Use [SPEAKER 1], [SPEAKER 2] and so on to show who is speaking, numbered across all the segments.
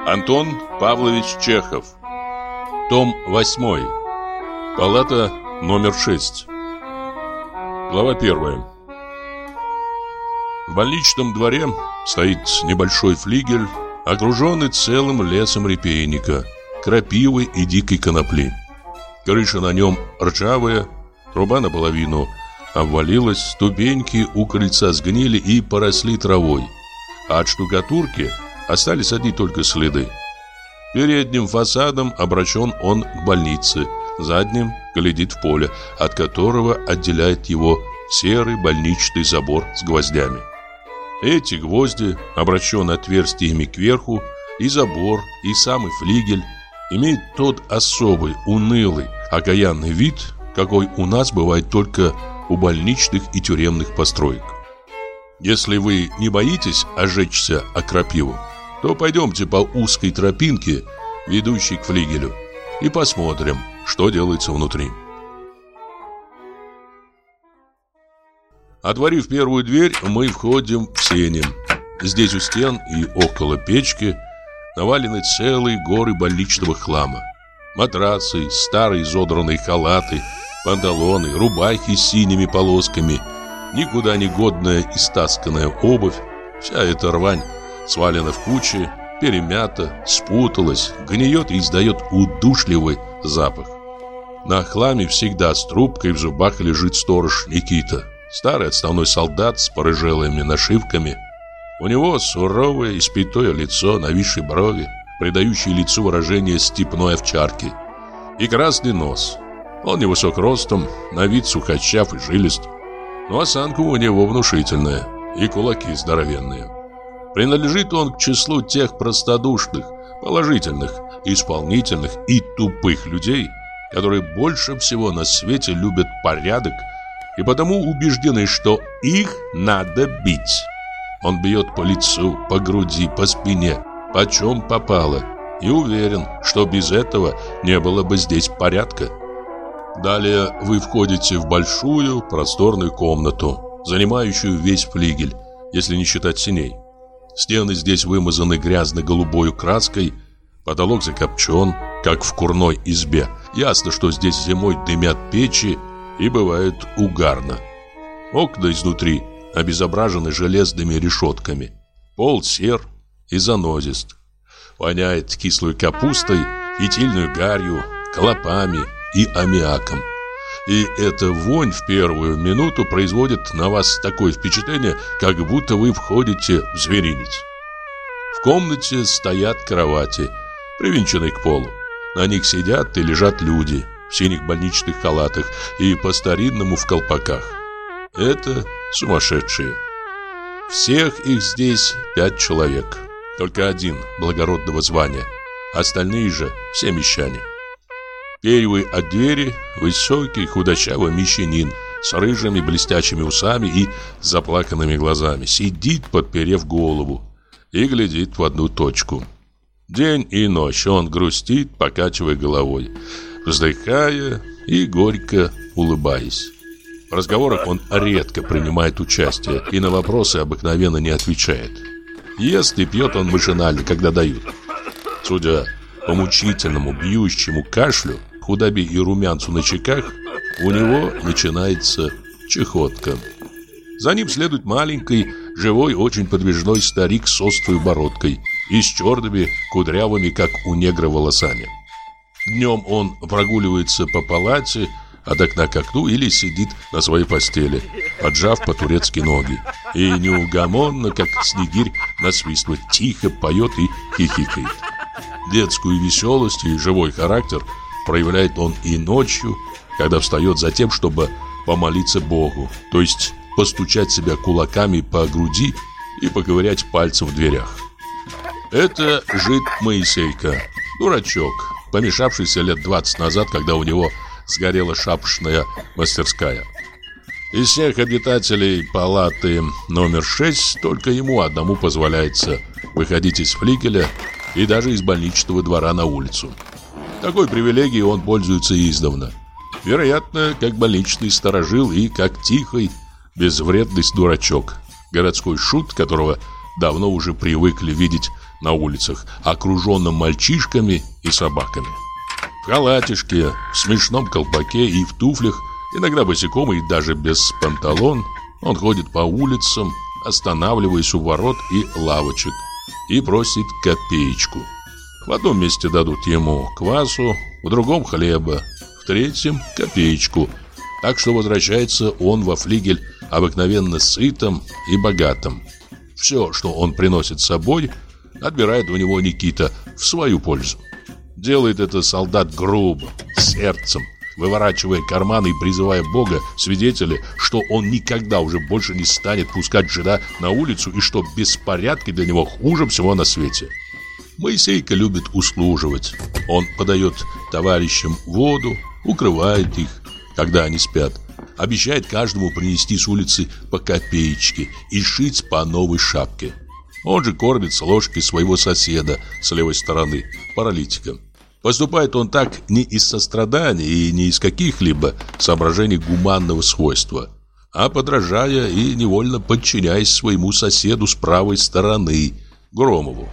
[SPEAKER 1] Антон Павлович Чехов. Том 8. Палата номер 6. Глава 1. В больничном дворе стоит небольшой флигель, окруженный целым лесом репейника, крапивы и дикой конопли. Крыша на нем ржавая, труба наполовину обвалилась, ступеньки у крыльца сгнили и поросли травой, а от штукатурки остались одни только следы. Передним фасадом обращен он к больнице, задним глядит в поле, от которого отделяет его серый больничный забор с гвоздями. Эти гвозди обращены отверстиями кверху, и забор, и самый флигель имеют тот особый, унылый, окаянный вид, какой у нас бывает только у больничных и тюремных построек. Если вы не боитесь ожечься о крапиву, то пойдемте по узкой тропинке, ведущей к флигелю, и посмотрим, что делается внутри. Отворив первую дверь, мы входим в сени. Здесь у стен и около печки навалены целые горы больничного хлама. Матрасы, старые изодранные халаты, панталоны, рубахи с синими полосками, никуда не годная истасканная обувь. Вся эта рвань свалена в кучи, перемята, спуталась, гниет и издает удушливый запах. На хламе всегда с трубкой в зубах лежит сторож Никита, старый отставной солдат с порыжелыми нашивками. У него суровое, испятое лицо, нависшие брови, придающие лицу выражение степной овчарки, и красный нос. Он невысок ростом, на вид сухощав и жилист, но осанка у него внушительная, и кулаки здоровенные. Принадлежит он к числу тех простодушных, положительных, исполнительных и тупых людей, которые больше всего на свете любят порядок и потому убеждены, что их надо бить. Он бьет по лицу, по груди, по спине, почем попало, и уверен, что без этого не было бы здесь порядка. Далее вы входите в большую просторную комнату, занимающую весь флигель, если не считать сеней. Стены здесь вымазаны грязно-голубой краской, потолок закопчен, как в курной избе. Ясно, что здесь зимой дымят печи и бывает угарно. Окна изнутри обезображены железными решетками. Пол сер и занозист. Воняет кислой капустой, фитильной гарью, клопами и аммиаком. И эта вонь в первую минуту производит на вас такое впечатление, как будто вы входите в зверинец. В комнате стоят кровати, привинченные к полу. На них сидят и лежат люди в синих больничных халатах и по-старинному в колпаках. Это сумасшедшие. Всех их здесь 5 человек. Только один благородного звания. Остальные же все мещане. Первый от двери высокий худощавый мещанин с рыжими блестящими усами и заплаканными глазами сидит, подперев голову, и глядит в одну точку. День и ночь он грустит, покачивая головой, вздыхая и горько улыбаясь. В разговорах он редко принимает участие и на вопросы обыкновенно не отвечает. Ест и пьет он машинально, когда дают. Судя по мучительному бьющему кашлю, худобе и румянцу на щеках, у него начинается чехотка. За ним следует маленький, живой, очень подвижной старик с острой бородкой и с черными, кудрявыми, как у негра, волосами. Днем он прогуливается по палате от окна к окну или сидит на своей постели, поджав по-турецки ноги, и неугомонно, как снегирь, насвистывает, тихо поет и хихикает. Детскую веселость и живой характер проявляет он и ночью, когда встает за тем, чтобы помолиться Богу, то есть постучать себя кулаками по груди и поковырять пальцем в дверях. Это жид Моисейка, дурачок, помешавшийся лет 20 назад, когда у него сгорела шапочная мастерская. Из всех обитателей палаты номер 6 только ему одному позволяется выходить из флигеля и даже из больничного двора на улицу. Такой привилегией он пользуется издавна. Вероятно, как больничный сторожил и как тихий, безвредный дурачок, городской шут, которого давно уже привыкли видеть на улицах, окруженном мальчишками и собаками. В халатишке, в смешном колпаке и в туфлях, иногда босиком и даже без панталон, он ходит по улицам, останавливаясь у ворот и лавочек, и просит копеечку. В одном месте дадут ему квасу, в другом хлеба, в третьем копеечку. Так что возвращается он во флигель обыкновенно сытым и богатым. Все, что он приносит с собой, отбирает у него Никита в свою пользу. Делает это солдат грубо, сердцем, выворачивая карманы и призывая Бога свидетеля, что он никогда уже больше не станет пускать жида на улицу и что беспорядки для него хуже всего на свете. Моисейка любит услуживать. Он подает товарищам воду, укрывает их, когда они спят, обещает каждому принести с улицы по копеечке и шить по новой шапке. Он же кормит с ложки своего соседа с левой стороны, паралитика. Поступает он так не из сострадания и не из каких-либо соображений гуманного свойства, а подражая и невольно подчиняясь своему соседу с правой стороны, Громову.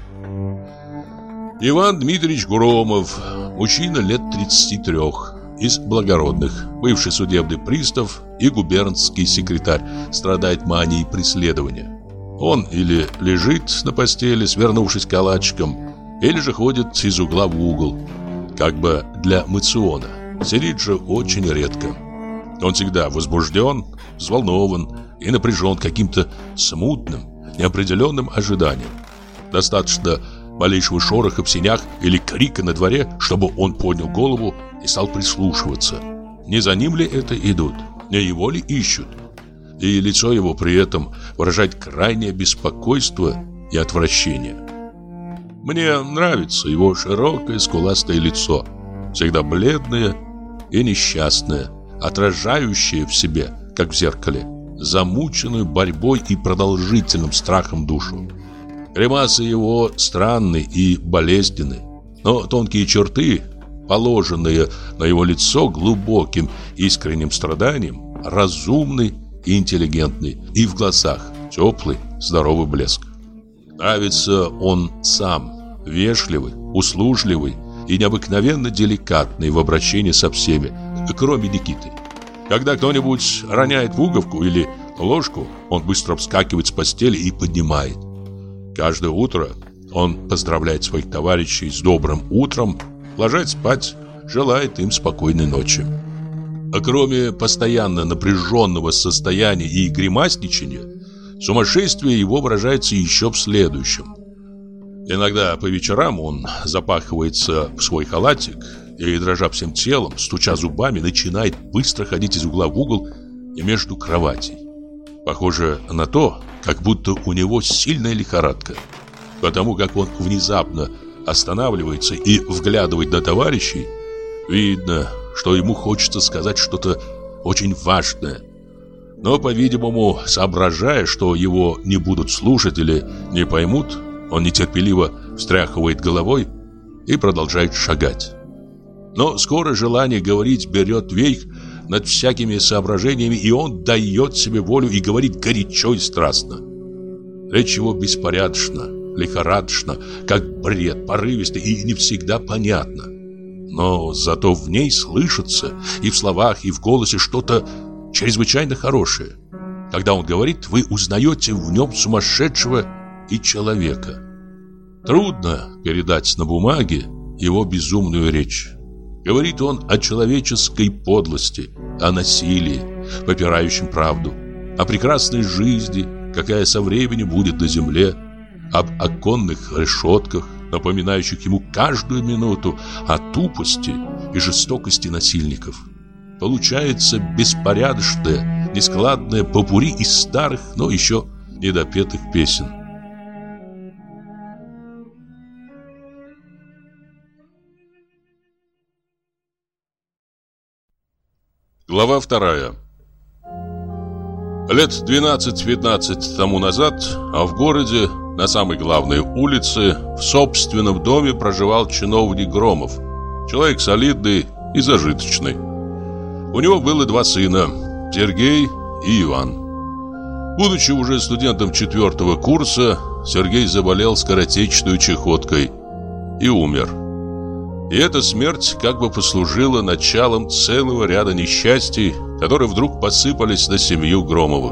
[SPEAKER 1] Иван Дмитриевич Громов, мужчина лет 33, из благородных, бывший судебный пристав и губернский секретарь, страдает манией преследования. Он или лежит на постели, свернувшись калачиком, или же ходит из угла в угол, как бы для мациона. Сидит же очень редко. Он всегда возбужден, взволнован и напряжен каким-то смутным, неопределенным ожиданием. Достаточно малейшего шороха в сенях или крика на дворе, чтобы он поднял голову и стал прислушиваться. Не за ним ли это идут, не его ли ищут? И лицо его при этом выражает крайнее беспокойство и отвращение. Мне нравится его широкое скуластое лицо, всегда бледное и несчастное, отражающее в себе, как в зеркале, замученную борьбой и продолжительным страхом душу. Гримасы его странны и болезненны, но тонкие черты, положенные на его лицо глубоким искренним страданием, разумны и интеллигентны, и в глазах теплый, здоровый блеск. Нравится он сам, вежливый, услужливый и необыкновенно деликатный в обращении со всеми, кроме Никиты. Когда кто-нибудь роняет пуговку или ложку, он быстро вскакивает с постели и поднимает. Каждое утро он поздравляет своих товарищей с добрым утром, ложась спать, желает им спокойной ночи. А кроме постоянно напряженного состояния и гримасничания, сумасшествие его выражается еще в следующем. Иногда по вечерам он запахивается в свой халатик и, дрожа всем телом, стуча зубами, начинает быстро ходить из угла в угол и между кроватей. Похоже на то, как будто у него сильная лихорадка, потому как он внезапно останавливается и вглядывает на товарищей. Видно, что ему хочется сказать что-то очень важное. Но, по-видимому, соображая, что его не будут слушать или не поймут, он нетерпеливо встряхивает головой и продолжает шагать. Но скоро желание говорить берет верх над всякими соображениями, и он дает себе волю и говорит горячо и страстно. Речь его беспорядочна, лихорадочна, как бред, порывисто и не всегда понятно. Но зато в ней слышится и в словах, и в голосе что-то чрезвычайно хорошее. Когда он говорит, вы узнаете в нем сумасшедшего и человека. Трудно передать на бумаге его безумную речь. Говорит он о человеческой подлости, о насилии, попирающем правду, о прекрасной жизни, какая со временем будет на земле, об оконных решетках, напоминающих ему каждую минуту о тупости и жестокости насильников. Получается беспорядочное, нескладное попурри из старых, но еще недопетых песен. Глава 2. Лет 12-15 тому назад, а в городе, на самой главной улице, в собственном доме проживал чиновник Громов, человек солидный и зажиточный. У него было два сына, Сергей и Иван. Будучи уже студентом 4-го курса, Сергей заболел скоротечной чахоткой и умер. И эта смерть как бы послужила началом целого ряда несчастий, которые вдруг посыпались на семью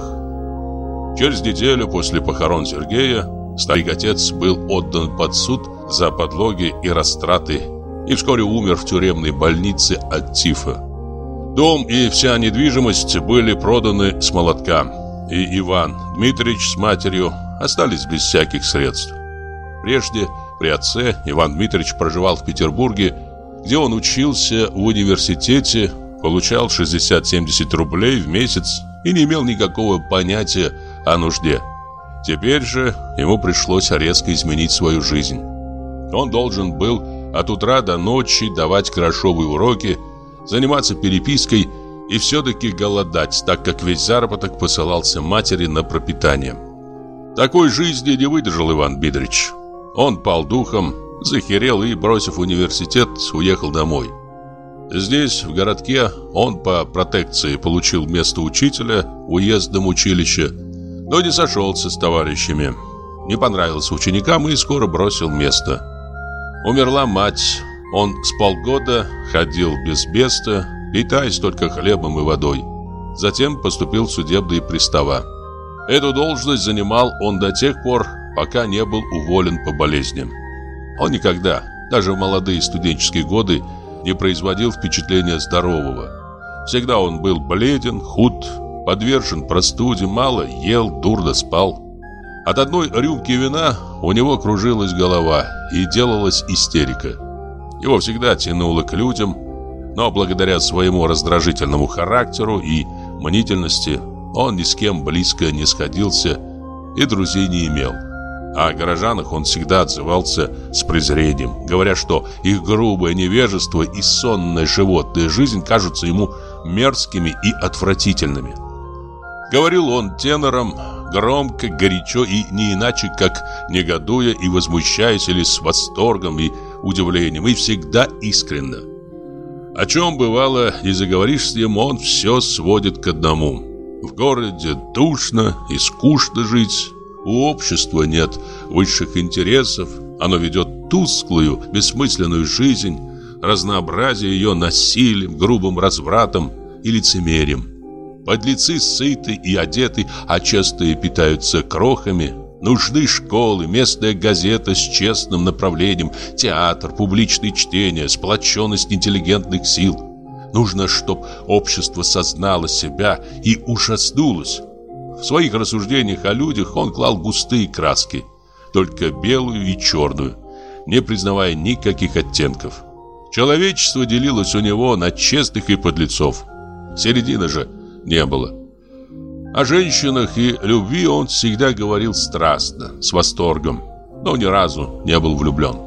[SPEAKER 1] Громовых. Через неделю после похорон Сергея старик-отец был отдан под суд за подлоги и растраты и вскоре умер в тюремной больнице от тифа. Дом и вся недвижимость были проданы с молотка, и Иван Дмитриевич с матерью остались без всяких средств. Прежде, при отце, Иван Дмитриевич проживал в Петербурге, где он учился в университете, получал 60-70 рублей в месяц и не имел никакого понятия о нужде. Теперь же ему пришлось резко изменить свою жизнь. Он должен был от утра до ночи давать грошовые уроки, заниматься перепиской и все-таки голодать, так как весь заработок посылался матери на пропитание. Такой жизни не выдержал Иван Дмитриевич. Он пал духом, захерел и, бросив университет, уехал домой. Здесь, в городке, он по протекции получил место учителя в уездном училище, но не сошелся с товарищами. Не понравился ученикам и скоро бросил место. Умерла мать. Он с полгода ходил без беста, питаясь только хлебом и водой. Затем поступил в судебные пристава. Эту должность занимал он до тех пор, пока не был уволен по болезням. Он никогда, даже в молодые студенческие годы, не производил впечатления здорового. Всегда он был бледен, худ, подвержен простуде, мало ел, дурно спал. От одной рюмки вина у него кружилась голова и делалась истерика. Его всегда тянуло к людям, но благодаря своему раздражительному характеру и мнительности он ни с кем близко не сходился и друзей не имел. О горожанах он всегда отзывался с презрением, говоря, что их грубое невежество и сонная животная жизнь кажутся ему мерзкими и отвратительными. Говорил он тенором, громко, горячо и не иначе, как негодуя и возмущаясь или с восторгом и удивлением, и всегда искренно. О чем бывало не заговоришь с ним, он все сводит к одному. В городе душно и скучно жить, у общества нет высших интересов, оно ведет тусклую, бессмысленную жизнь, разнообразие ее насилием, грубым развратом и лицемерием. Подлецы сыты и одеты, а частые питаются крохами. Нужны школы, местная газета с честным направлением, театр, публичные чтения, сплоченность интеллигентных сил. Нужно, чтоб общество сознало себя и ужаснулось. В своих рассуждениях о людях он клал густые краски, только белую и черную, не признавая никаких оттенков. Человечество делилось у него на честных и подлецов. Середины же не было. О женщинах и любви он всегда говорил страстно, с восторгом, но ни разу не был влюблен.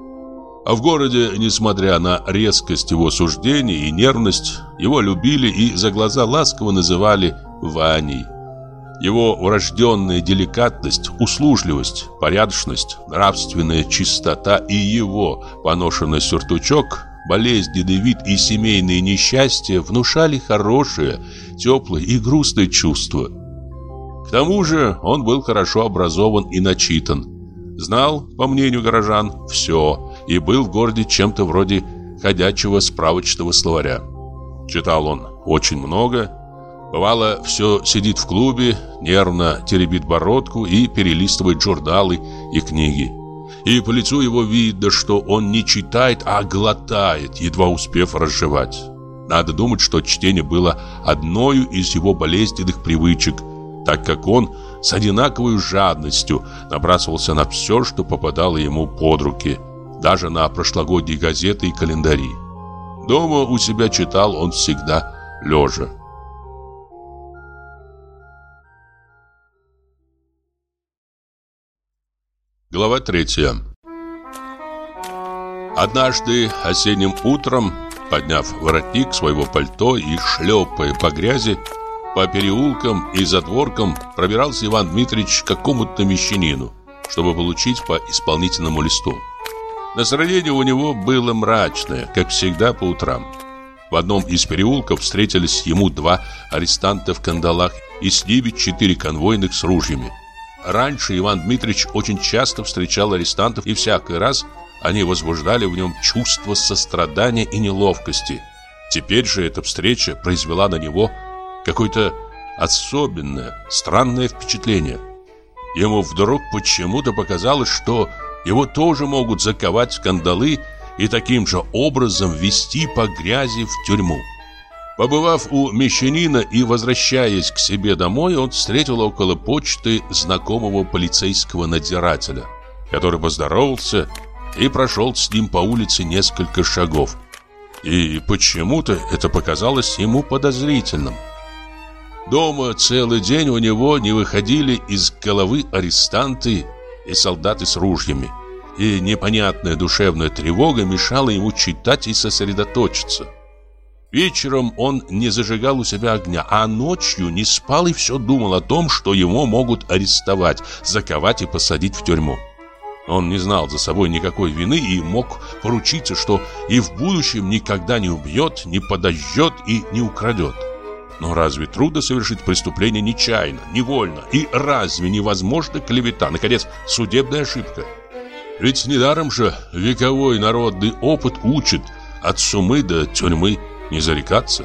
[SPEAKER 1] А в городе, несмотря на резкость его суждений и нервность, его любили и за глаза ласково называли Ваней. Его врожденная деликатность, услужливость, порядочность, нравственная чистота и его поношенный сюртучок, болезненный вид и семейные несчастья внушали хорошее, теплое и грустное чувство. К тому же он был хорошо образован и начитан, знал, по мнению горожан, все и был в городе чем-то вроде ходячего справочного словаря. Читал он очень много. Бывало, все сидит в клубе, нервно теребит бородку и перелистывает журналы и книги. И по лицу его видно, что он не читает, а глотает, едва успев разжевать. Надо думать, что чтение было одной из его болезненных привычек, так как он с одинаковой жадностью набрасывался на все, что попадало ему под руки, даже на прошлогодние газеты и календари. Дома у себя читал он всегда лежа. Глава 3. Однажды осенним утром, подняв воротник своего пальто и шлепая по грязи, по переулкам и задворкам пробирался Иван Дмитриевич к какому-то мещанину, чтобы получить по исполнительному листу. Настроение у него было мрачное, как всегда по утрам. В одном из переулков встретились ему два арестанта в кандалах и с ними 4 конвойных с ружьями. Раньше Иван Дмитриевич очень часто встречал арестантов, и всякий раз они возбуждали в нем чувство сострадания и неловкости. Теперь же эта встреча произвела на него какое-то особенное, странное впечатление. Ему вдруг почему-то показалось, что его тоже могут заковать в кандалы и таким же образом ввести по грязи в тюрьму. Побывав у мещанина и возвращаясь к себе домой, он встретил около почты знакомого полицейского надзирателя, который поздоровался и прошел с ним по улице несколько шагов. И почему-то это показалось ему подозрительным. Дома целый день у него не выходили из головы арестанты и солдаты с ружьями, и непонятная душевная тревога мешала ему читать и сосредоточиться. Вечером он не зажигал у себя огня, а ночью не спал и все думал о том, что его могут арестовать, заковать и посадить в тюрьму. Он не знал за собой никакой вины и мог поручиться, что и в будущем никогда не убьет, не подожжет и не украдет. Но разве трудно совершить преступление нечаянно, невольно? И разве невозможна клевета, наконец, судебная ошибка? Ведь недаром же вековой народный опыт учит от сумы до тюрьмы не зарекаться.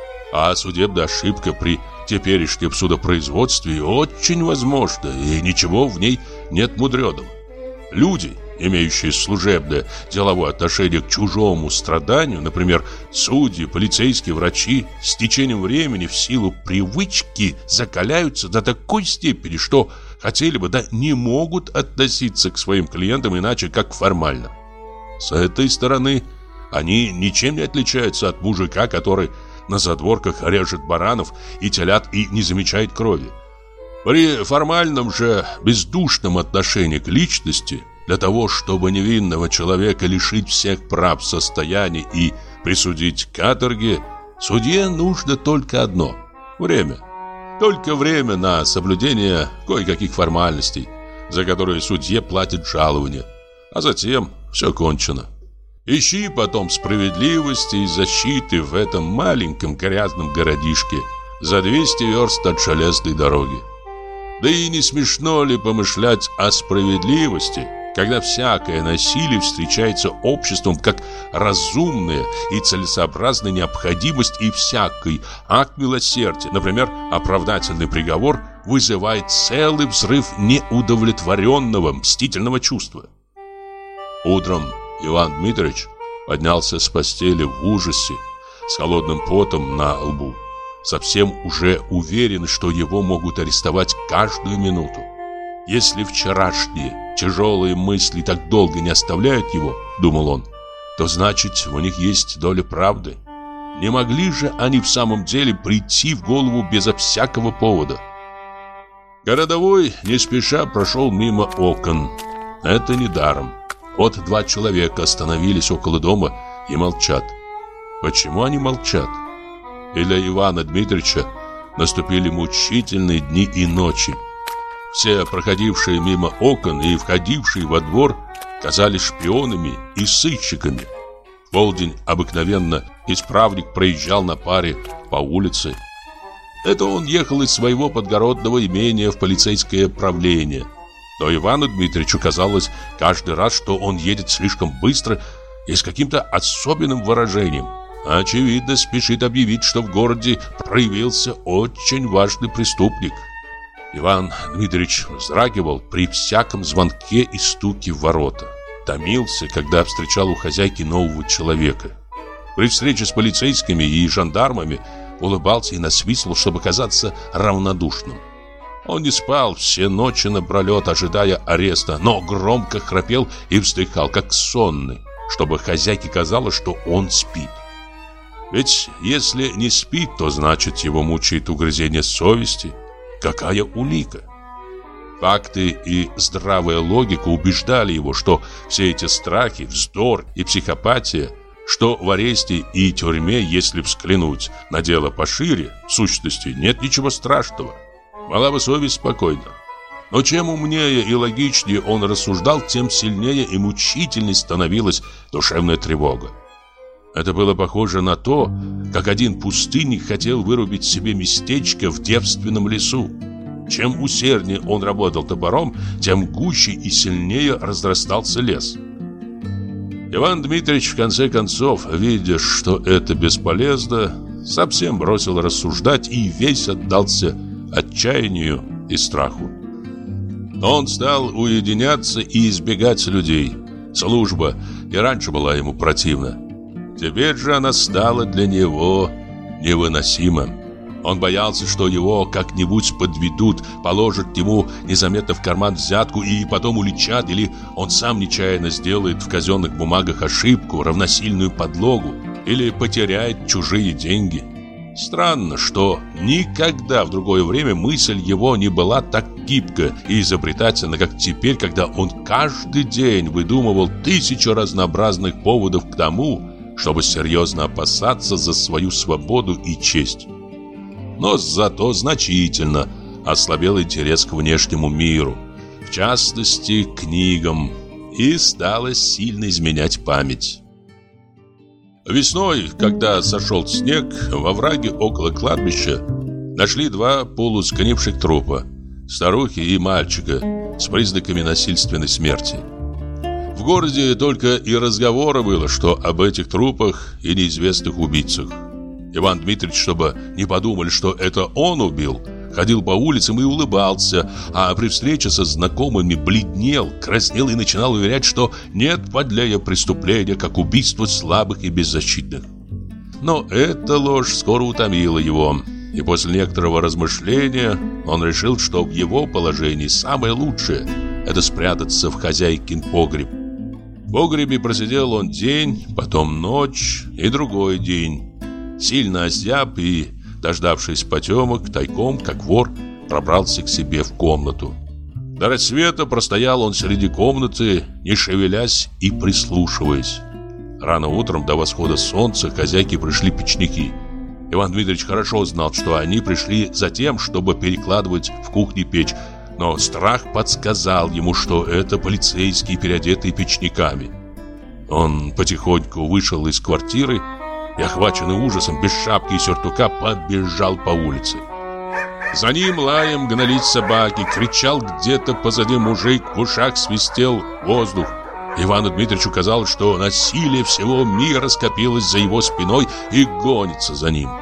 [SPEAKER 1] А судебная ошибка при теперешнем судопроизводстве очень возможна, и ничего в ней нет мудреного. Люди, имеющие служебное деловое отношение к чужому страданию, например, судьи, полицейские, врачи, с течением времени в силу привычки закаляются до такой степени, что хотели бы, да не могут относиться к своим клиентам иначе, как формально. С этой стороны они ничем не отличаются от мужика, который на задворках режет баранов и телят и не замечает крови. При формальном же бездушном отношении к личности, для того, чтобы невинного человека лишить всех прав состояния и присудить к каторге, судье нужно только одно – время. Только время на соблюдение кое-каких формальностей, за которые судье платит жалование, а затем все кончено. Ищи потом справедливости и защиты в этом маленьком грязном городишке за 200 верст от железной дороги. Да и не смешно ли помышлять о справедливости, когда всякое насилие встречается обществом как разумная и целесообразная необходимость, и всякий акт милосердия, например, оправдательный приговор, вызывает целый взрыв неудовлетворенного мстительного чувства? Утром Иван Дмитриевич поднялся с постели в ужасе, с холодным потом на лбу, совсем уже уверен, что его могут арестовать каждую минуту. Если вчерашние тяжелые мысли так долго не оставляют его, думал он, то значит, у них есть доля правды. Не могли же они в самом деле прийти в голову безо всякого повода? Городовой не спеша прошел мимо окон. Это недаром. Вот 2 человека остановились около дома и молчат. Почему они молчат? И для Ивана Дмитриевича наступили мучительные дни и ночи. Все проходившие мимо окон и входившие во двор казались шпионами и сыщиками. В полдень обыкновенно исправник проезжал на паре по улице. Это он ехал из своего подгородного имения в полицейское правление. Но Ивану Дмитриевичу казалось каждый раз, что он едет слишком быстро и с каким-то особенным выражением. Очевидно, спешит объявить, что в городе проявился очень важный преступник. Иван Дмитриевич вздрагивал при всяком звонке и стуке в ворота. Томился, когда встречал у хозяйки нового человека. При встрече с полицейскими и жандармами улыбался и насвистывал, чтобы казаться равнодушным. Он не спал все ночи напролет, ожидая ареста, но громко храпел и вздыхал, как сонный, чтобы хозяйке казалось, что он спит. Ведь если не спит, то значит его мучает угрызение совести. Какая улика? Факты и здравая логика убеждали его, что все эти страхи, вздор и психопатия, что в аресте и тюрьме, если взглянуть на дело пошире, в сущности нет ничего страшного. Была бы совесть спокойна. Но чем умнее и логичнее он рассуждал, тем сильнее и мучительней становилась душевная тревога. Это было похоже на то, как один пустынник хотел вырубить себе местечко в девственном лесу. Чем усерднее он работал топором, тем гуще и сильнее разрастался лес. Иван Дмитриевич, в конце концов, видя, что это бесполезно, совсем бросил рассуждать и весь отдался отчаянию и страху. Он стал уединяться и избегать людей. Служба и раньше была ему противна. Теперь же она стала для него невыносима. Он боялся, что его как-нибудь подведут, положат ему незаметно в карман взятку и потом уличат, или он сам нечаянно сделает в казенных бумагах ошибку, равносильную подлогу, или потеряет чужие деньги. Странно, что никогда в другое время мысль его не была так гибка и изобретательна, как теперь, когда он каждый день выдумывал 1000 разнообразных поводов к тому, чтобы серьезно опасаться за свою свободу и честь. Но зато значительно ослабел интерес к внешнему миру, в частности, к книгам, и стала сильно изменять память. Весной, когда сошел снег, во враге около кладбища нашли 2 полусгнивших трупа, старухи и мальчика, с признаками насильственной смерти. В городе только и разговора было, что об этих трупах и неизвестных убийцах. Иван Дмитриевич, чтобы не подумали, что это он убил, ходил по улицам и улыбался, а при встрече со знакомыми бледнел, краснел и начинал уверять, что нет подлее преступления, как убийство слабых и беззащитных. Но эта ложь скоро утомила его, и после некоторого размышления он решил, что в его положении самое лучшее – это спрятаться в хозяйкин погреб. В погребе просидел он день, потом ночь и другой день. Сильно озяб и, дождавшись потемок, тайком, как вор, пробрался к себе в комнату. До рассвета простоял он среди комнаты, не шевелясь и прислушиваясь. Рано утром, до восхода солнца, к хозяйке пришли печники. Иван Дмитриевич хорошо знал, что они пришли за тем, чтобы перекладывать в кухне печь, но страх подсказал ему, что это полицейские, переодетые печниками. Он потихоньку вышел из квартиры и, охваченный ужасом, без шапки и сюртука, побежал по улице. За ним лаем гнались собаки, кричал где-то позади мужик, в ушах свистел воздух. Ивану Дмитриевичу казалось, что насилие всего мира скопилось за его спиной и гонится за ним.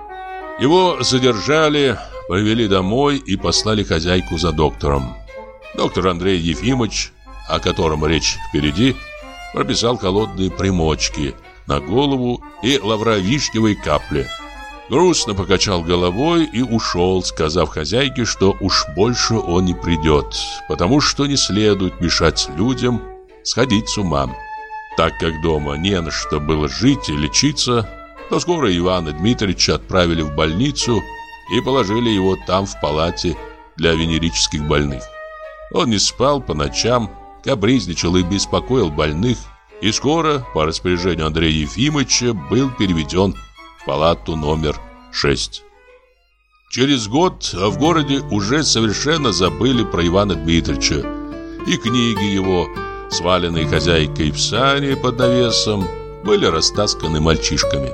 [SPEAKER 1] Его задержали, повели домой и послали хозяйку за доктором. Доктор Андрей Ефимович, о котором речь впереди, прописал холодные примочки на голову и лавровишневые капли. Грустно покачал головой и ушел, сказав хозяйке, что уж больше он не придет, потому что не следует мешать людям сходить с ума. Так как дома не на что было жить и лечиться, то скоро Ивана Дмитриевича отправили в больницу и положили его там в палате для венерических больных. Он не спал по ночам, капризничал и беспокоил больных, и скоро, по распоряжению Андрея Ефимовича, был переведен в палату номер 6. Через год в городе уже совершенно забыли про Ивана Дмитриевича, и книги его, сваленные хозяйкой в сани под навесом, были растасканы мальчишками.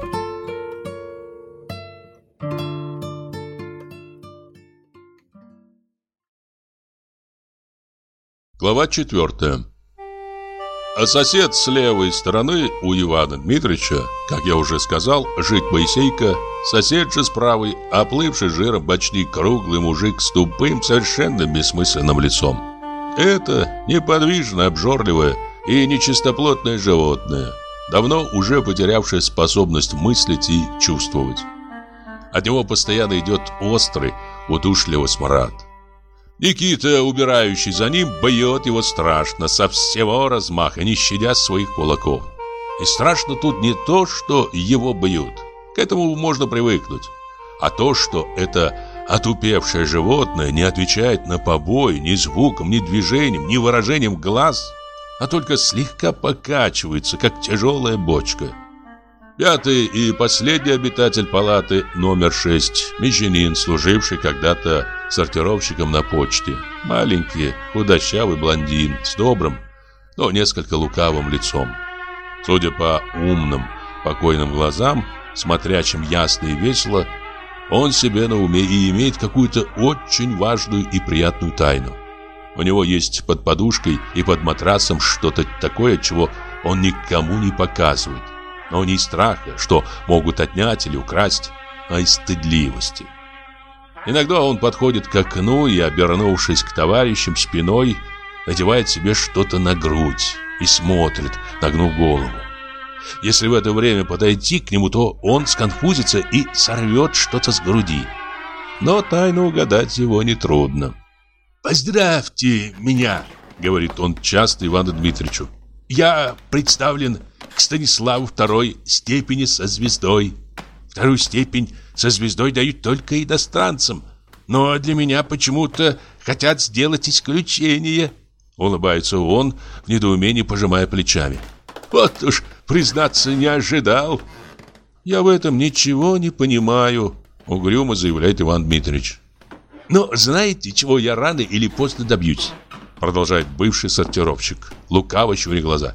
[SPEAKER 1] Глава 4. А сосед с левой стороны у Ивана Дмитриевича, как я уже сказал, жить Моисейка, сосед же с правой, оплывший жиром почти круглый мужик с тупым, совершенно бессмысленным лицом. Это неподвижное, обжорливое и нечистоплотное животное, давно уже потерявшее способность мыслить и чувствовать. От него постоянно идет острый, удушливый смрад. Никита, убирающий за ним, бьет его страшно, со всего размаха, не щадя своих кулаков. И страшно тут не то, что его бьют, к этому можно привыкнуть, а то, что это отупевшее животное не отвечает на побои ни звуком, ни движением, ни выражением глаз, а только слегка покачивается, как тяжелая бочка. Пятый и последний обитатель палаты номер 6, мещанин, служивший когда-то сортировщиком на почте. Маленький, худощавый блондин с добрым, но несколько лукавым лицом. Судя по умным, спокойным глазам, смотрящим ясно и весело, он себе на уме и имеет какую-то очень важную и приятную тайну. У него есть под подушкой и под матрасом что-то такое, чего он никому не показывает. Но не из страха, что могут отнять или украсть, а из стыдливости. Иногда он подходит к окну и, обернувшись к товарищам спиной, надевает себе что-то на грудь и смотрит, нагнув голову. Если в это время подойти к нему, то он сконфузится и сорвет что-то с груди. Но тайну угадать его нетрудно. «Поздравьте меня», — говорит он часто Ивану Дмитриевичу. «Я представлен к Станиславу второй степени со звездой. Вторую степень со звездой дают только иностранцам. Но для меня почему-то хотят сделать исключение». Улыбается он, в недоумении пожимая плечами. «Вот уж, признаться, не ожидал». «Я в этом ничего не понимаю», — угрюмо заявляет Иван Дмитриевич. «Но знаете, чего я рано или поздно добьюсь?» Продолжает бывший сортировщик, лукаво щуря глаза.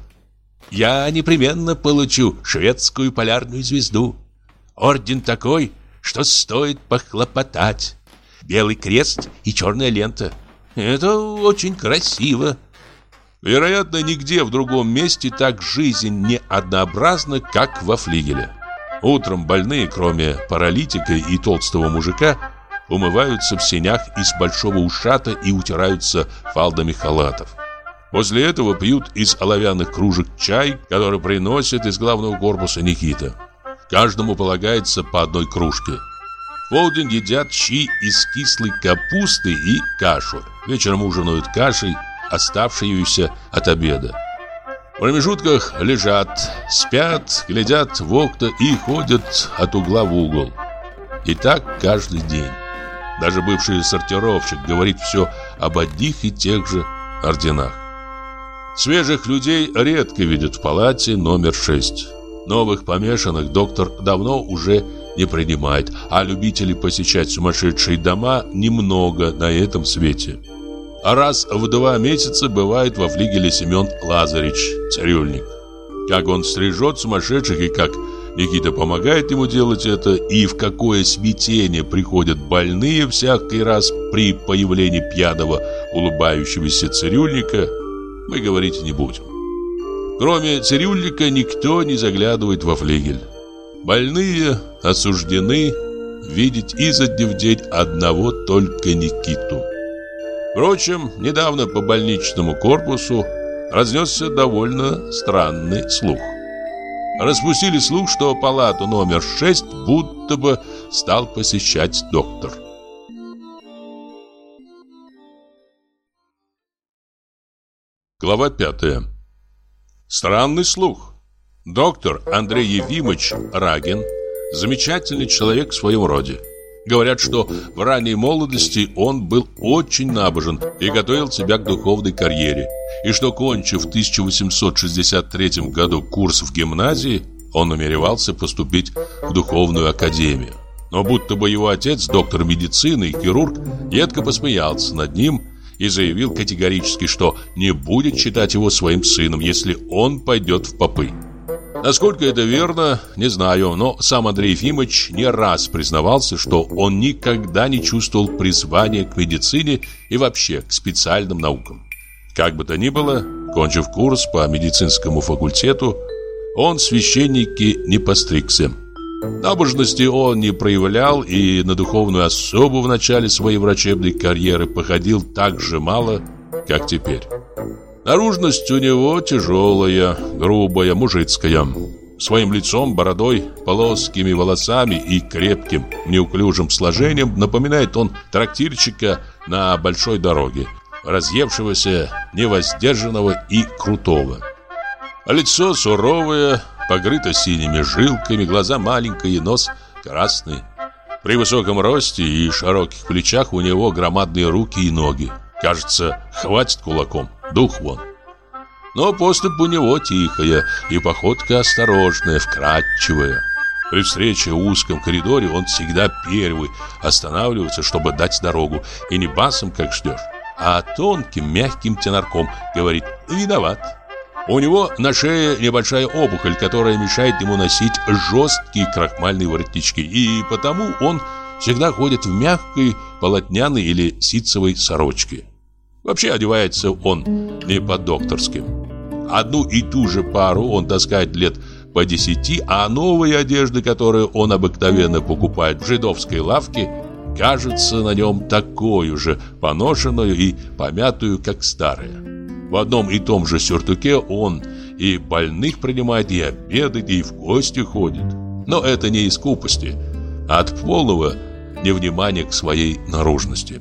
[SPEAKER 1] «Я непременно получу шведскую полярную звезду. Орден такой, что стоит похлопотать. Белый крест и черная лента. Это очень красиво». Вероятно, нигде в другом месте так жизнь не однообразна, как во флигеле. Утром больные, кроме паралитика и толстого мужика, умываются в сенях из большого ушата и утираются фалдами халатов. После этого пьют из оловянных кружек чай, который приносит из главного корпуса Никита. Каждому полагается по одной кружке. В полдень едят щи из кислой капусты и кашу. Вечером ужинают кашей, оставшуюся от обеда. В промежутках лежат, спят, глядят в окна и ходят от угла в угол. И так каждый день. Даже бывший сортировщик говорит все об одних и тех же орденах. Свежих людей редко видят в палате номер 6. Новых помешанных доктор давно уже не принимает, а любителей посещать сумасшедшие дома немного на этом свете. А раз в 2 месяца бывает во флигеле Семен Лазаревич, цирюльник. Как он стрижет сумасшедших и как Никита помогает ему делать это, и в какое смятение приходят больные всякий раз при появлении пьяного улыбающегося цирюльника, мы говорить не будем. Кроме цирюльника никто не заглядывает во флигель. Больные осуждены видеть изо дня в день одного только Никиту. Впрочем, недавно по больничному корпусу разнесся довольно странный слух. Распустили слух, что палату номер 6 будто бы стал посещать доктор. Глава 5. Странный слух. Доктор Андрей Ефимович Рагин – замечательный человек в своем роде. Говорят, что в ранней молодости он был очень набожен и готовил себя к духовной карьере, и что, кончив в 1863 году курс в гимназии, он намеревался поступить в духовную академию. Но будто бы его отец, доктор медицины и хирург, едко посмеялся над ним и заявил категорически, что не будет считать его своим сыном, если он пойдет в попы. Насколько это верно, не знаю, но сам Андрей Ефимович не раз признавался, что он никогда не чувствовал призвания к медицине и вообще к специальным наукам. Как бы то ни было, кончив курс по медицинскому факультету, он в священники не постригся. Набожности он не проявлял и на духовную особу в начале своей врачебной карьеры походил так же мало, как теперь. Наружность у него тяжелая, грубая, мужицкая. Своим лицом, бородой, плоскими волосами и крепким, неуклюжим сложением напоминает он трактирщика на большой дороге, разъевшегося, невоздержанного и крутого. Лицо суровое, покрыто синими жилками, глаза маленькие, нос красный. При высоком росте и широких плечах у него громадные руки и ноги. Кажется, хватит кулаком, дух вон. Но поступь у него тихая и походка осторожная, вкрадчивая. При встрече в узком коридоре он всегда первый останавливается, чтобы дать дорогу, и не басом, как ждешь, а тонким, мягким тенорком говорит «виноват». У него на шее небольшая опухоль, которая мешает ему носить жесткие крахмальные воротнички, и потому он всегда ходит в мягкой полотняной или ситцевой сорочке. Вообще одевается он не по-докторски. Одну и ту же пару он таскает лет по 10, а новые одежды, которые он обыкновенно покупает в жидовской лавке, кажется на нем такой же поношенную и помятую, как старая. В одном и том же сюртуке он и больных принимает, и обедает, и в гости ходит. Но это не из скупости, а от полного невнимания к своей наружности.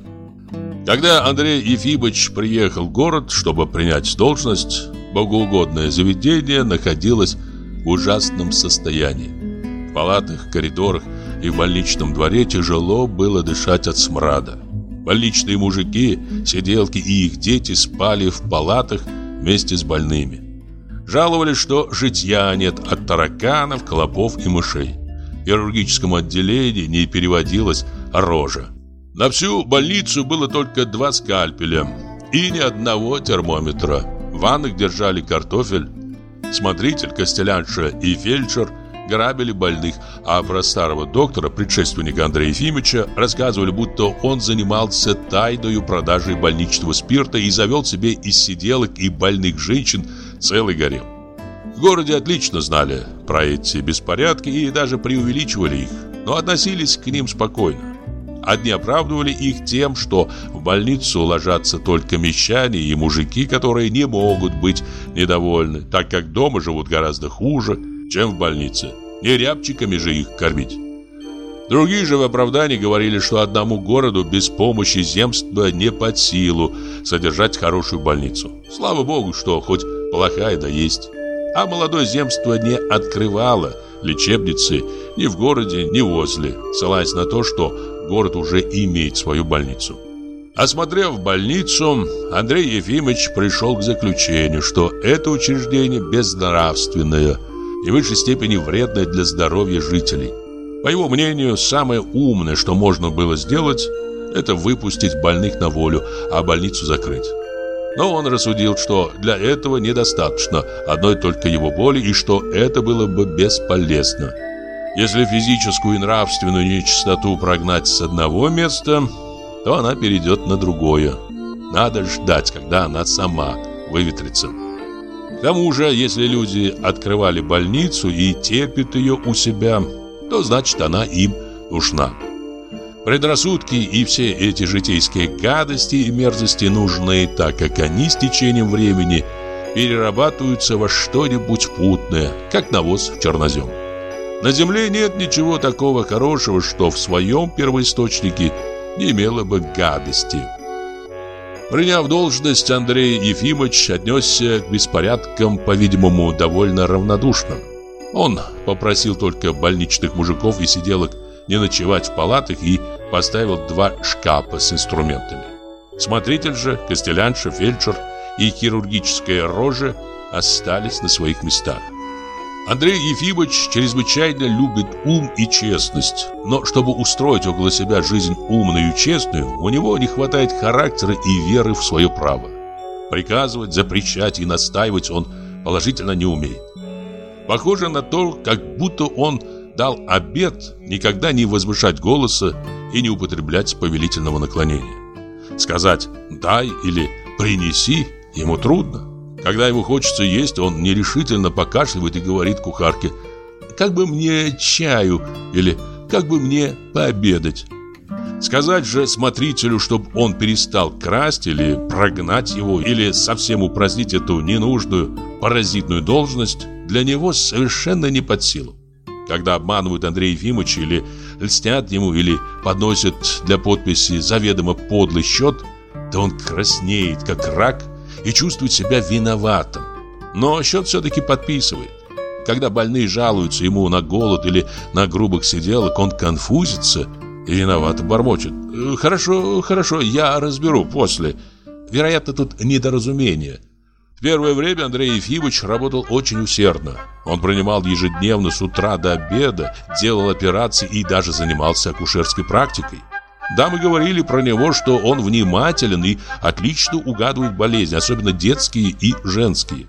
[SPEAKER 1] Когда Андрей Ефимович приехал в город, чтобы принять должность, богоугодное заведение находилось в ужасном состоянии. В палатах, коридорах и в больничном дворе тяжело было дышать от смрада. Больничные мужики, сиделки и их дети спали в палатах вместе с больными. Жаловались, что житья нет от тараканов, клопов и мышей. В хирургическом отделении не переводилась рожа. На всю больницу было только 2 скальпеля и ни одного термометра. В ваннах держали картофель. Смотритель, костелянша и фельдшер грабили больных, а про старого доктора, предшественника Андрея Ефимовича, рассказывали, будто он занимался тайною продажей больничного спирта и завел себе из сиделок и больных женщин целый гарем. В городе отлично знали про эти беспорядки и даже преувеличивали их, но относились к ним спокойно. Одни оправдывали их тем, что в больницу ложатся только мещане и мужики, которые не могут быть недовольны, так как дома живут гораздо хуже, чем в больнице. Не рябчиками же их кормить. Другие же в оправдании говорили, что одному городу без помощи земства не под силу содержать хорошую больницу. Слава богу, что хоть плохая да есть. А молодое земство не открывало лечебницы ни в городе, ни возле, ссылаясь на то, что город уже имеет свою больницу. Осмотрев больницу, Андрей Ефимович пришел к заключению, что это учреждение безнравственное и в высшей степени вредное для здоровья жителей. По его мнению, самое умное, что можно было сделать, это выпустить больных на волю, а больницу закрыть. Но он рассудил, что для этого недостаточно одной только его воли и что это было бы бесполезно. Если физическую и нравственную нечистоту прогнать с одного места, то она перейдет на другое. Надо ждать, когда она сама выветрится. К тому же, если люди открывали больницу и терпят ее у себя, то значит она им нужна. Предрассудки и все эти житейские гадости и мерзости нужны, так как они с течением времени перерабатываются во что-нибудь путное, как навоз в чернозем. На земле нет ничего такого хорошего, что в своем первоисточнике не имело бы гадости. Приняв должность, Андрей Ефимович отнесся к беспорядкам, по-видимому, довольно равнодушно. Он попросил только больничных мужиков и сиделок не ночевать в палатах и поставил 2 шкафа с инструментами. Смотритель же, костелянша, фельдшер и хирургическая рожа остались на своих местах. Андрей Ефимович чрезвычайно любит ум и честность, но чтобы устроить около себя жизнь умную и честную, у него не хватает характера и веры в свое право. Приказывать, запрещать и настаивать он положительно не умеет. Похоже на то, как будто он дал обет никогда не возвышать голоса и не употреблять повелительного наклонения. Сказать «дай» или «принеси» ему трудно. Когда ему хочется есть, он нерешительно покашливает и говорит кухарке: «Как бы мне чаю?» или «Как бы мне пообедать?» Сказать же смотрителю, чтобы он перестал красть или прогнать его, или совсем упразднить эту ненужную паразитную должность, для него совершенно не под силу. Когда обманывают Андрея Ефимовича или льстят ему, или подносят для подписи заведомо подлый счет, то он краснеет, как рак, и чувствует себя виноватым. Но счет все-таки подписывает. Когда больные жалуются ему на голод или на грубых сиделок, он конфузится и виновато бормочет: «Хорошо, хорошо, я разберу после». Вероятно, тут недоразумение. В первое время Андрей Ефимович работал очень усердно. Он принимал ежедневно с утра до обеда, делал операции и даже занимался акушерской практикой. Дамы говорили про него, что он внимателен и отлично угадывает болезни, особенно детские и женские.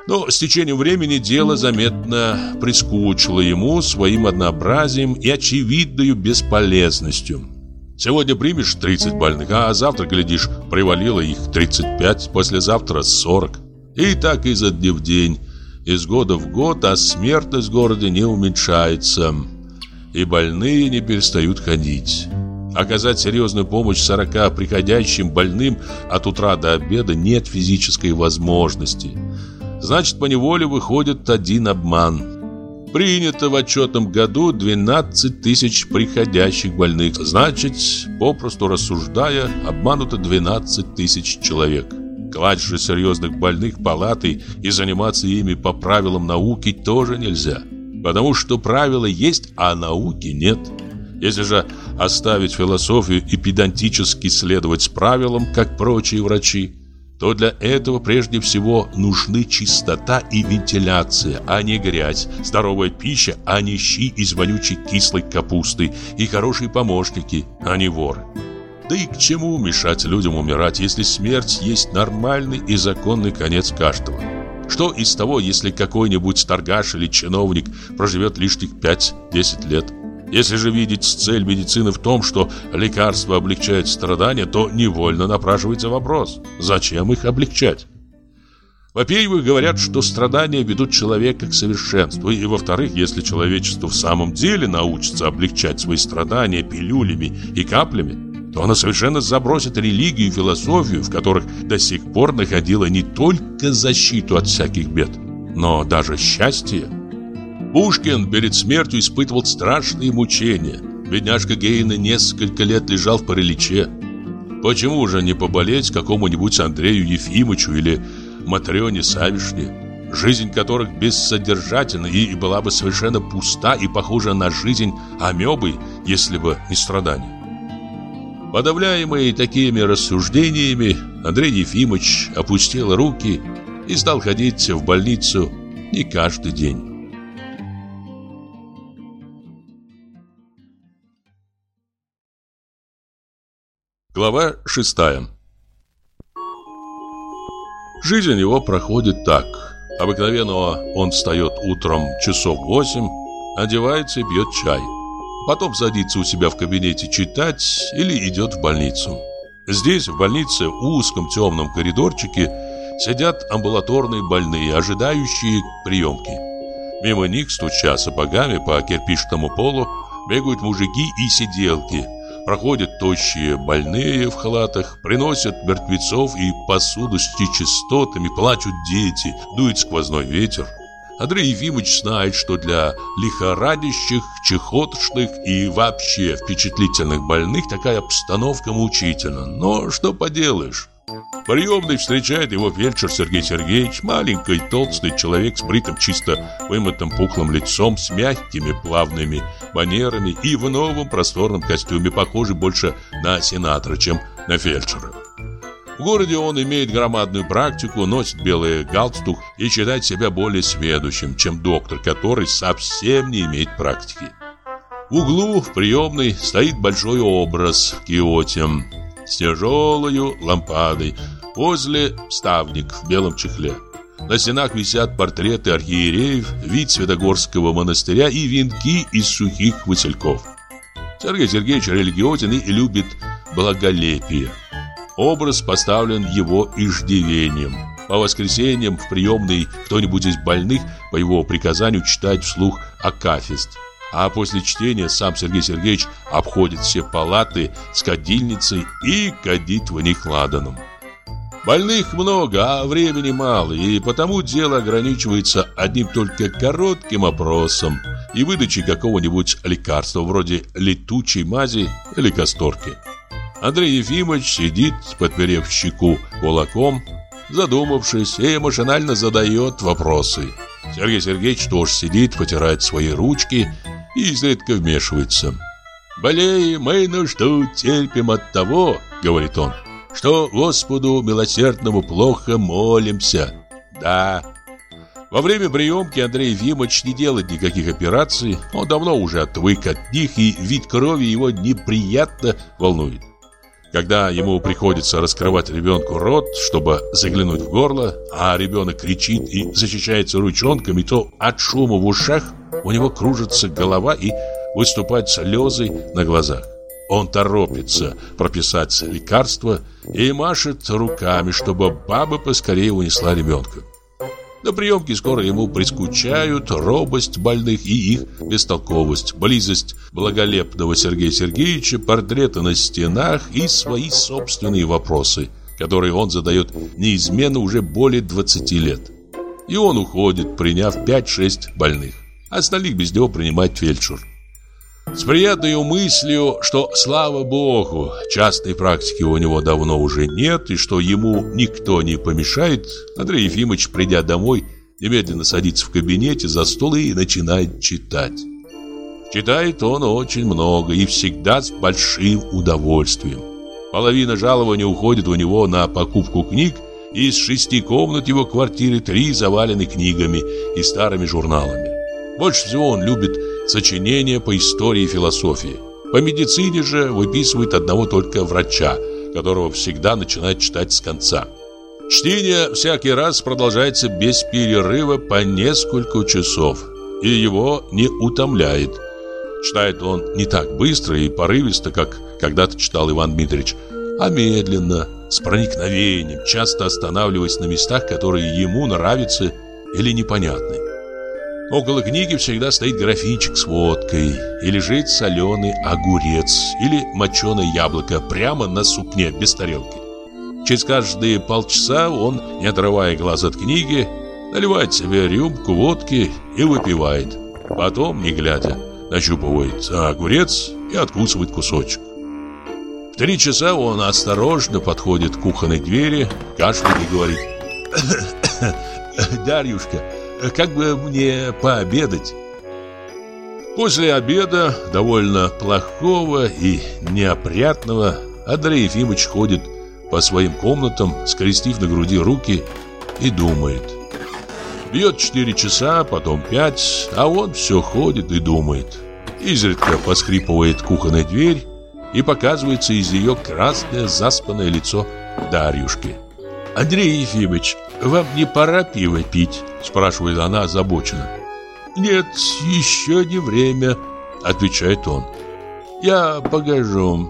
[SPEAKER 1] Но с течением времени дело заметно прискучило ему своим однообразием и очевидной бесполезностью. Сегодня примешь 30 больных, а завтра, глядишь, привалило их 35, послезавтра 40. И так изо дня в день, из года в год, а смертность в городе не уменьшается, и больные не перестают ходить. Оказать серьезную помощь 40 приходящим больным от утра до обеда нет физической возможности. Значит, поневоле выходит один обман. Принято в отчетном году 12 тысяч приходящих больных. Значит, попросту рассуждая, обмануто 12 тысяч человек. Класть же серьезных больных палатой и заниматься ими по правилам науки тоже нельзя. Потому что правила есть, а науки нет. Если же оставить философию и педантически следовать правилам, как прочие врачи, то для этого прежде всего нужны чистота и вентиляция, а не грязь, здоровая пища, а не щи из вонючей кислой капусты, и хорошие помощники, а не воры. Да и к чему мешать людям умирать, если смерть есть нормальный и законный конец каждого? Что из того, если какой-нибудь торгаш или чиновник проживет лишних 5-10 лет? Если же видеть цель медицины в том, что лекарство облегчает страдания, то невольно напрашивается вопрос: зачем их облегчать? Во-первых, говорят, что страдания ведут человека к совершенству. И во-вторых, если человечество в самом деле научится облегчать свои страдания пилюлями и каплями, то оно совершенно забросит религию и философию, в которых до сих пор находило не только защиту от всяких бед, но даже счастье. Пушкин перед смертью испытывал страшные мучения. Бедняжка Гейне несколько лет лежал в параличе. Почему же не поболеть какому-нибудь Андрею Ефимовичу или Матрёне Савишне, жизнь которых бессодержательна и была бы совершенно пуста и похожа на жизнь амебы, если бы не страдания? Подавляемый такими рассуждениями, Андрей Ефимович опустил руки и стал ходить в больницу не каждый день. Глава 6. Жизнь его проходит так. Обыкновенно он встает утром часов 8, одевается и пьет чай. Потом садится у себя в кабинете читать или идет в больницу. Здесь, в больнице, в узком темном коридорчике, сидят амбулаторные больные, ожидающие приемки. Мимо них, стуча сапогами по кирпичному полу, бегают мужики и сиделки. Проходят тощие больные в халатах, приносят мертвецов и посуду с нечистотами, плачут дети, дует сквозной ветер. Андрей Ефимович знает, что для лихорадящих, чехотошных и вообще впечатлительных больных такая обстановка мучительна. Но что поделаешь? В приемной встречает его фельдшер Сергей Сергеевич, маленький толстый человек с бритым, чисто вымытым пухлым лицом, с мягкими плавными манерами и в новом просторном костюме, похожий больше на сенатора, чем на фельдшера. В городе он имеет громадную практику, носит белый галстук и считает себя более сведущим, чем доктор, который совсем не имеет практики. В углу в приемной стоит большой образ Киоти с тяжелой лампадой, возле ставник в белом чехле. На стенах висят портреты архиереев, вид Святогорского монастыря и венки из сухих васильков. Сергей Сергеевич религиозен и любит благолепие. Образ поставлен его иждивением. По воскресеньям в приемной кто-нибудь из больных по его приказанию читает вслух акафист. А после чтения сам Сергей Сергеевич обходит все палаты с кадильницей и кадит в них ладаном. Больных много, а времени мало, и потому дело ограничивается одним только коротким опросом и выдачей какого-нибудь лекарства, вроде летучей мази или касторки. Андрей Ефимович сидит, подперев щеку кулаком, задумавшись, и машинально задает вопросы. Сергей Сергеевич тоже сидит, потирает свои ручки и изредка вмешивается. «Болеем мы, нужду терпим от того, — говорит он, — что Господу милосердному плохо молимся». Да. Во время приемки Андрей Ефимович не делает никаких операций. Он давно уже отвык от них, и вид крови его неприятно волнует. Когда ему приходится раскрывать ребенку рот, чтобы заглянуть в горло, а ребенок кричит и защищается ручонками, то от шума в ушах у него кружится голова и выступают слезы на глазах. Он торопится прописать лекарство и машет руками, чтобы баба поскорее унесла ребенка. На приемке скоро ему прискучают робость больных и их бестолковость, близость благолепного Сергея Сергеевича, портреты на стенах и свои собственные вопросы, которые он задает неизменно уже более 20 лет. И он уходит, приняв 5-6 больных. Остальных без него принимает фельдшер. С приятной мыслью, что, слава богу, частной практики у него давно уже нет, и что ему никто не помешает, Андрей Ефимович, придя домой, немедленно садится в кабинете за стол и начинает читать. Читает он очень много и всегда с большим удовольствием. Половина жалования уходит у него на покупку книг, и из 6 комнат его квартиры 3 завалены книгами и старыми журналами. Больше всего он любит сочинения по истории и философии. По медицине же выписывает одного только врача, которого всегда начинает читать с конца. Чтение всякий раз продолжается без перерыва по несколько часов, и его не утомляет. Читает он не так быстро и порывисто, как когда-то читал Иван Дмитриевич, а медленно, с проникновением, часто останавливаясь на местах, которые ему нравятся или непонятны. Около книги всегда стоит графинчик с водкой, и лежит соленый огурец или моченое яблоко прямо на сукне, без тарелки. Через каждые полчаса он, не отрывая глаз от книги, наливает себе рюмку водки и выпивает. Потом, не глядя, нащупывает огурец и откусывает кусочек. В 3 часа он осторожно подходит к кухонной двери, кашляет и говорит: «Дарьюшка, как бы мне пообедать?» После обеда, довольно плохого и неопрятного, Андрей Ефимович ходит по своим комнатам, скрестив на груди руки, и думает. Бьет 4 часа, потом 5, а он все ходит и думает. Изредка поскрипывает кухонная дверь, и показывается из ее красное заспанное лицо Дарьюшки. «Андрей Ефимович, вам не пора пиво пить?» — спрашивает она озабоченно. «Нет, еще не время», — отвечает он. «Я погожу.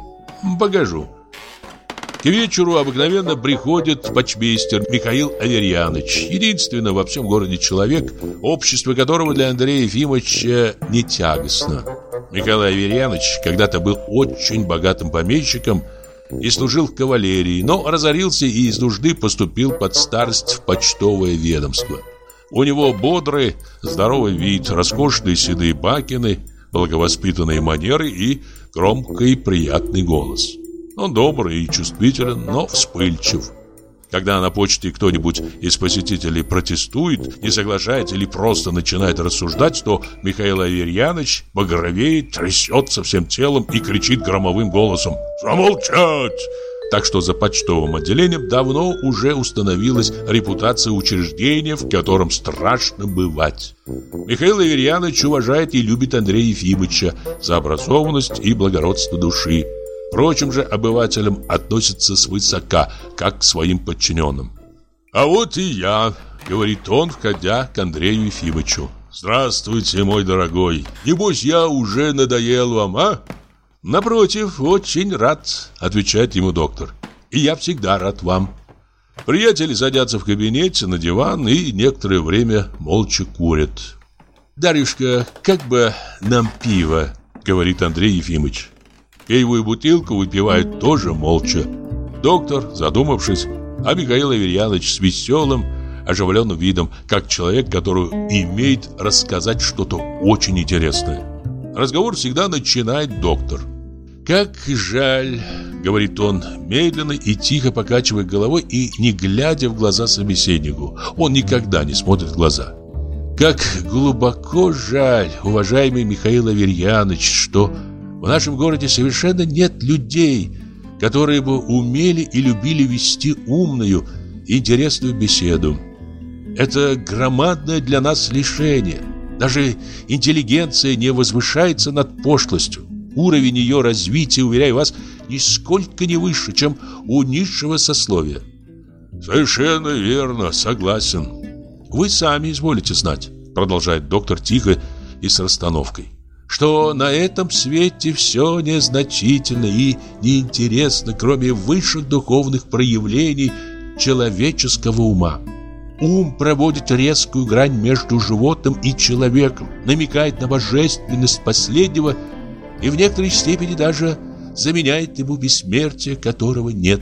[SPEAKER 1] К вечеру обыкновенно приходит почмейстер Михаил Аверьяныч, единственный во всем городе человек, общество которого для Андрея Ефимовича не тягостно. Михаил Аверьяныч когда-то был очень богатым помещиком и служил в кавалерии, но разорился и из нужды поступил под старость в почтовое ведомство. У него бодрый, здоровый вид, роскошные седые бакины, благовоспитанные манеры и громкий приятный голос. Он добрый и чувствителен, но вспыльчив. Когда на почте кто-нибудь из посетителей протестует, не соглашается или просто начинает рассуждать, то Михаил Аверьяныч багровеет, трясется всем телом и кричит громовым голосом: «Замолчать!» Так что за почтовым отделением давно уже установилась репутация учреждения, в котором страшно бывать. Михаил Аверьяныч уважает и любит Андрея Ефимовича за образованность и благородство души. Прочим же обывателям относится свысока, как к своим подчиненным. «А вот и я», — говорит он, входя к Андрею Ефимовичу. «Здравствуйте, мой дорогой. Небось, я уже надоел вам, а?» «Напротив, очень рад», — отвечает ему доктор. «И я всегда рад вам». Приятели садятся в кабинете на диван и некоторое время молча курят. «Дарюшка, как бы нам пиво?» — говорит Андрей Ефимович. Пивную бутылку выпивают тоже молча. Доктор, задумавшись, а Михаил Аверьяныч с веселым, оживленным видом, как человек, который имеет рассказать что-то очень интересное. Разговор всегда начинает доктор. «Как жаль», — говорит он, медленно и тихо покачивая головой и не глядя в глаза собеседнику. Он никогда не смотрит в глаза. «Как глубоко жаль, уважаемый Михаил Аверьяныч, что в нашем городе совершенно нет людей, которые бы умели и любили вести умную и интересную беседу. Это громадное для нас лишение. Даже интеллигенция не возвышается над пошлостью. Уровень ее развития, уверяю вас, нисколько не выше, чем у низшего сословия. Совершенно верно, согласен. Вы сами изволите знать, продолжает доктор тихо и с расстановкой, что на этом свете все незначительно и неинтересно, кроме высших духовных проявлений человеческого ума. Ум проводит резкую грань между животным и человеком, намекает на божественность последнего и в некоторой степени даже заменяет ему бессмертие, которого нет.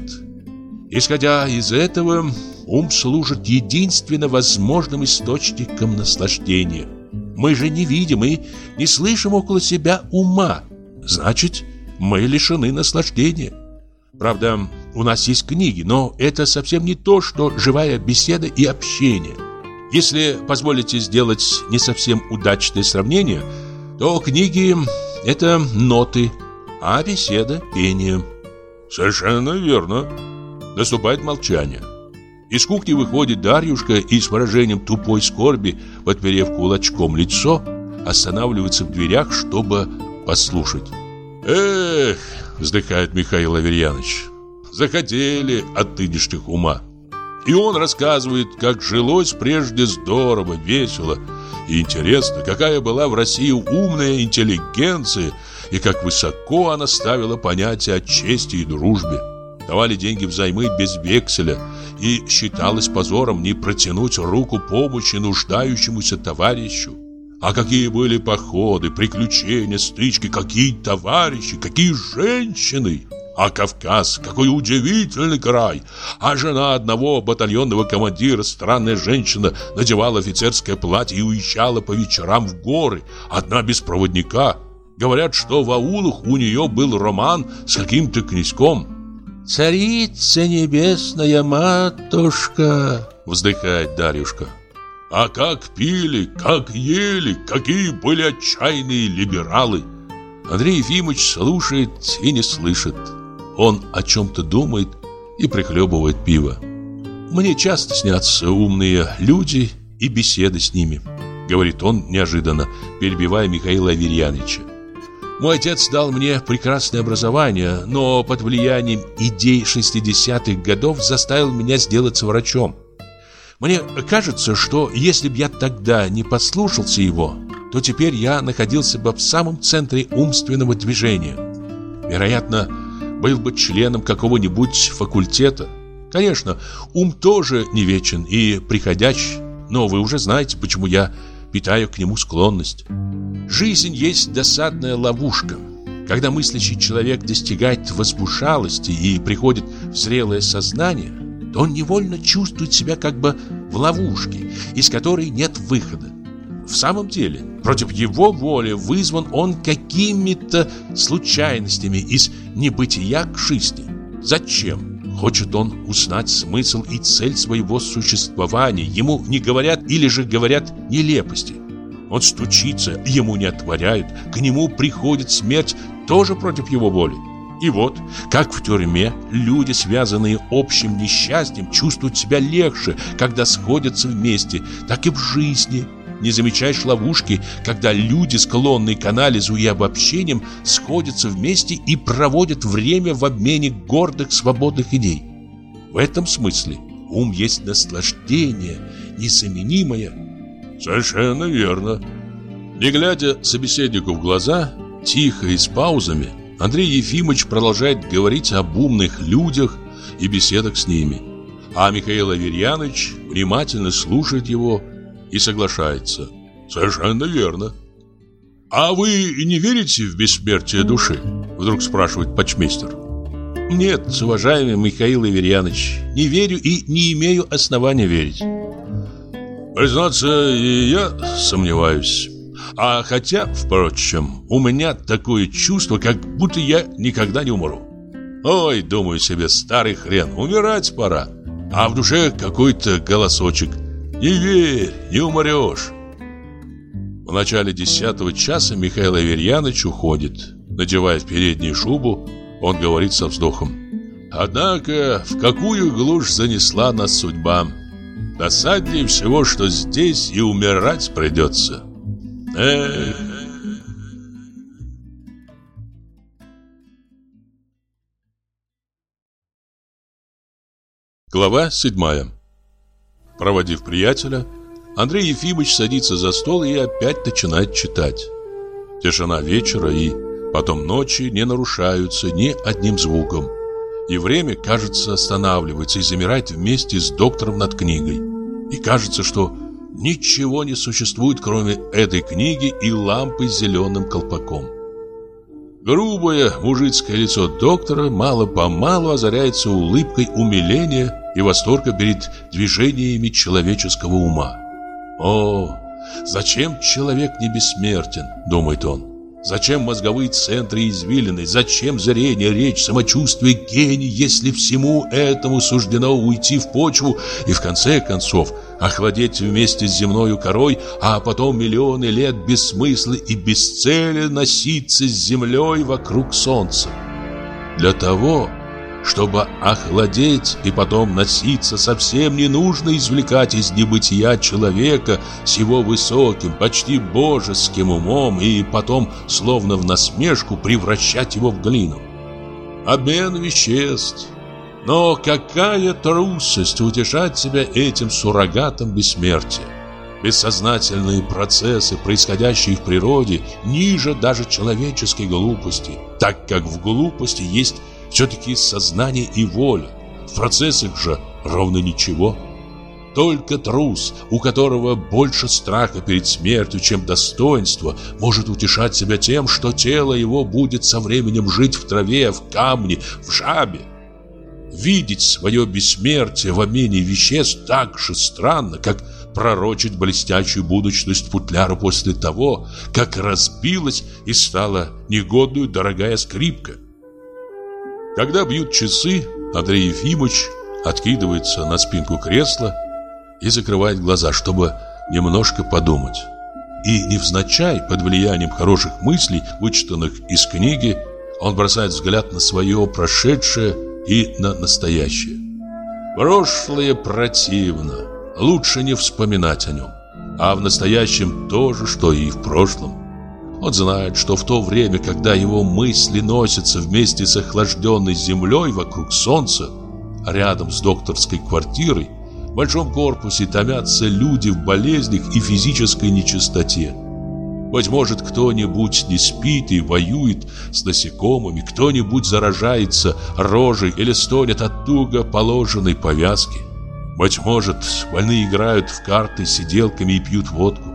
[SPEAKER 1] Исходя из этого, ум служит единственно возможным источником наслаждения. Мы же не видим и не слышим около себя ума. Значит, мы лишены наслаждения. Правда, у нас есть книги, но это совсем не то, что живая беседа и общение. Если позволите сделать не совсем удачное сравнение, то книги – это ноты, а беседа – пение. Совершенно верно. Наступает молчание. Из кухни выходит Дарьюшка и с выражением тупой скорби, подперев кулачком лицо, останавливается в дверях, чтобы послушать. «Эх!» — вздыхает Михаил Аверьяныч. «Захотели от нынешних ума». И он рассказывает, как жилось прежде здорово, весело и интересно, какая была в России умная интеллигенция и как высоко она ставила понятие о чести и дружбе. Давали деньги взаймы без векселя, и считалось позором не протянуть руку помощи нуждающемуся товарищу. А какие были походы, приключения, стычки, какие товарищи, какие женщины! А Кавказ, какой удивительный край! А жена одного батальонного командира, странная женщина, надевала офицерское платье и уезжала по вечерам в горы, одна без проводника. Говорят, что в аулах у нее был роман с каким-то князьком. «Царица небесная, матушка!» — вздыхает Дарьюшка. А как пили, как ели, какие были отчаянные либералы! Андрей Ефимович слушает и не слышит. Он о чем-то думает и прихлебывает пиво. «Мне часто снятся умные люди и беседы с ними», — говорит он неожиданно, перебивая Михаила Аверьяновича. «Мой отец дал мне прекрасное образование, но под влиянием идей 60-х годов заставил меня сделаться врачом. Мне кажется, что если б я тогда не послушался его, то теперь я находился бы в самом центре умственного движения. Вероятно, был бы членом какого-нибудь факультета. Конечно, ум тоже не вечен и приходящий, но вы уже знаете, почему я питаю к нему склонность. Жизнь есть досадная ловушка. Когда мыслящий человек достигает возбужалости и приходит в зрелое сознание, то он невольно чувствует себя как бы в ловушке, из которой нет выхода. В самом деле, против его воли вызван он какими-то случайностями из небытия к жизни. Зачем? Хочет он узнать смысл и цель своего существования. Ему не говорят или же говорят нелепости. Он стучится, ему не отворяют, к нему приходит смерть тоже против его воли. И вот, как в тюрьме, люди, связанные общим несчастьем, чувствуют себя легче, когда сходятся вместе, так и в жизни. Не замечаешь ловушки, когда люди, склонные к анализу и обобщениям, сходятся вместе и проводят время в обмене гордых, свободных идей. В этом смысле ум есть наслаждение, незаменимое. Совершенно верно. Не глядя собеседнику в глаза, тихо и с паузами, Андрей Ефимович продолжает говорить об умных людях и беседах с ними. А Михаил Аверьянович внимательно слушает его и соглашается. Совершенно верно. «А вы не верите в бессмертие души?» Вдруг спрашивает почмейстер. «Нет, уважаемый Михаил Аверьянович, не верю и не имею основания верить». «Признаться, и я сомневаюсь. А хотя, впрочем, у меня такое чувство, как будто я никогда не умру. Ой, думаю себе, старый хрен, умирать пора. А в душе какой-то голосочек: не верь, не умрешь». В начале 10-го часа Михаил Аверьянович уходит. Надевая в переднюю шубу, он говорит со вздохом: «Однако, в какую глушь занесла нас судьба. Досаднее всего, что здесь и умирать придется. Эх!» Глава 7. Проводив приятеля, Андрей Ефимович садится за стол и опять начинает читать. Тишина вечера и потом ночи не нарушаются ни одним звуком. И время, кажется, останавливается и замирает вместе с доктором над книгой. И кажется, что ничего не существует, кроме этой книги и лампы с зеленым колпаком. Грубое мужицкое лицо доктора мало-помалу озаряется улыбкой умиления и восторга перед движениями человеческого ума. «О, зачем человек не бессмертен?» — думает он. «Зачем мозговые центры извилины? Зачем зрение, речь, самочувствие, гений, если всему этому суждено уйти в почву и в конце концов охладеть вместе с земною корой, а потом миллионы лет без смысла и без цели носиться с землей вокруг солнца? Для того, чтобы охладеть и потом носиться, совсем не нужно извлекать из небытия человека с его высоким, почти божеским умом и потом, словно в насмешку, превращать его в глину. Обмен веществ. Но какая трусость утешать себя этим суррогатом бессмертия. Бессознательные процессы, происходящие в природе, ниже даже человеческой глупости, так как в глупости есть все-таки сознание и воля. В процессах же ровно ничего. Только трус, у которого больше страха перед смертью, чем достоинства, может утешать себя тем, что тело его будет со временем жить в траве, в камне, в жабе. Видеть свое бессмертие в обмене веществ так же странно, как пророчить блестящую будущность футляра после того, как разбилась и стала негодную дорогая скрипка. Когда бьют часы, Андрей Ефимович откидывается на спинку кресла и закрывает глаза, чтобы немножко подумать. И невзначай, под влиянием хороших мыслей, вычитанных из книги, он бросает взгляд на свое прошедшее и на настоящее. Прошлое противно, лучше не вспоминать о нем. А в настоящем то же, что и в прошлом. Он знает, что в то время, когда его мысли носятся вместе с охлажденной землей вокруг солнца, рядом с докторской квартирой, в большом корпусе томятся люди в болезнях и физической нечистоте. Быть может, кто-нибудь не спит и воюет с насекомыми, кто-нибудь заражается рожей или стонет от туго положенной повязки. Быть может, больные играют в карты с сиделками и пьют водку.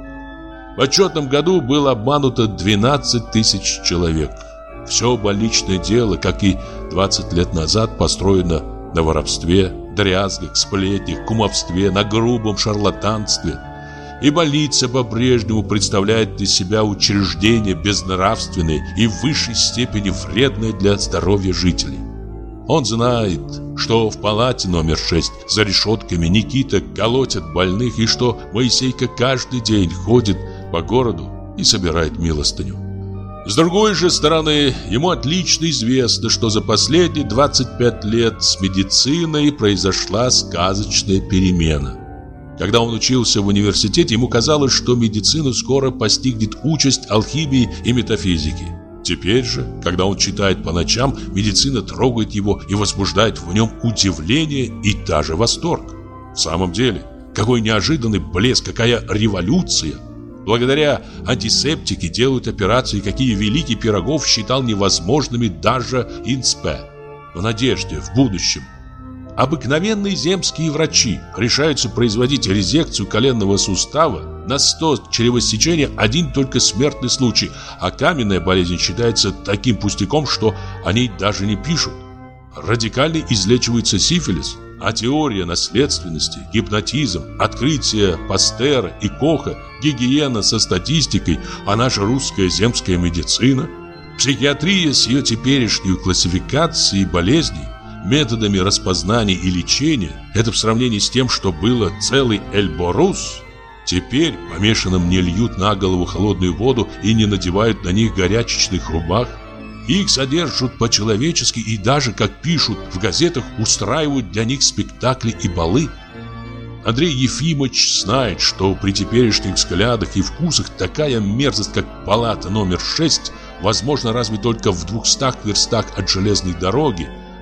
[SPEAKER 1] В отчетном году было обмануто 12 тысяч человек. Все больничное дело, как и 20 лет назад, построено на воровстве, дрязгах, сплетнях, кумовстве, на грубом шарлатанстве. И больница по-прежнему представляет из себя учреждение безнравственное и в высшей степени вредное для здоровья жителей. Он знает, что в палате номер 6 за решетками Никита колотит больных и что Моисейка каждый день ходит по городу и собирает милостыню. С другой же стороны, ему отлично известно, что за последние 25 лет с медициной произошла сказочная перемена. Когда он учился в университете, ему казалось, что медицину скоро постигнет участь алхимии и метафизики. Теперь же, когда он читает по ночам, медицина трогает его и возбуждает в нем удивление и даже восторг. В самом деле, какой неожиданный блеск, какая революция! Благодаря антисептике делают операции, какие великий Пирогов считал невозможными даже Инспе. В надежде, в будущем. Обыкновенные земские врачи решаются производить резекцию коленного сустава. На 100 чревосечения один только смертный случай, а каменная болезнь считается таким пустяком, что о ней даже не пишут. Радикально излечивается сифилис, а теория наследственности, гипнотизм, открытие Пастера и Коха, гигиена со статистикой, а наша русская земская медицина, психиатрия с ее теперешней классификацией болезней, методами распознания и лечения, это в сравнении с тем, что было целый Эльборус. Теперь помешанным не льют на голову холодную воду и не надевают на них горячечных рубах. Их содержат по-человечески и даже, как пишут в газетах, устраивают для них спектакли и балы. Андрей Ефимович знает, что при теперешних взглядах и вкусах такая мерзость, как палата номер 6, возможно разве только в 200 верстах от железной дороги,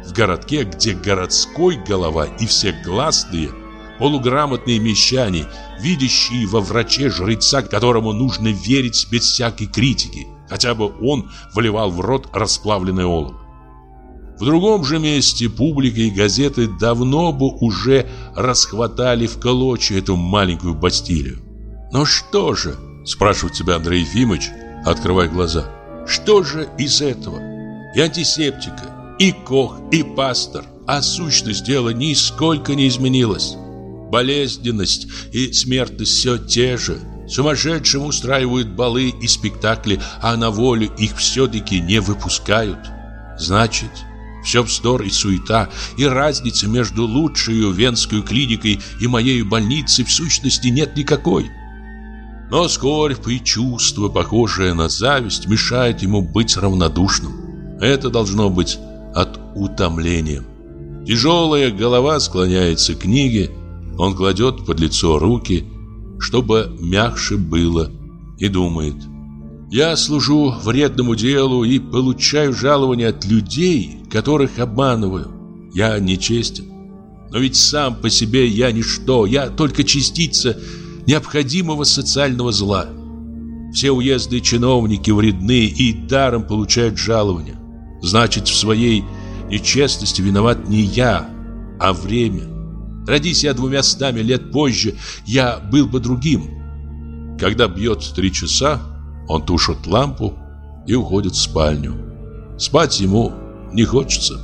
[SPEAKER 1] в городке, где городской голова и все гласные, полуграмотные мещане, видящие во враче жреца, которому нужно верить без всякой критики, хотя бы он вливал в рот расплавленный олово. В другом же месте публика и газеты давно бы уже расхватали в клочья эту маленькую Бастилию. «Но что же?» – спрашивает тебя Андрей Ефимович, открывая глаза. «Что же из этого? И антисептика, и Кох, и пастор, а сущность дела нисколько не изменилась. Болезненность и смертность все те же. Сумасшедшим устраивают балы и спектакли, а на волю их все-таки не выпускают. Значит, все вздор и суета, и разницы между лучшей венской клиникой и моей больницей в сущности нет никакой». Но скорбь и чувство, похожее на зависть, мешает ему быть равнодушным. Это должно быть от утомления. Тяжелая голова склоняется к книге, он кладет под лицо руки, чтобы мягче было, и думает: «Я служу вредному делу и получаю жалования от людей, которых обманываю. Я нечестен. Но ведь сам по себе я ничто, я только частица необходимого социального зла. Все уездные чиновники вредны и даром получают жалования. Значит, в своей нечестности виноват не я, а время. Родись я 200 лет позже, я был бы другим». Когда бьет 3 часа, он тушит лампу и уходит в спальню. Спать ему не хочется.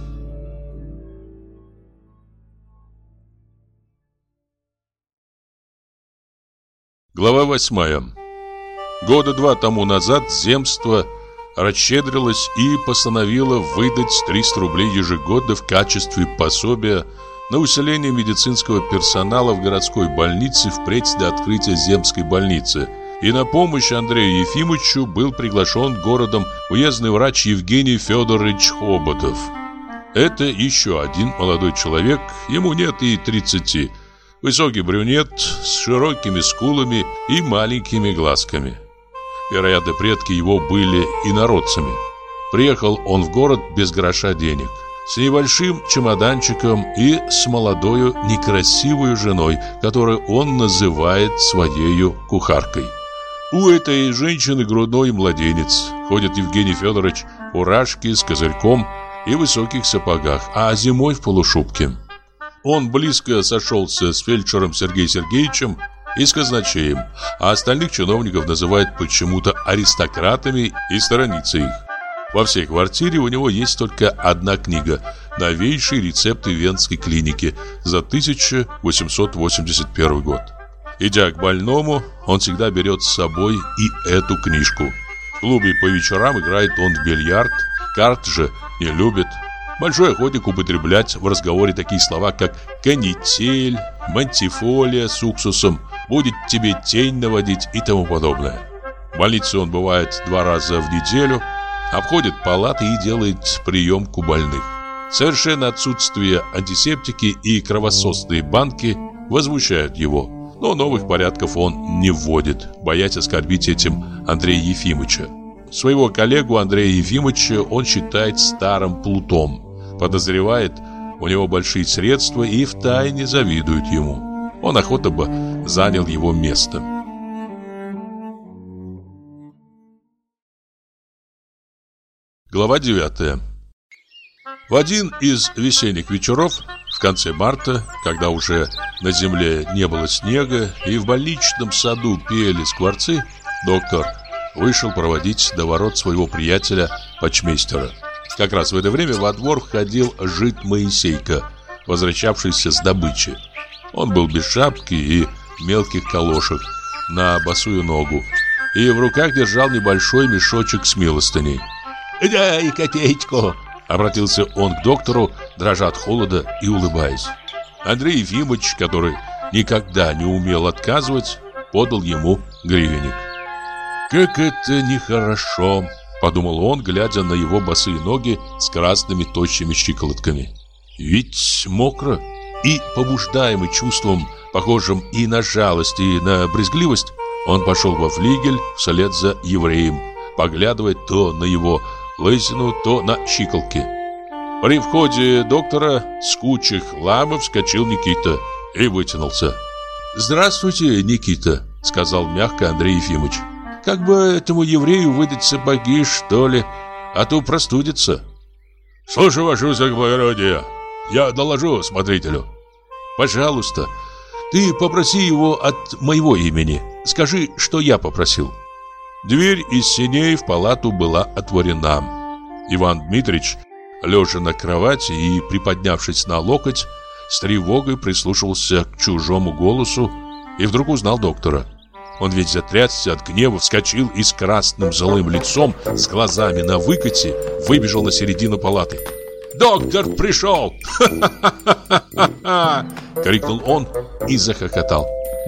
[SPEAKER 1] Глава 8. Года 2 тому назад земство расщедрилось и постановило выдать 300 рублей ежегодно в качестве пособия на усиление медицинского персонала в городской больнице впредь до открытия земской больницы. И на помощь Андрею Ефимовичу был приглашен городом уездный врач Евгений Федорович Хоботов. Это еще один молодой человек, ему нет и 30. Высокий брюнет с широкими скулами и маленькими глазками. Вероятно, предки его были инородцами. Приехал он в город без гроша денег, с небольшим чемоданчиком и с молодою некрасивой женой, которую он называет своею кухаркой. У этой женщины грудной младенец. Ходит Евгений Федорович в фуражке с козырьком и высоких сапогах, а зимой в полушубке. Он близко сошелся с фельдшером Сергеем Сергеевичем и с казначеем, а остальных чиновников называют почему-то аристократами и сторонится их. Во всей квартире у него есть только одна книга «Новейшие рецепты Венской клиники» за 1881 год. Идя к больному, он всегда берет с собой и эту книжку. В клубе по вечерам играет он в бильярд, карт же не любит. Большой охотник употреблять в разговоре такие слова, как канитель, мантифолия с уксусом, будет тебе тень наводить и тому подобное. В больнице он бывает 2 раза в неделю, обходит палаты и делает приемку больных. Совершенно отсутствие антисептики и кровососные банки возмущают его, но новых порядков он не вводит, боясь оскорбить этим Андрея Ефимовича. Своего коллегу Андрея Ефимовича он считает старым плутом, подозревает у него большие средства и втайне завидует ему. Он охотно бы занял его место. Глава 9. В один из весенних вечеров, в конце марта, когда уже на земле не было снега и в больничном саду пели скворцы, доктор вышел проводить до ворот своего приятеля почмейстера. Как раз в это время во двор входил жид Моисейка, возвращавшийся с добычи. Он был без шапки и мелких калошек, на босую ногу, и в руках держал небольшой мешочек с милостыней. «Дай копеечку!» — обратился он к доктору, дрожа от холода и улыбаясь. Андрей Ефимович, который никогда не умел отказывать, подал ему гривенник. «Как это нехорошо!» — подумал он, глядя на его босые ноги с красными тощими щиколотками. «Ведь мокро!» И, побуждаемый чувством, похожим и на жалость, и на брезгливость, он пошел во флигель вслед за евреем, поглядывая то на его лысину, то на щиколки. При входе доктора с кучей хлама вскочил Никита и вытянулся. «Здравствуйте, Никита», — сказал мягко Андрей Ефимович. «Как бы этому еврею выдать сапоги, что ли, а то простудится». «Слушаю, ваше высокоблагородие. Я доложу смотрителю». «Пожалуйста, ты попроси его от моего имени. Скажи, что я попросил». Дверь из сеней в палату была отворена. Иван Дмитрич, лежа на кровати и приподнявшись на локоть, с тревогой прислушивался к чужому голосу и вдруг узнал доктора. Он весь затрясся от гнева, вскочил и с красным злым лицом, с глазами на выкате, выбежал на середину палаты. «Доктор пришел!» крикнул он и захохотал.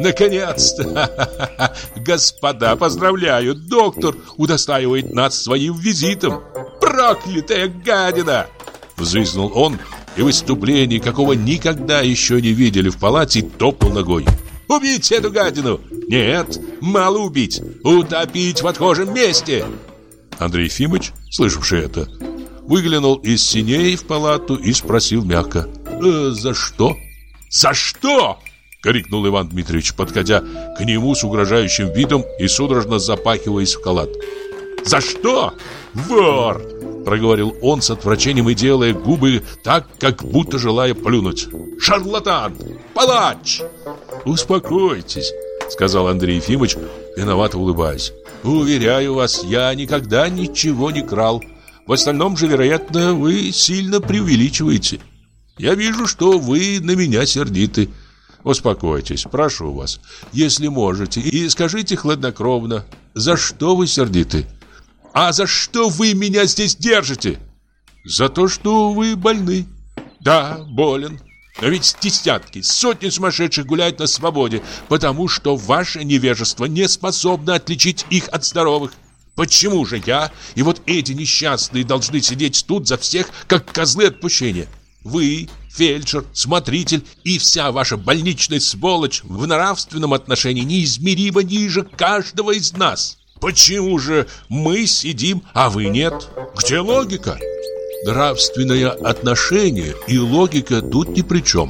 [SPEAKER 1] «Наконец-то! Господа, поздравляю! Доктор удостаивает нас своим визитом! Проклятая гадина!» Взвизгнул он и в выступлении, какого никогда еще не видели в палате, топнул ногой. «Убить эту гадину! Нет, мало убить! Утопить в отхожем месте!» Андрей Ефимович, слышавший это, выглянул из сеней в палату и спросил мягко: «За что?» «За что?» — крикнул Иван Дмитриевич, подходя к нему с угрожающим видом и судорожно запахиваясь в халат. «За что? Вор!» — проговорил он с отвращением и делая губы так, как будто желая плюнуть. «Шарлатан! Палач!» «Успокойтесь», — сказал Андрей Ефимович, виновато улыбаясь. «Уверяю вас, я никогда ничего не крал. В остальном же, вероятно, вы сильно преувеличиваете. Я вижу, что вы на меня сердиты. Успокойтесь, прошу вас, если можете, и скажите хладнокровно, за что вы сердиты?» «А за что вы меня здесь держите?» «За то, что вы больны». «Да, болен. Но ведь десятки, сотни сумасшедших гуляют на свободе, потому что ваше невежество не способно отличить их от здоровых. Почему же я и вот эти несчастные должны сидеть тут за всех, как козлы отпущения? Вы, фельдшер, смотритель и вся ваша больничная сволочь в нравственном отношении неизмеримо ниже каждого из нас. Почему же мы сидим, а вы нет? Где логика?» «Нравственное отношение и логика тут ни при чем.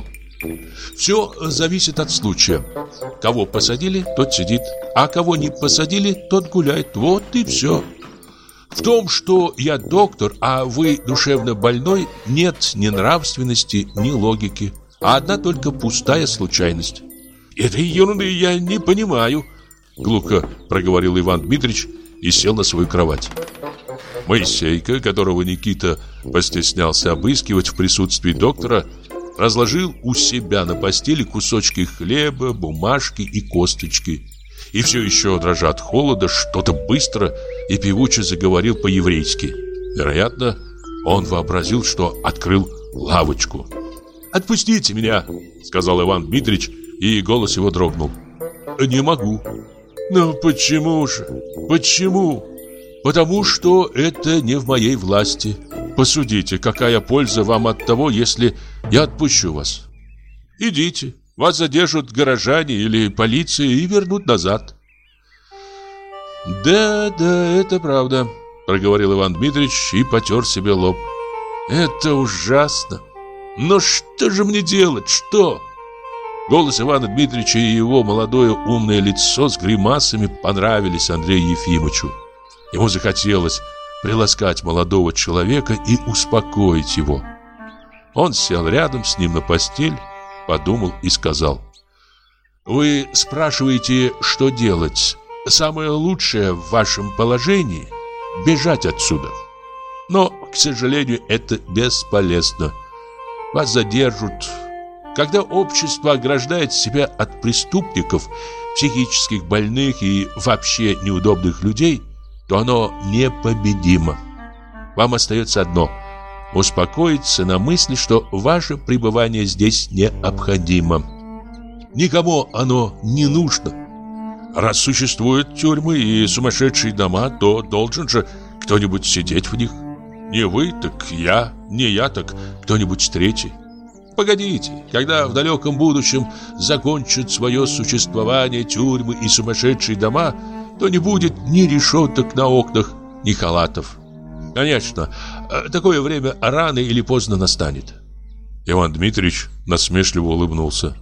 [SPEAKER 1] Все зависит от случая. Кого посадили, тот сидит, а кого не посадили, тот гуляет. Вот и все. В том, что я доктор, а вы душевно больной, нет ни нравственности, ни логики, а одна только пустая случайность». «Этой ерунды я не понимаю», — глухо проговорил Иван Дмитрич и сел на свою кровать. Моисейка, которого Никита постеснялся обыскивать в присутствии доктора, разложил у себя на постели кусочки хлеба, бумажки и косточки. И все еще, дрожа от холода, что-то быстро и певуче заговорил по-еврейски. Вероятно, он вообразил, что открыл лавочку. «Отпустите меня», — сказал Иван Дмитрич, и голос его дрогнул. «Не могу». «Ну почему же? Почему?» «Потому что это не в моей власти. Посудите, какая польза вам от того, если я отпущу вас? Идите, вас задержат горожане или полиция и вернут назад». «Да, это правда», — проговорил Иван Дмитрич и потер себе лоб. «Это ужасно. Но что же мне делать, что?» Голос Ивана Дмитрича и его молодое умное лицо с гримасами понравились Андрею Ефимовичу. Ему захотелось приласкать молодого человека и успокоить его. Он сел рядом с ним на постель, подумал и сказал: «Вы спрашиваете, что делать? Самое лучшее в вашем положении – бежать отсюда. Но, к сожалению, это бесполезно. Вас задержат. Когда общество ограждает себя от преступников, психических больных и вообще неудобных людей, то оно непобедимо. Вам остается одно – успокоиться на мысли, что ваше пребывание здесь необходимо. Никому оно не нужно. Раз существуют тюрьмы и сумасшедшие дома, то должен же кто-нибудь сидеть в них. Не вы, так я, не я, так кто-нибудь третий. Погодите, когда в далеком будущем закончат свое существование тюрьмы и сумасшедшие дома, то не будет ни решеток на окнах, ни халатов. Конечно, такое время рано или поздно настанет. Иван Дмитриевич насмешливо улыбнулся.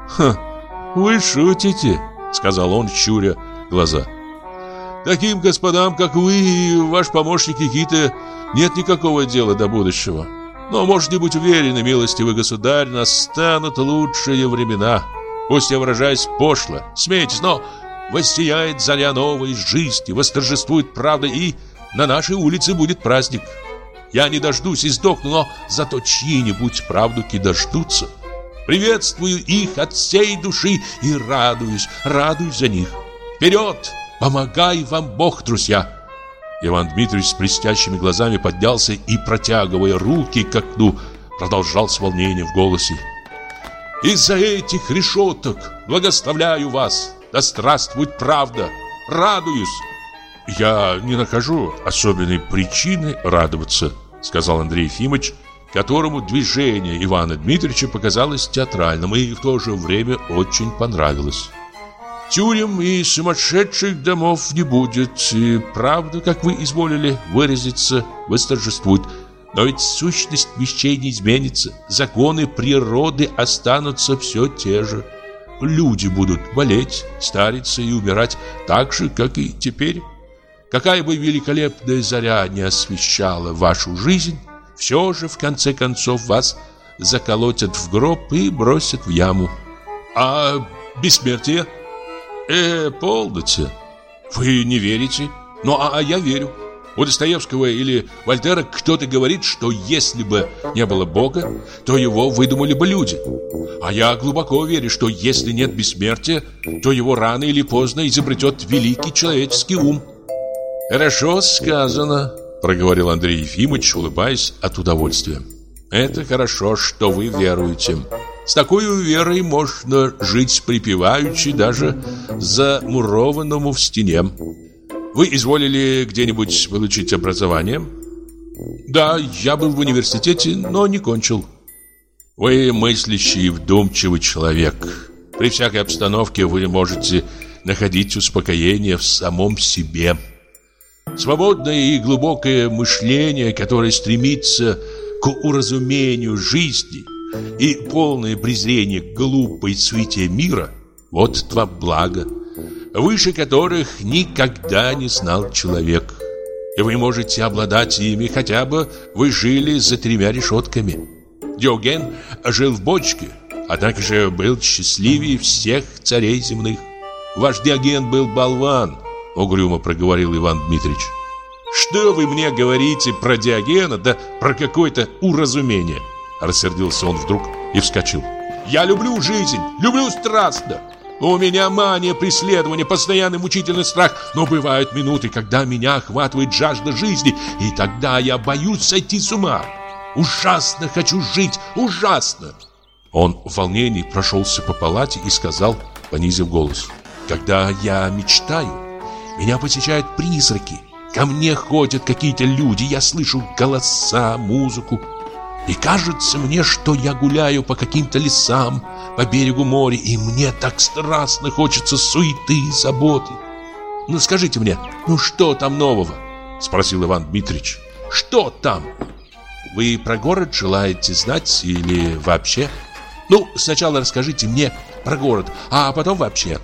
[SPEAKER 1] Вы шутите, сказал он, щуря глаза. Таким господам, как вы и ваш помощник Никита, нет никакого дела до будущего. Но можете быть уверены, милостивый государь, настанут лучшие времена. Пусть я выражаюсь пошло, смейтесь, но воссияет заря новой жизни, восторжествует правда, и на нашей улице будет праздник. Я не дождусь и сдохну, но зато чьи-нибудь правдуки дождутся. Приветствую их от всей души и радуюсь за них. Вперед! Помогай вам Бог, друзья!» Иван Дмитриевич с блестящими глазами поднялся и, протягивая руки к окну, продолжал с волнением в голосе. «Из-за этих решеток благословляю вас! Да здравствует правда! Радуюсь!» «Я не нахожу особенной причины радоваться», — сказал Андрей Ефимович, которому движение Ивана Дмитриевича показалось театральным и в то же время очень понравилось. «Тюрем и сумасшедших домов не будет, и правда, как вы изволили выразиться, восторжествует. Но ведь сущность вещей не изменится, законы природы останутся все те же. Люди будут болеть, стариться и умирать так же, как и теперь. Какая бы великолепная заря не освещала вашу жизнь, все же в конце концов вас заколотят в гроб и бросят в яму. А бессмертие? Полноте. Вы не верите? Ну, а я верю. У Достоевского или Вольтера кто-то говорит, что если бы не было Бога, то его выдумали бы люди. А я глубоко верю, что если нет бессмертия, то его рано или поздно изобретет великий человеческий ум. «Хорошо сказано», — проговорил Андрей Ефимович, улыбаясь от удовольствия. «Это хорошо, что вы веруете. С такой верой можно жить припеваючи даже замурованному в стене. Вы изволили где-нибудь получить образование?» «Да, я был в университете, но не кончил». «Вы мыслящий и вдумчивый человек. При всякой обстановке вы можете находить успокоение в самом себе. Свободное и глубокое мышление, которое стремится к уразумению жизни, и полное презрение к глупой суете мира – вот два блага, выше которых никогда не знал человек. И вы можете обладать ими, хотя бы вы жили за 3 решетками. Диоген жил в бочке, однако же был счастливее всех царей земных. Ваш Диоген был болван, угрюмо проговорил Иван Дмитриевич. «Что вы мне говорите про Диогена, да про какое-то уразумение?» Рассердился он вдруг и вскочил. «Я люблю жизнь, люблю страстно. У меня мания преследования, постоянный мучительный страх. Но бывают минуты, когда меня охватывает жажда жизни, и тогда я боюсь сойти с ума. Ужасно хочу жить, ужасно!» Он в волнении прошелся по палате и сказал, понизив голос: «Когда я мечтаю, меня посещают призраки. Ко мне ходят какие-то люди, я слышу голоса, музыку. И кажется мне, что я гуляю по каким-то лесам, по берегу моря, и мне так страстно хочется суеты и заботы. Ну скажите мне, ну что там нового?» Спросил Иван Дмитриевич. «Что там? Вы про город желаете знать или вообще? Ну, сначала расскажите мне про город, а потом вообще».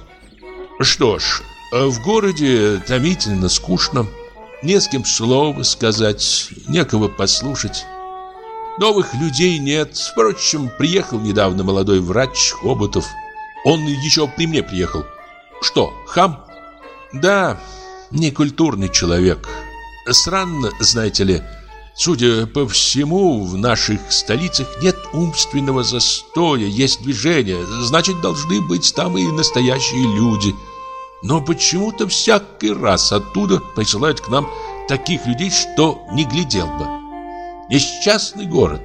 [SPEAKER 1] «Что ж, в городе томительно скучно. Не с кем слова сказать, некого послушать. Новых людей нет. Впрочем, приехал недавно молодой врач Хоботов. Он еще при мне приехал. Что, хам? Да, некультурный человек. Странно, знаете ли, судя по всему, в наших столицах нет умственного застоя, есть движение. Значит, должны быть там и настоящие люди. Но почему-то всякий раз оттуда присылают к нам таких людей, что не глядел бы. Несчастный город».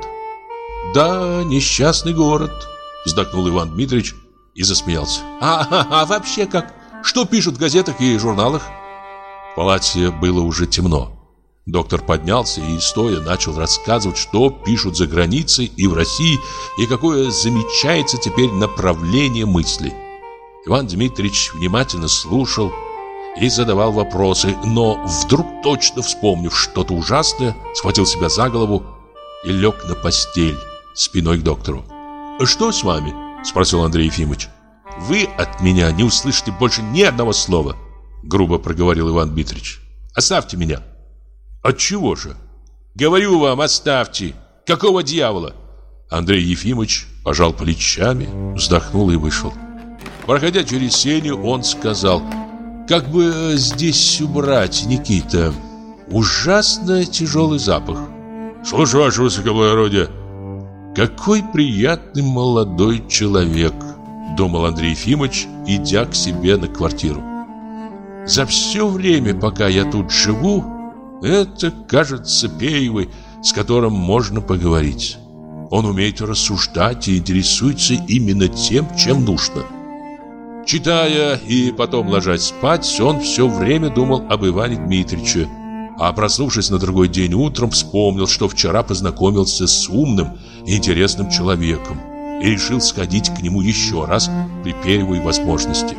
[SPEAKER 1] «Да, несчастный город», вздохнул Иван Дмитриевич и засмеялся. А вообще как? Что пишут в газетах и журналах?» В палате было уже темно. Доктор поднялся и, стоя, начал рассказывать, что пишут за границей и в России, и какое замечается теперь направление мысли. Иван Дмитриевич внимательно слушал, и задавал вопросы, но вдруг, точно вспомнив что-то ужасное, схватил себя за голову и лег на постель спиной к доктору. «Что с вами?» – спросил Андрей Ефимович. «Вы от меня не услышите больше ни одного слова», – грубо проговорил Иван Дмитрич. «Оставьте меня». «Отчего же?» «Говорю вам, оставьте. Какого дьявола?» Андрей Ефимович пожал плечами, вздохнул и вышел. Проходя через сеню, он сказал: «Как бы здесь убрать, Никита? Ужасно тяжелый запах». «Слушаю, ваше высокоблагородие». «Какой приятный молодой человек», — думал Андрей Ефимович, идя к себе на квартиру. «За все время, пока я тут живу, это, кажется, первый, с которым можно поговорить. Он умеет рассуждать и интересуется именно тем, чем нужно». Читая и потом ложась спать, он все время думал об Иване Дмитриче. А проснувшись на другой день утром, вспомнил, что вчера познакомился с умным и интересным человеком и решил сходить к нему еще раз при первой возможности.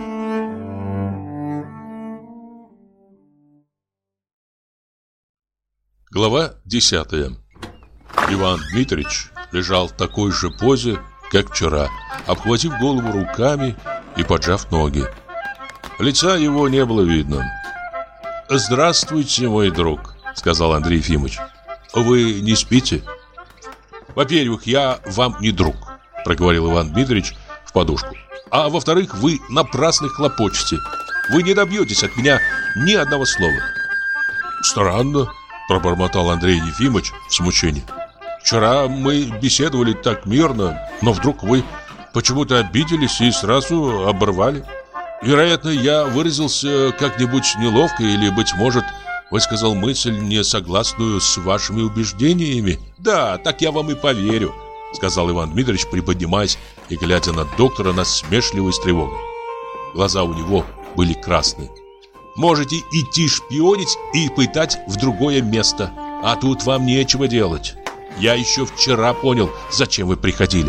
[SPEAKER 1] Глава 10. Иван Дмитрич лежал в такой же позе, как вчера, обхватив голову руками и поджав ноги. Лица его не было видно. «Здравствуйте, мой друг», — сказал Андрей Ефимович. «Вы не спите?» «Во-первых, я вам не друг», — проговорил Иван Дмитрич в подушку. «А во-вторых, вы напрасно хлопочете. Вы не добьетесь от меня ни одного слова». «Странно», — пробормотал Андрей Ефимович в смущении. «Вчера мы беседовали так мирно, но вдруг вы почему-то обиделись и сразу оборвали. Вероятно, я выразился как-нибудь неловко или, быть может, высказал мысль, не согласную с вашими убеждениями». «Да, так я вам и поверю», — сказал Иван Дмитрич, приподнимаясь и глядя на доктора насмешливо и с тревогой. Глаза у него были красные. «Можете идти шпионить и пытать в другое место, а тут вам нечего делать. Я еще вчера понял, зачем вы приходили».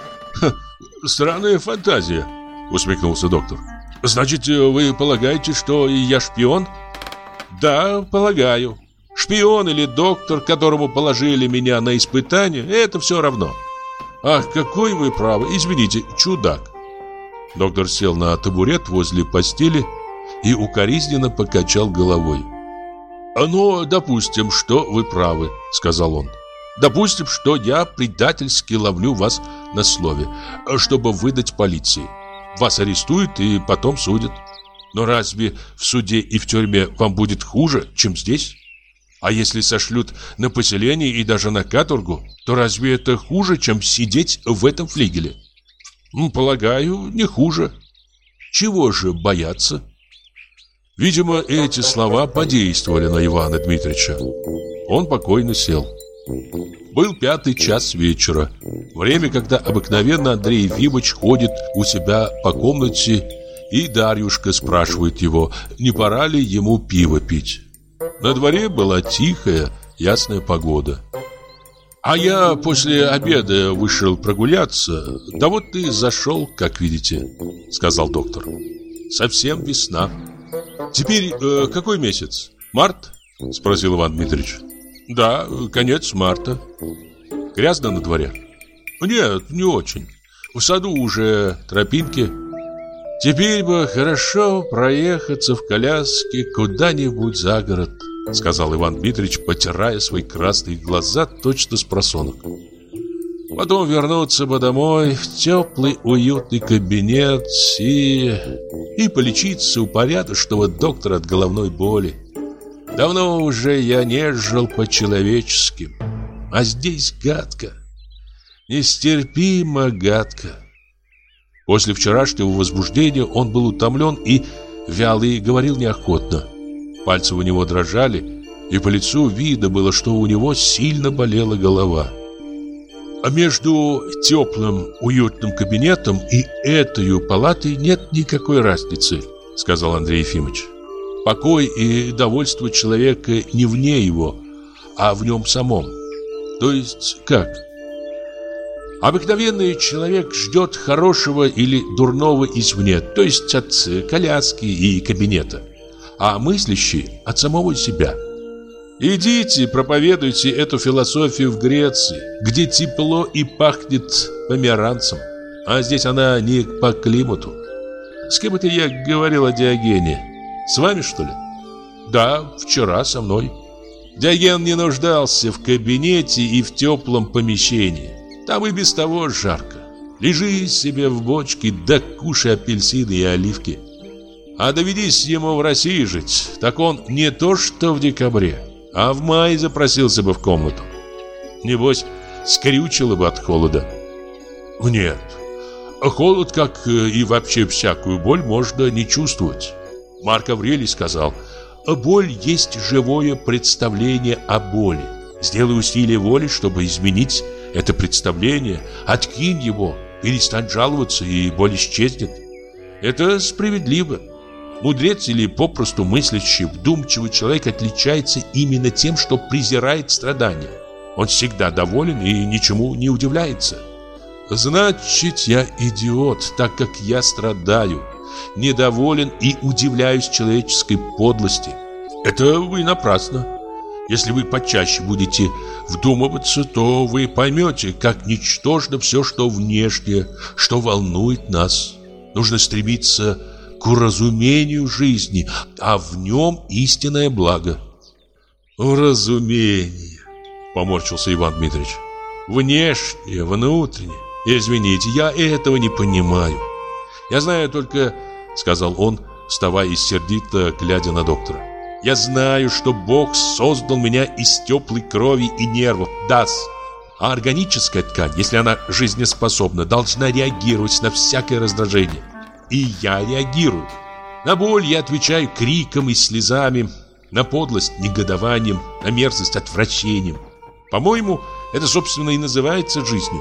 [SPEAKER 1] «Странная фантазия», — усмехнулся доктор. «Значит, вы полагаете, что я шпион?» «Да, полагаю. Шпион или доктор, которому положили меня на испытание, это все равно». «Ах, какой вы правы! Извините, чудак!» Доктор сел на табурет возле постели и укоризненно покачал головой. «Ну, допустим, что вы правы», — сказал он. «Допустим, что я предательски ловлю вас на слове, чтобы выдать полиции. Вас арестуют и потом судят. Но разве в суде и в тюрьме вам будет хуже, чем здесь? А если сошлют на поселение и даже на каторгу, то разве это хуже, чем сидеть в этом флигеле? Полагаю, не хуже. Чего же бояться?» Видимо, эти слова подействовали на Ивана Дмитрича. Он покойно сел. Был 5 час вечера. Время, когда обыкновенно Андрей Ефимович ходит у себя по комнате, и Дарьюшка спрашивает его, не пора ли ему пиво пить. На дворе была тихая, ясная погода. «А я после обеда вышел прогуляться, да вот и зашел, как видите», — сказал доктор. «Совсем весна». «Теперь какой месяц? Март?» — спросил Иван Дмитрич. «Да, конец марта». «Грязно на дворе?» «Нет, не очень. В саду уже тропинки. Теперь бы хорошо проехаться в коляске куда-нибудь за город», — сказал Иван Дмитрич, потирая свои красные глаза точно с просонок. «Потом вернуться бы домой в теплый уютный кабинет и полечиться у порядочного доктора от головной боли. Давно уже я не жил по-человечески, а здесь гадко, нестерпимо гадко». После вчерашнего возбуждения он был утомлен и вялый, говорил неохотно. Пальцы у него дрожали, и по лицу видно было, что у него сильно болела голова. «А между теплым, уютным кабинетом и этой палатой нет никакой разницы», — сказал Андрей Ефимович. «Покой и довольство человека не вне его, а в нем самом. То есть как? Обыкновенный человек ждет хорошего или дурного извне, то есть от коляски и кабинета. а мыслящий от самого себя. Идите, проповедуйте эту философию в Греции, где тепло и пахнет померанцем, а здесь она не по климату. С кем это я говорил о Диогене? С вами, что ли? Да, вчера со мной. Диоген не нуждался в кабинете и в теплом помещении. Там и без того жарко. Лежи себе в бочке, да кушай апельсины и оливки. А доведись ему в России жить, так он не то что в декабре, а в мае запросился бы в комнату. Небось, скрючило бы от холода. Нет, холод, как и вообще всякую боль, можно не чувствовать. Марк Аврелий сказал: боль есть живое представление о боли. Сделай усилие воли, чтобы изменить это представление, откинь его, перестань жаловаться, и боль исчезнет. Это справедливо. Мудрец или попросту мыслящий, вдумчивый человек отличается именно тем, что презирает страдания. Он всегда доволен и ничему не удивляется. Значит, я идиот, так как я страдаю, недоволен и удивляюсь человеческой подлости. Это вы напрасно. Если вы почаще будете вдумываться, то вы поймете, как ничтожно все, что внешнее, что волнует нас. Нужно стремиться к уразумению жизни, а в нем истинное благо. Уразумение, поморщился Иван Дмитриевич. Внешнее, внутреннее. Извините, я этого не понимаю. Я знаю только, сказал он, вставая и сердито глядя на доктора. Я знаю, что Бог создал меня из теплой крови и нервов, а органическая ткань, если она жизнеспособна, должна реагировать на всякое раздражение. И я реагирую. На боль я отвечаю криком и слезами, на подлость негодованием, на мерзость отвращением. По-моему, это, собственно, и называется жизнью.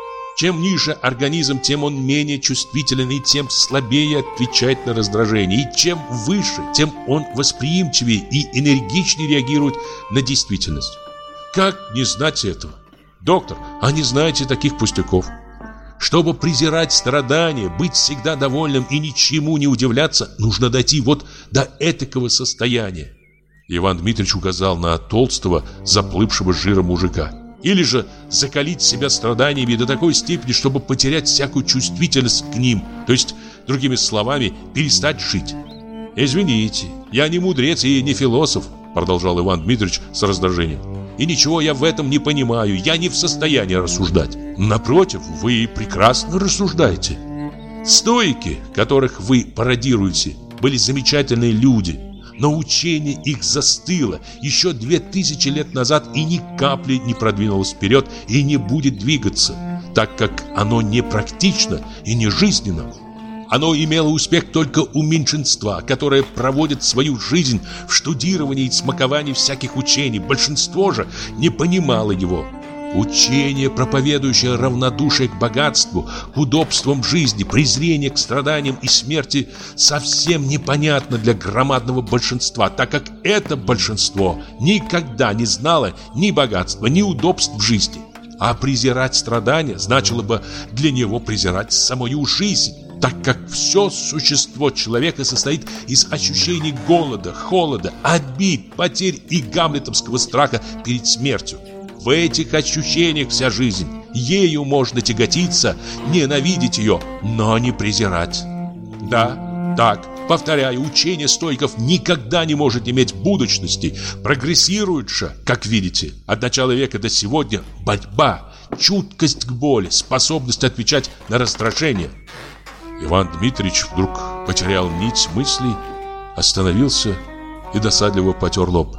[SPEAKER 1] Чем ниже организм, тем он менее чувствителен и тем слабее отвечает на раздражение. И чем выше, тем он восприимчивее и энергичнее реагирует на действительность. Как не знать этого? Доктор, а не знаете таких пустяков? Чтобы презирать страдания, быть всегда довольным и ничему не удивляться, нужно дойти вот до этакого состояния. Иван Дмитриевич указал на толстого, заплывшего жиром мужика. Или же закалить себя страданиями до такой степени, чтобы потерять всякую чувствительность к ним, то есть, другими словами, перестать жить. «Извините, я не мудрец и не философ», продолжал Иван Дмитриевич с раздражением. «И ничего я в этом не понимаю, я не в состоянии рассуждать. Напротив, вы прекрасно рассуждаете. Стоики, которых вы пародируете, были замечательные люди. Но учение их застыло еще 2000 лет назад и ни капли не продвинулось вперед и не будет двигаться, так как оно не практично и не жизненно. Оно имело успех только у меньшинства, которое проводит свою жизнь в штудировании и смаковании всяких учений. Большинство же не понимало его. Учение, проповедующее равнодушие к богатству, к удобствам жизни, презрение к страданиям и смерти, совсем непонятно для громадного большинства, так как это большинство никогда не знало ни богатства, ни удобств в жизни. А презирать страдания значило бы для него презирать самую жизнь, так как все существо человека состоит из ощущений голода, холода, обид, потерь и гамлетовского страха перед смертью. В этих ощущениях вся жизнь. Ею можно тяготиться, ненавидеть ее, но не презирать. Да, так, повторяю, учение стоиков никогда не может иметь будущности. Прогрессирует же, как видите, от начала века до сегодня борьба, чуткость к боли, способность отвечать на раздражение. Иван Дмитриевич вдруг потерял нить мыслей, остановился и досадливо потер лоб.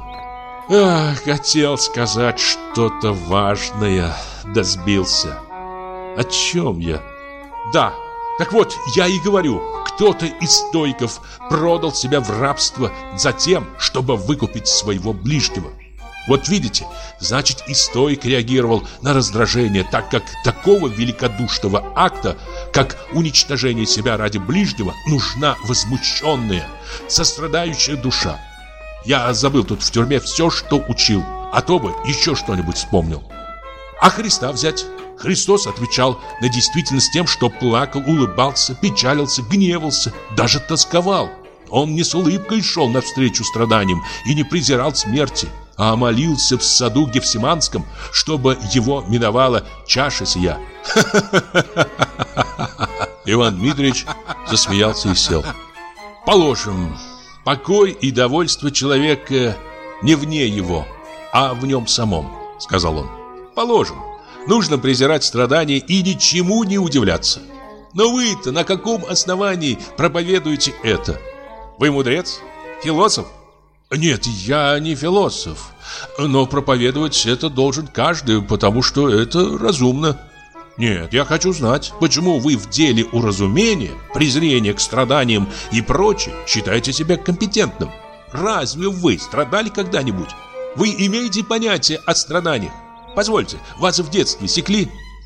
[SPEAKER 1] Хотел сказать что-то важное, да сбился. О чем я? Да, так вот, я и говорю, кто-то из стоиков продал себя в рабство за тем, чтобы выкупить своего ближнего. Вот видите, значит, и стоик реагировал на раздражение, так как такого великодушного акта, как уничтожение себя ради ближнего, нужна возмущенная, сострадающая душа. Я забыл тут в тюрьме все, что учил, а то бы еще что-нибудь вспомнил. А Христа взять? Христос отвечал на действительность тем, что плакал, улыбался, печалился, гневался, даже тосковал. Он не с улыбкой шел навстречу страданиям и не презирал смерти, а молился в саду Гефсиманском, чтобы его миновала чаша сия. Иван Дмитриевич засмеялся и сел. Положим, покой и довольство человека не вне его, а в нем самом, сказал он. Положим, нужно презирать страдания и ничему не удивляться. Но вы-то на каком основании проповедуете это? Вы мудрец? Философ? Нет, я не философ, но проповедовать это должен каждый, потому что это разумно. Нет, я хочу знать, почему вы в деле уразумения, презрения к страданиям и прочее считаете себя компетентным? Разве вы страдали когда-нибудь? Вы имеете понятие о страданиях? Позвольте, вас в детстве секли?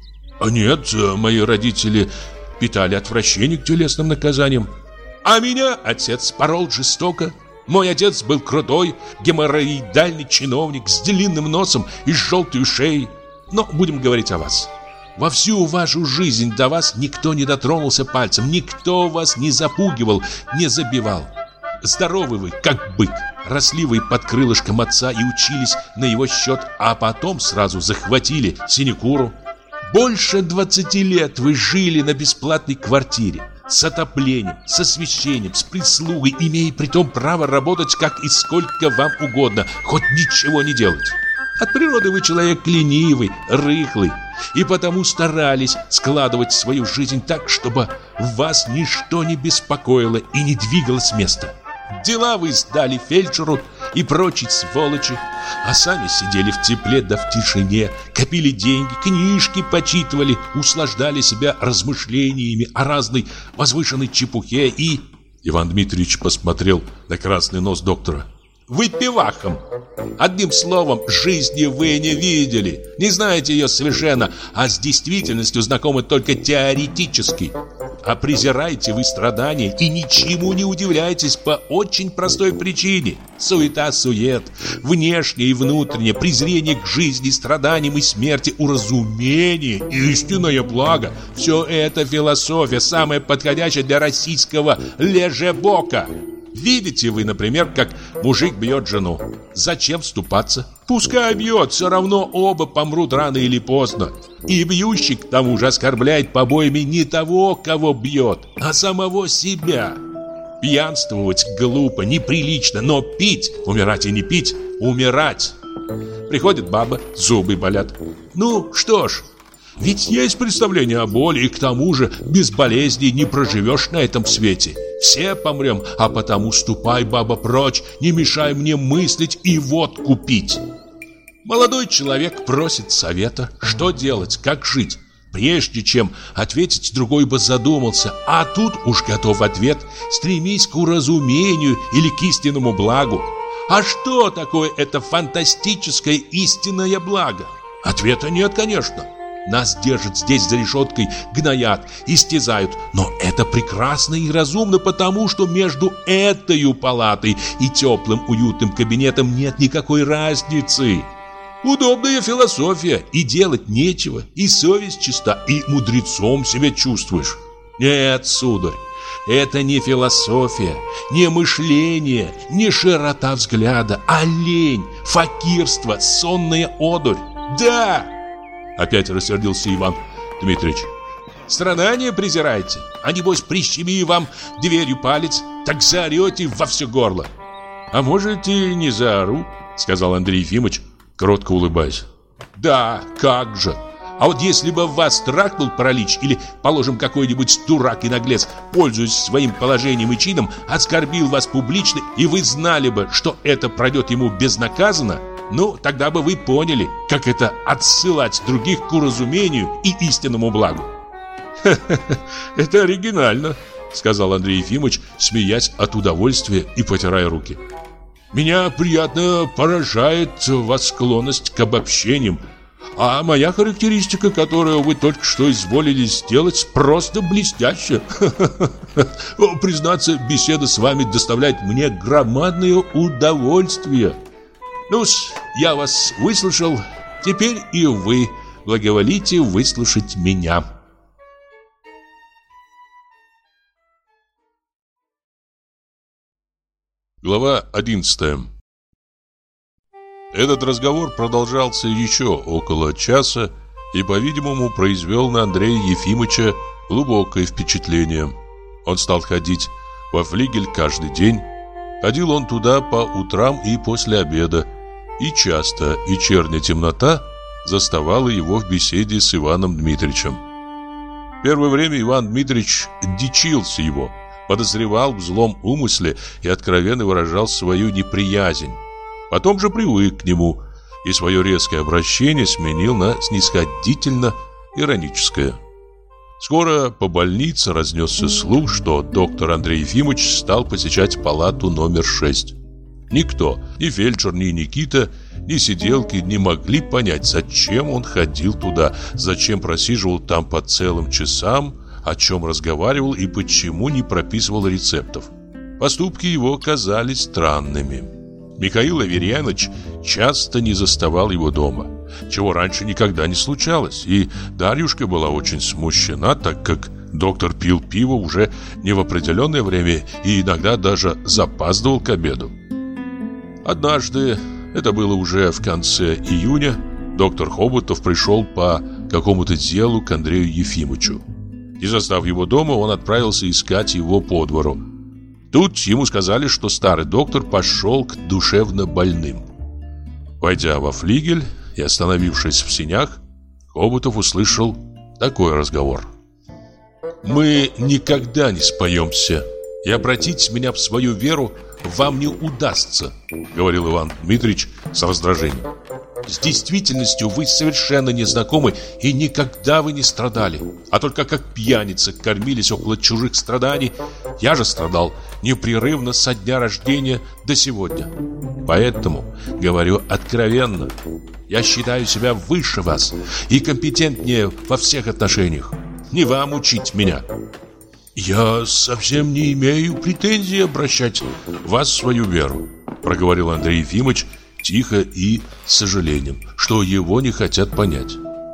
[SPEAKER 1] Нет, мои родители питали отвращение к телесным наказаниям. А меня отец порол жестоко. Мой отец был крутой, геморроидальный чиновник с длинным носом и с желтой шеей. Но будем говорить о вас. Во всю вашу жизнь до вас никто не дотронулся пальцем, никто вас не запугивал, не забивал. Здоровы вы, как бык. Росли вы под крылышком отца и учились на его счет, а потом сразу захватили синекуру. Больше 20 лет вы жили на бесплатной квартире, с отоплением, с освещением, с прислугой, имея притом право работать как и сколько вам угодно, хоть ничего не делать. От природы вы человек ленивый, рыхлый, и потому старались складывать свою жизнь так, чтобы вас ничто не беспокоило и не двигалось с места. Дела вы сдали фельдшеру и прочей сволочи, а сами сидели в тепле да в тишине, копили деньги, книжки почитывали, услаждали себя размышлениями о разной возвышенной чепухе и... Иван Дмитриевич посмотрел на красный нос доктора. Выпивахом. Одним словом, жизни вы не видели, не знаете ее совершенно, а с действительностью знакомы только теоретически. А презираете вы страдания и ничему не удивляетесь по очень простой причине. Суета-сует, внешнее и внутреннее, презрение к жизни, страданиям и смерти, уразумение, истинное благо. Все это философия, самая подходящая для российского лежебока. Видите вы, например, как мужик бьет жену. Зачем вступаться? Пускай бьет, все равно оба помрут рано или поздно. И бьющий к тому же оскорбляет побоями не того, кого бьет, а самого себя. Пьянствовать глупо, неприлично, но пить, умирать и не пить, умирать. Приходит баба, зубы болят. Ну, что ж, ведь есть представление о боли, и к тому же без болезней не проживешь на этом свете. Все помрем, а потому ступай, баба, прочь, не мешай мне мыслить и водку пить. Молодой человек просит совета, что делать, как жить. Прежде чем ответить, другой бы задумался, а тут уж готов ответ: стремись к уразумению или к истинному благу. А что такое это фантастическое истинное благо? Ответа нет, конечно. Нас держат здесь за решеткой, гноят, истязают. Но это прекрасно и разумно, потому что между этой палатой и теплым уютным кабинетом нет никакой разницы. Удобная философия, и делать нечего, и совесть чиста, и мудрецом себя чувствуешь. Нет, сударь, это не философия, не мышление, не широта взгляда, а лень, факирство, сонная одурь. Да! Опять рассердился Иван Дмитриевич. Страдания презираете? А небось прищеми вам дверью палец, так заорете во все горло. А может и не заору, сказал Андрей Ефимович, кротко улыбаясь. Да, как же. А вот если бы вас трахнул паралич или, положим, какой-нибудь дурак и наглец, пользуясь своим положением и чином, оскорбил вас публично, и вы знали бы, что это пройдет ему безнаказанно, ну, тогда бы вы поняли, как это отсылать других к уразумению и истинному благу. Это оригинально, сказал Андрей Ефимович, смеясь от удовольствия и потирая руки. Меня приятно поражает ваша склонность к обобщениям, а моя характеристика, которую вы только что изволили сделать, просто блестящая. Признаться, беседа с вами доставляет мне громадное удовольствие. Ну-с, я вас выслушал, теперь и вы благоволите выслушать меня. Глава 11. Этот разговор продолжался еще около часа и, по-видимому, произвел на Андрея Ефимовича глубокое впечатление. Он стал ходить во флигель каждый день. Ходил он туда по утрам и после обеда, и часто вечерняя темнота заставала его в беседе с Иваном Дмитриевичем. В первое время Иван Дмитриевич дичился его, подозревал в злом умысле и откровенно выражал свою неприязнь. Потом же привык к нему и свое резкое обращение сменил на снисходительно-ироническое. Скоро по больнице разнесся слух, что доктор Андрей Ефимович стал посещать палату номер 6. Никто, ни фельдшер, ни Никита, ни сиделки не могли понять, зачем он ходил туда, зачем просиживал там по целым часам, о чем разговаривал и почему не прописывал рецептов. Поступки его казались странными. Михаил Аверьяныч часто не заставал его дома, чего раньше никогда не случалось, и Дарьюшка была очень смущена, так как доктор пил пиво уже не в определенное время и иногда даже запаздывал к обеду. Однажды, это было уже в конце июня, доктор Хоботов пришел по какому-то делу к Андрею Ефимовичу. Не застав его дома, он отправился искать его по двору. Тут ему сказали, что старый доктор пошел к душевно больным. Войдя во флигель и остановившись в сенях, Хоботов услышал такой разговор. «Мы никогда не споемся, и обратить меня в свою веру вам не удастся», — говорил Иван Дмитриевич с раздражением. «С действительностью вы совершенно не знакомы, и никогда вы не страдали, а только как пьяницы кормились около чужих страданий. Я же страдал непрерывно со дня рождения до сегодня. Поэтому говорю откровенно, я считаю себя выше вас и компетентнее во всех отношениях. Не вам учить меня». «Я совсем не имею претензий обращать вас в свою веру», — проговорил Андрей Ефимович тихо и с сожалением, что его не хотят понять.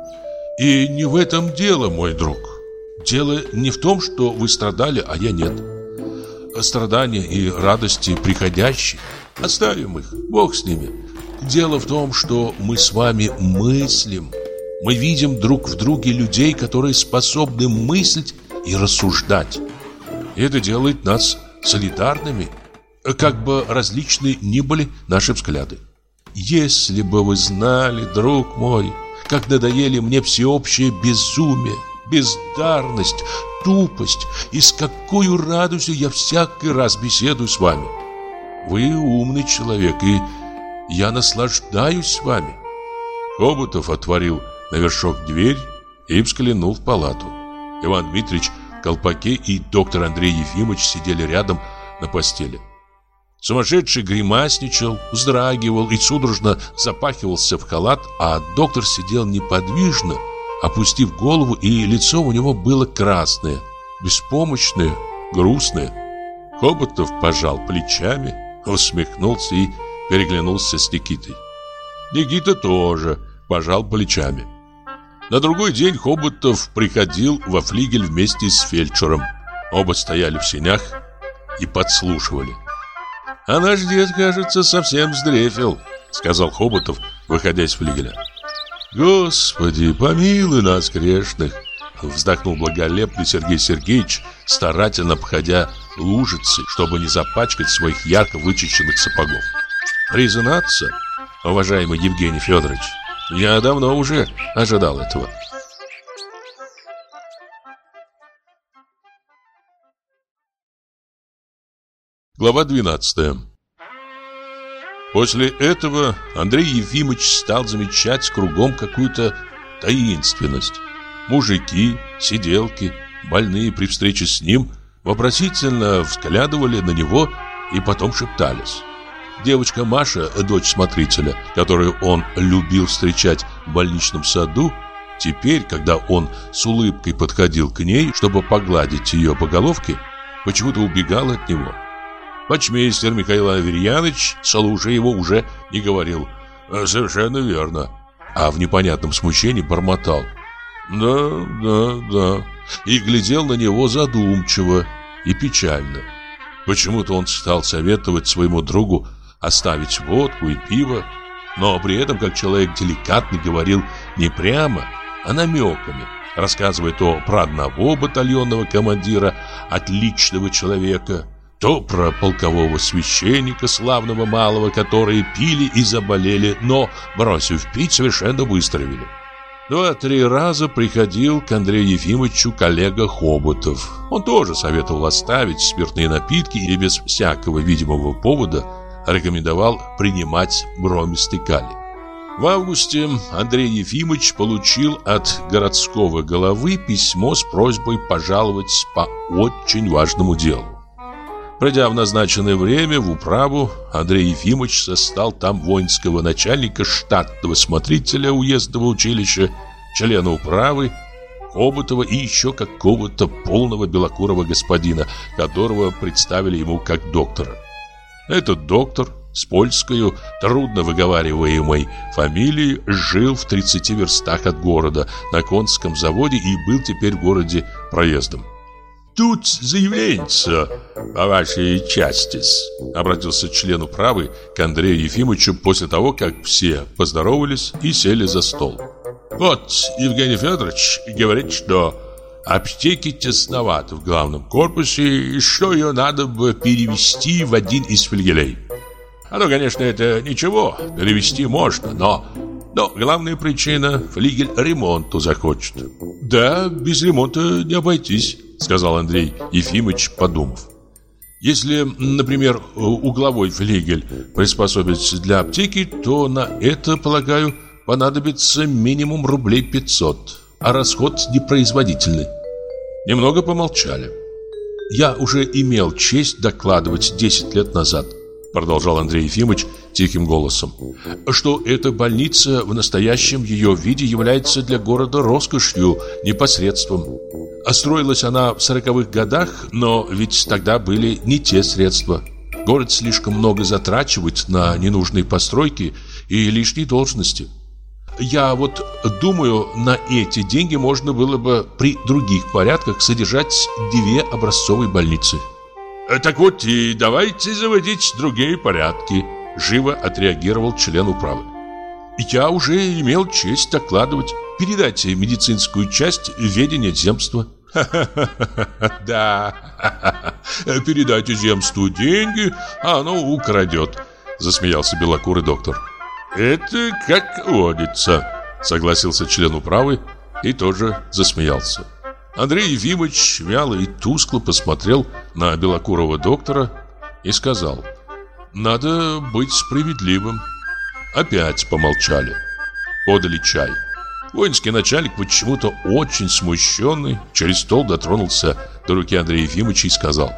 [SPEAKER 1] «И не в этом дело, мой друг. Дело не в том, что вы страдали, а я нет. Страдания и радости приходящие, оставим их, Бог с ними. Дело в том, что мы с вами мыслим. Мы видим друг в друге людей, которые способны мыслить и рассуждать. И это делает нас солидарными, как бы различны ни были наши взгляды. Если бы вы знали, друг мой, как надоели мне всеобщее безумие, бездарность, тупость, и с какой радостью я всякий раз беседую с вами. Вы умный человек, и я наслаждаюсь с вами». Хоботов отворил на вершок дверь и взглянул в палату. Иван Дмитриевич в колпаке и доктор Андрей Ефимович сидели рядом на постели. Сумасшедший гримасничал, вздрагивал и судорожно запахивался в халат, а доктор сидел неподвижно, опустив голову, и лицо у него было красное, беспомощное, грустное. Хоботов пожал плечами, усмехнулся и переглянулся с Никитой. Никита тоже пожал плечами. На другой день Хоботов приходил во флигель вместе с фельдшером. Оба стояли в сенях и подслушивали. «А наш дед, кажется, совсем сдрефил», — сказал Хоботов, выходя из флигеля. «Господи, помилуй нас, грешных», — вздохнул благолепный Сергей Сергеевич, старательно обходя лужицы, чтобы не запачкать своих ярко вычищенных сапогов. «Признаться, уважаемый Евгений Федорович, я давно уже ожидал этого». Глава 12. После этого Андрей Ефимович стал замечать кругом какую-то таинственность. Мужики, сиделки, больные при встрече с ним вопросительно взглядывали на него и потом шептались. Девочка Маша, дочь смотрителя, которую он любил встречать в больничном саду, теперь, когда он с улыбкой подходил к ней, чтобы погладить ее по головке, почему-то убегала от него. Почмейстер Михаил Аверьяныч, слушая его, уже не говорил «Совершенно верно», а в непонятном смущении бормотал «Да», и глядел на него задумчиво и печально. Почему-то он стал советовать своему другу оставить водку и пиво, но при этом, как человек деликатный, говорил не прямо, а намеками, рассказывая то про одного батальонного командира, отличного человека, то про полкового священника, славного малого, которые пили и заболели, но, бросив пить, совершенно выздоровели. 2-3 раза приходил к Андрею Ефимовичу коллега Хоботов. Он тоже советовал оставить спиртные напитки и без всякого видимого повода рекомендовал принимать бромистый калий. В августе Андрей Ефимович получил от городского головы письмо с просьбой пожаловать по очень важному делу. Пройдя в назначенное время в управу, Андрей Ефимович застал там воинского начальника, штатного смотрителя уездного училища, члена управы, Хоботова и еще какого-то полного белокурого господина, которого представили ему как доктора. Этот доктор с польскою, трудно выговариваемой фамилией жил в 30 верстах от города на конском заводе и был теперь в городе проездом. «Тут заявляется о вашей части», — обратился член управы к Андрею Ефимовичу после того, как все поздоровались и сели за стол. «Вот Евгений Федорович говорит, что аптеки тесновато в главном корпусе и что ее надо бы перевести в один из флигелей. Конечно, это ничего, перевести можно, но главная причина — флигель ремонту захочет». «Да, без ремонта не обойтись», — сказал Андрей Ефимович, подумав. «Если, например, угловой флигель приспособить для аптеки, то на это, полагаю, понадобится минимум рублей 500, а расход непроизводительный». Немного помолчали. «Я уже имел честь докладывать 10 лет назад», — продолжал Андрей Ефимович тихим голосом, «что эта больница в настоящем ее виде является для города роскошью, непосредством. Строилась она в 40-х годах, но ведь тогда были не те средства. Город слишком много затрачивает на ненужные постройки и лишние должности. Я вот думаю, на эти деньги можно было бы при других порядках содержать 2 образцовые больницы». «Так вот и давайте заводить другие порядки», — живо отреагировал член управы. «Я уже имел честь докладывать. Передайте медицинскую часть в ведение земства». «Да, передайте земству деньги, а оно украдет», — засмеялся белокурый доктор. «Это как водится», — согласился член управы и тоже засмеялся. Андрей Ефимович вяло и тускло посмотрел на белокурого доктора и сказал: «Надо быть справедливым». Опять помолчали. Подали чай. Воинский начальник, почему-то очень смущенный, через стол дотронулся до руки Андрея Ефимовича и сказал: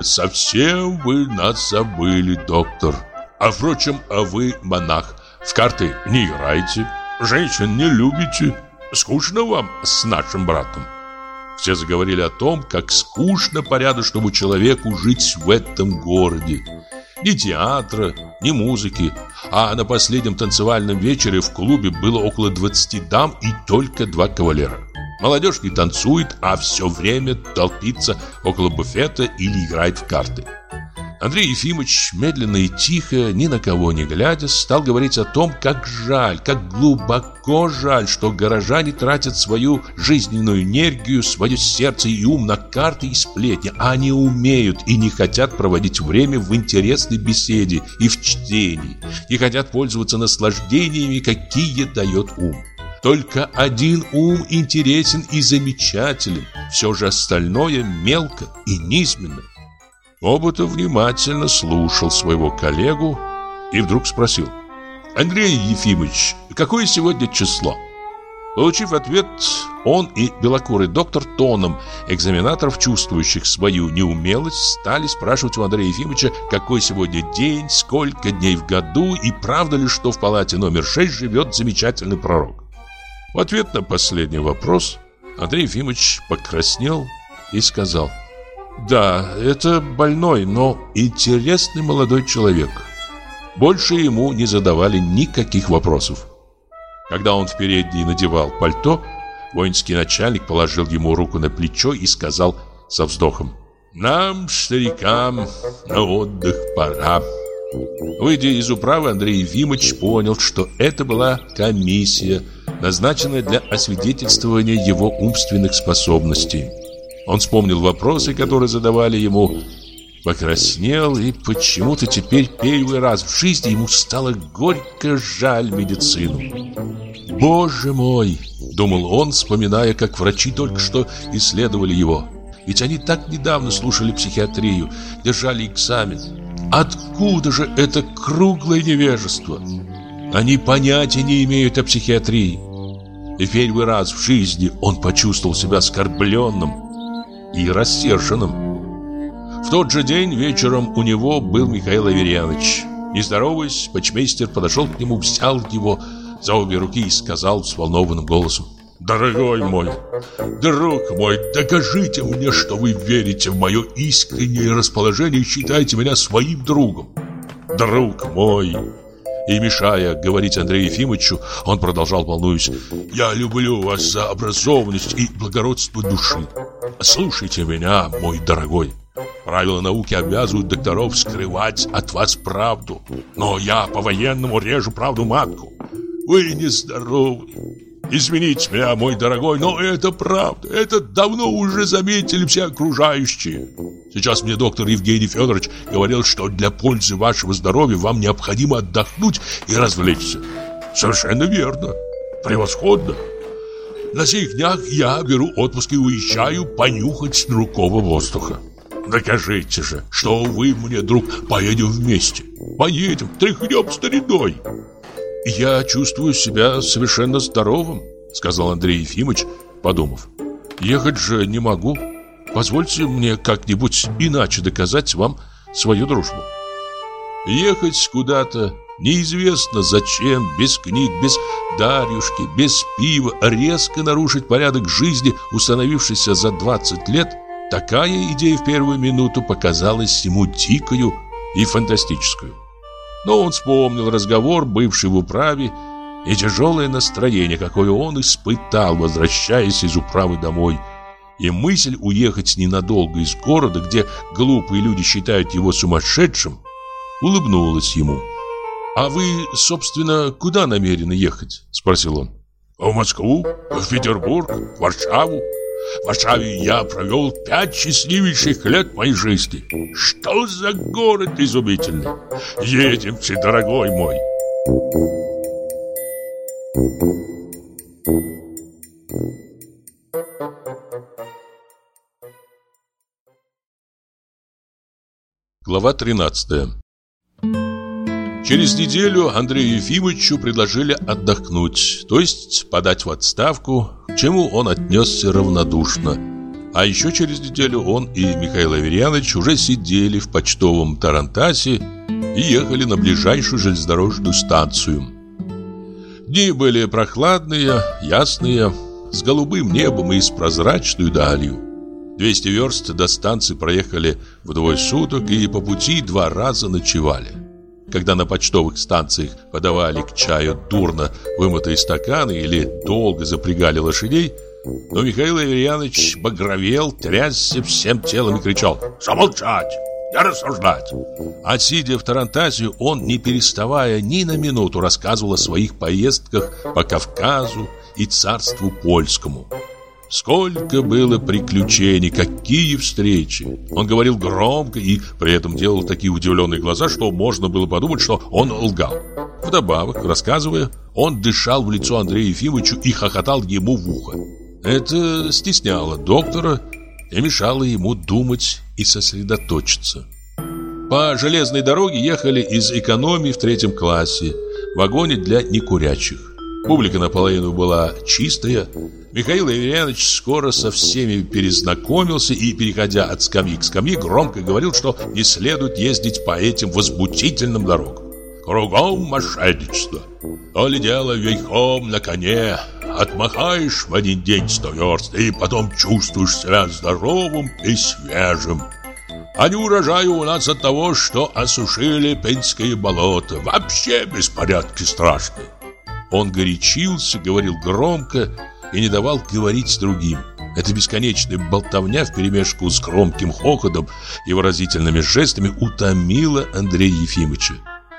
[SPEAKER 1] «Совсем вы нас забыли, доктор. А впрочем, вы монах, в карты не играете, женщин не любите. Скучно вам с нашим братом?» Все заговорили о том, как скучно порядочному человеку жить в этом городе. Ни театра, ни музыки, а на последнем танцевальном вечере в клубе было около 20 дам и только 2 кавалера. Молодежь не танцует, а все время толпится около буфета или играет в карты. Андрей Ефимович медленно и тихо, ни на кого не глядя, стал говорить о том, как жаль, как глубоко жаль, что горожане тратят свою жизненную энергию, свое сердце и ум на карты и сплетни, а не умеют и не хотят проводить время в интересной беседе и в чтении, не хотят пользоваться наслаждениями, какие дает ум. Только один ум интересен и замечателен, все же остальное мелко и низменно. Хоботов внимательно слушал своего коллегу и вдруг спросил: «Андрей Ефимович, какое сегодня число?» Получив ответ, он и белокурый доктор тоном экзаменаторов, чувствующих свою неумелость, стали спрашивать у Андрея Ефимовича, какой сегодня день, сколько дней в году и правда ли, что в палате номер 6 живет замечательный пророк. В ответ на последний вопрос Андрей Ефимович покраснел и сказал: «Да, это больной, но интересный молодой человек». Больше ему не задавали никаких вопросов. Когда он в передней надевал пальто, воинский начальник положил ему руку на плечо и сказал со вздохом: Нам, старикам, на отдых пора. Выйдя из управы, Андрей Ефимович понял, что это была комиссия, назначенная для освидетельствования его умственных способностей. Он вспомнил вопросы, которые задавали ему, покраснел, и почему-то теперь первый раз в жизни ему стало горько жаль медицину. «Боже мой!» — думал он, вспоминая, как врачи только что исследовали его. Ведь они так недавно слушали психиатрию, держали экзамен. Откуда же это круглое невежество? Они понятия не имеют о психиатрии. И первый раз в жизни он почувствовал себя оскорбленным и рассерженным. В тот же день вечером у него был Михаил Аверьяныч. Не здороваясь, почмейстер подошел к нему, взял его за обе руки и сказал взволнованным голосом: «Дорогой мой, друг мой, докажите мне, что вы верите в мое искреннее расположение и считаете меня своим другом. Друг мой». И, мешая говорить Андрею Ефимовичу, он продолжал, волнуясь: «Я люблю вас за образованность и благородство души. Слушайте меня, мой дорогой. Правила науки обязывают докторов скрывать от вас правду. Но я по-военному режу правду матку. Вы нездоровы. Извините меня, мой дорогой, но это правда. Это давно уже заметили все окружающие. Сейчас мне доктор Евгений Федорович говорил, что для пользы вашего здоровья вам необходимо отдохнуть и развлечься. Совершенно верно. Превосходно. На сих днях я беру отпуск и уезжаю понюхать другого воздуха. Докажите же, что вы мне, друг, поедем вместе. Поедем, тряхнем стариной». «Я чувствую себя совершенно здоровым», — сказал Андрей Ефимович, подумав. «Ехать же не могу. Позвольте мне как-нибудь иначе доказать вам свою дружбу». Ехать куда-то, неизвестно зачем, без книг, без Дарьюшки, без пива, резко нарушить порядок жизни, установившийся за 20 лет, такая идея в первую минуту показалась ему дикою и фантастическую. Но он вспомнил разговор, бывший в управе, и тяжелое настроение, какое он испытал, возвращаясь из управы домой. И мысль уехать ненадолго из города, где глупые люди считают его сумасшедшим, улыбнулась ему. «А вы, собственно, куда намерены ехать?» – спросил он. «В Москву, в Петербург, в Варшаву. В Варшаве я провел 5 счастливейших лет моей жизни. Что за город изумительный! Едемте, дорогой мой!» Глава 13. Через неделю Андрею Ефимовичу предложили отдохнуть, то есть подать в отставку, к чему он отнесся равнодушно. А еще через неделю он и Михаил Аверьяныч уже сидели в почтовом тарантасе и ехали на ближайшую железнодорожную станцию. Дни были прохладные, ясные, с голубым небом и с прозрачной далью. 200 верст до станции проехали в 2 суток и по пути 2 раза ночевали. Когда на почтовых станциях подавали к чаю дурно вымытые стаканы или долго запрягали лошадей, но Михаил Аверьяныч багровел, трясся всем телом и кричал: «Замолчать! Не рассуждать!» А сидя в тарантасе, он, не переставая ни на минуту, рассказывал о своих поездках по Кавказу и царству польскому. Сколько было приключений, какие встречи! Он говорил громко и при этом делал такие удивленные глаза, что можно было подумать, что он лгал. Вдобавок, рассказывая, он дышал в лицо Андрею Ефимовичу и хохотал ему в ухо. Это стесняло доктора и мешало ему думать и сосредоточиться. По железной дороге ехали из экономии в 3 классе, в вагоне для некурящих. Публика наполовину была чистая. Михаил Аверьяныч скоро со всеми перезнакомился и, переходя от скамьи к скамье, громко говорил, что не следует ездить по этим возмутительным дорогам. Кругом мошенничество. То ли дело верхом на коне. Отмахаешь в один день 100 верст, и потом чувствуешь себя здоровым и свежим. А не урожаю у нас от того, что осушили Пенские болота. Вообще беспорядки страшные. Он горячился, говорил громко и не давал говорить другим. Эта бесконечная болтовня вперемешку с громким хохотом и выразительными жестами утомила Андрея Ефимовича.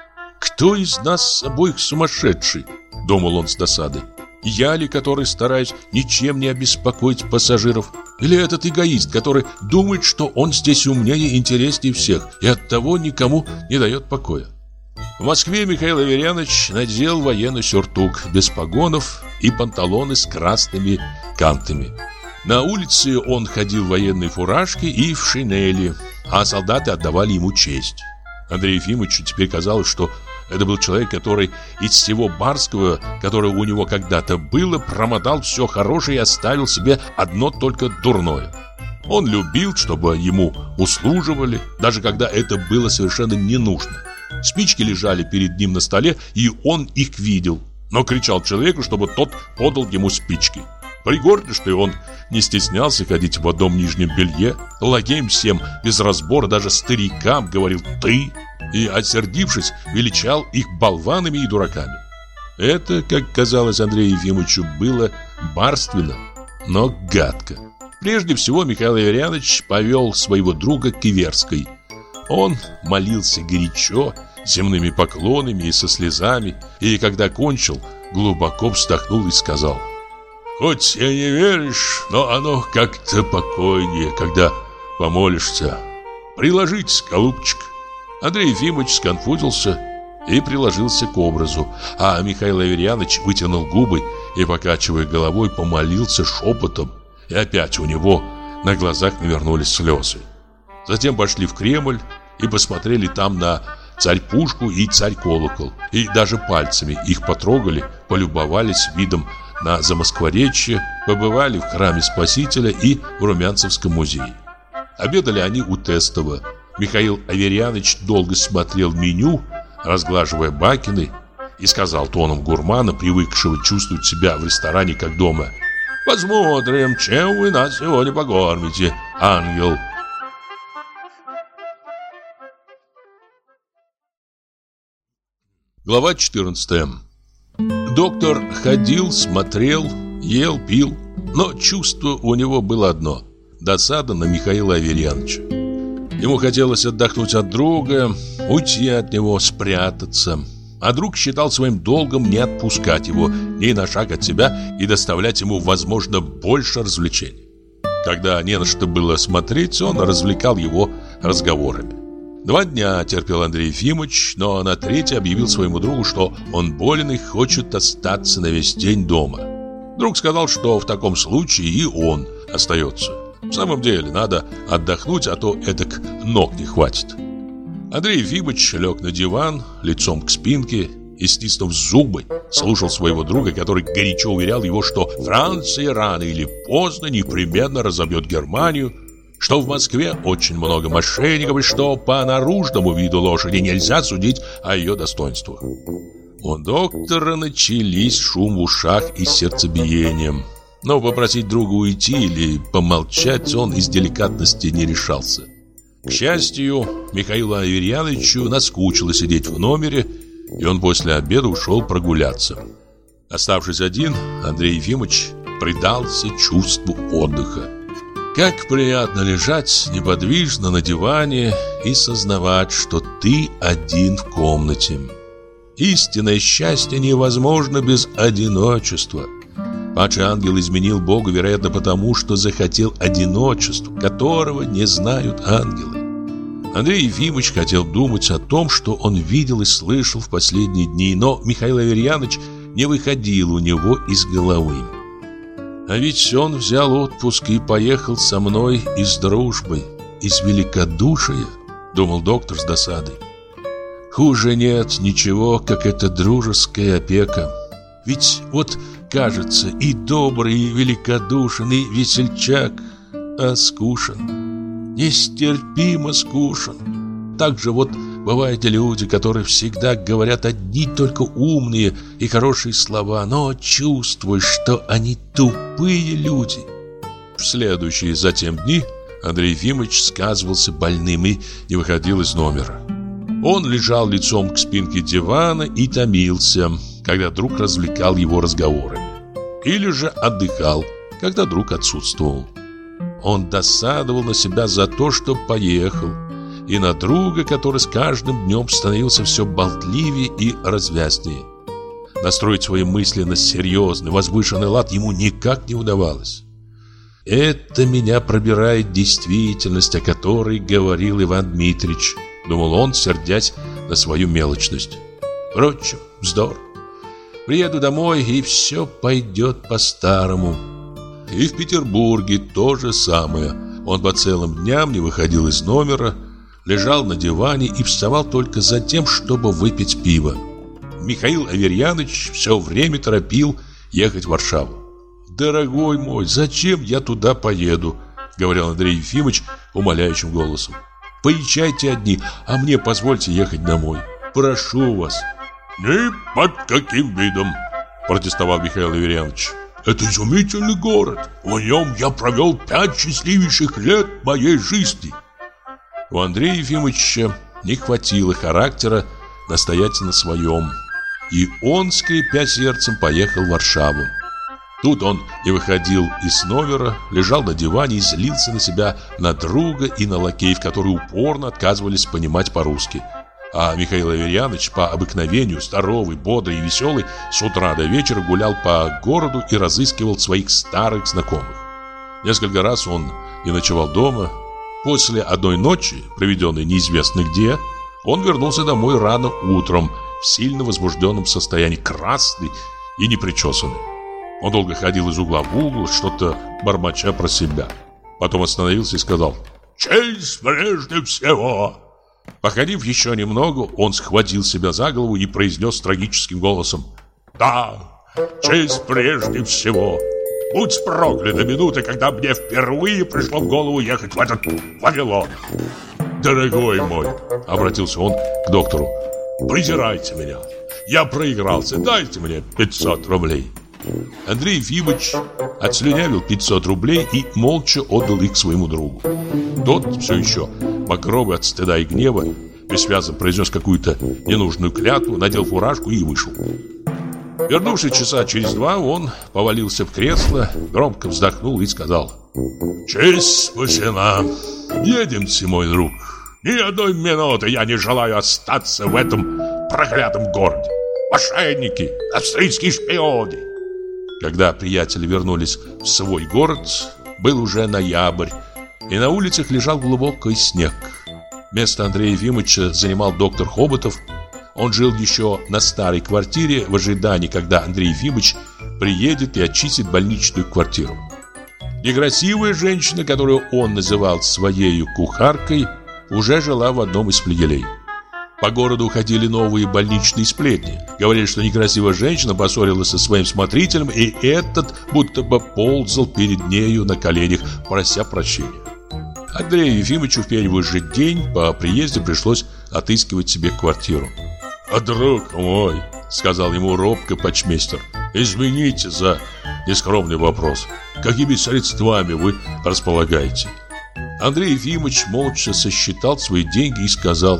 [SPEAKER 1] «Кто из нас обоих сумасшедший?» — думал он с досадой. «Я ли, который стараюсь ничем не обеспокоить пассажиров? Или этот эгоист, который думает, что он здесь умнее и интереснее всех и оттого никому не дает покоя?» В Москве Михаил Аверьянович надел военный сюртук без погонов и панталоны с красными кантами. На улице он ходил в военной фуражке и в шинели, а солдаты отдавали ему честь. Андрею Ефимовичу теперь казалось, что это был человек, который из всего барского, которое у него когда-то было, промотал все хорошее и оставил себе одно только дурное. Он любил, чтобы ему услуживали, даже когда это было совершенно не нужно. Спички лежали перед ним на столе, и он их видел, но кричал человеку, чтобы тот подал ему спички. Пригордистый он не стеснялся ходить в одном нижнем белье, лакеям всем без разбора, даже старикам говорил «ты», и, осердившись, величал их болванами и дураками. Это, как казалось Андрею Ефимовичу, было барственно, но гадко. Прежде всего Михаил Аверьянович повел своего друга к Иверской. Он молился горячо, земными поклонами и со слезами, и когда кончил, глубоко вздохнул и сказал: «Хоть и не веришь, но оно как-то покойнее, когда помолишься. Приложитесь, голубчик». Андрей Ефимович сконфузился и приложился к образу, а Михаил Аверьянович вытянул губы и, покачивая головой, помолился шепотом, и опять у него на глазах навернулись слезы. Затем пошли в Кремль и посмотрели там на царь-пушку и царь-колокол, и даже пальцами их потрогали, полюбовались видом на Замоскворечье, побывали в храме Спасителя и в Румянцевском музее. Обедали они у Тестова. Михаил Аверьянович долго смотрел меню, разглаживая бакины, и сказал тоном гурмана, привыкшего чувствовать себя в ресторане как дома: «Посмотрим, чем вы нас сегодня покормите, ангел». Глава 14. Доктор ходил, смотрел, ел, пил, но чувство у него было одно – досада на Михаила Аверьяновича. Ему хотелось отдохнуть от друга, уйти от него, спрятаться. А друг считал своим долгом не отпускать его ни на шаг от себя и доставлять ему, возможно, больше развлечений. Когда не на что было смотреть, он развлекал его разговорами. 2 дня терпел Андрей Ефимович, но на 3-й объявил своему другу, что он болен и хочет остаться на весь день дома. Друг сказал, что в таком случае и он остается. В самом деле, надо отдохнуть, а то этак ног не хватит. Андрей Ефимович лег на диван, лицом к спинке и, стиснув зубы, слушал своего друга, который горячо уверял его, что Франция рано или поздно непременно разобьет Германию, что в Москве очень много мошенников и что по наружному виду лошади нельзя судить о ее достоинствах. У доктора начались шум в ушах и сердцебиение. Но попросить друга уйти или помолчать он из деликатности не решался. К счастью, Михаилу Аверьяновичу наскучило сидеть в номере, и он после обеда ушел прогуляться. Оставшись один, Андрей Ефимович предался чувству отдыха. Как приятно лежать неподвижно на диване и сознавать, что ты один в комнате. Истинное счастье невозможно без одиночества. Падший ангел изменил Богу, вероятно, потому, что захотел одиночества, которого не знают ангелы. Андрей Ефимович хотел думать о том, что он видел и слышал в последние дни, но Михаил Аверьянович не выходил у него из головы. А ведь он взял отпуск и поехал со мной из дружбы, из великодушия, думал доктор с досадой. Хуже нет ничего, как эта дружеская опека. Ведь вот, кажется, и добрый, и великодушен, и весельчак, а скушен, нестерпимо скушен. Так же вот бывают люди, которые всегда говорят одни только умные и хорошие слова, но чувствуешь, что они тупые люди. В следующие затем дни Андрей Ефимович сказывался больным и не выходил из номера. Он лежал лицом к спинке дивана и томился, когда друг развлекал его разговорами. Или же отдыхал, когда друг отсутствовал. Он досадовал на себя за то, что поехал, и на друга, который с каждым днем становился все болтливее и развязнее. Настроить свои мысли на серьезный, возвышенный лад ему никак не удавалось. «Это меня пробирает действительность, о которой говорил Иван Дмитрич», — думал он, сердясь на свою мелочность. «Впрочем, вздор. Приеду домой, и все пойдет по-старому». И в Петербурге то же самое. Он по целым дням не выходил из номера, лежал на диване и вставал только за тем, чтобы выпить пиво. Михаил Аверьяныч все время торопил ехать в Варшаву. «Дорогой мой, зачем я туда поеду?» — говорил Андрей Ефимович умоляющим голосом. «Поезжайте одни, а мне позвольте ехать домой. Прошу вас». «Ни под каким видом!» — протестовал Михаил Аверьянович. «Это изумительный город. В нем я провел 5 счастливейших лет моей жизни». У Андрея Ефимовича не хватило характера настоять на своем, и он, скрипя сердцем, поехал в Варшаву. Тут он не выходил из номера, лежал на диване и злился на себя, на друга и на лакеев, которые упорно отказывались понимать по-русски. А Михаил Аверьянович, по обыкновению здоровый, бодрый и веселый, с утра до вечера гулял по городу и разыскивал своих старых знакомых. Несколько раз он не ночевал дома. После одной ночи, проведенной неизвестно где, он вернулся домой рано утром, в сильно возбужденном состоянии, красный и непричесанный. Он долго ходил из угла в угол, что-то бормоча про себя. Потом остановился и сказал: «Честь прежде всего!» Походив еще немного, он схватил себя за голову и произнес трагическим голосом: «Да, честь прежде всего! Будь проклята минута, когда мне впервые пришло в голову ехать в этот Вавилон!» «Дорогой мой!» — обратился он к доктору. «Презирайте меня! Я проигрался, дайте мне 500 рублей!» Андрей Ефимович отслюнявил 500 рублей и молча отдал их своему другу. Тот, все еще багровый от стыда и гнева, бессвязно произнес какую-то ненужную клятву, надел фуражку и вышел. Вернувшись часа через 2, он повалился в кресло, громко вздохнул и сказал: «Честь спасена! Едемте, мой друг! Ни одной минуты я не желаю остаться в этом проклятом городе! Мошенники, австрийские шпионы!» Когда приятели вернулись в свой город, был уже ноябрь, и на улицах лежал глубокий снег. Место Андрея Ефимовича занимал доктор Хоботов. Он жил еще на старой квартире в ожидании, когда Андрей Ефимович приедет и очистит больничную квартиру. Некрасивая женщина, которую он называл своей кухаркой, уже жила в одном из флигелей. По городу ходили новые больничные сплетни. Говорили, что некрасивая женщина поссорилась со своим смотрителем, и этот будто бы ползал перед нею на коленях, прося прощения. Андрею Ефимовичу в первый же день по приезде пришлось отыскивать себе квартиру. «А друг мой, — сказал ему робко почмейстер, — извините за нескромный вопрос. Какими средствами вы располагаете?» Андрей Ефимович молча сосчитал свои деньги и сказал: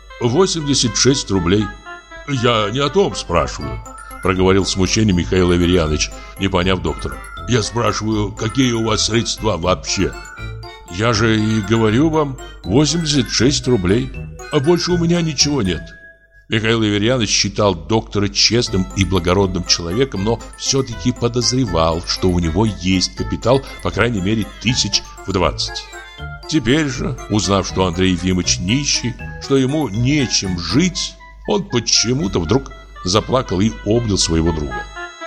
[SPEAKER 1] 86 рублей. «Я не о том спрашиваю», — проговорил в смущении Михаил Аверьянович, не поняв доктора. «Я спрашиваю, какие у вас средства вообще?» «Я же и говорю вам, 86 рублей, а больше у меня ничего нет». Михаил Аверьянович считал доктора честным и благородным человеком, но все-таки подозревал, что у него есть капитал, по крайней мере, 20 Теперь же, узнав, что Андрей Ефимович нищий, что ему нечем жить, он почему-то вдруг заплакал и обнял своего друга.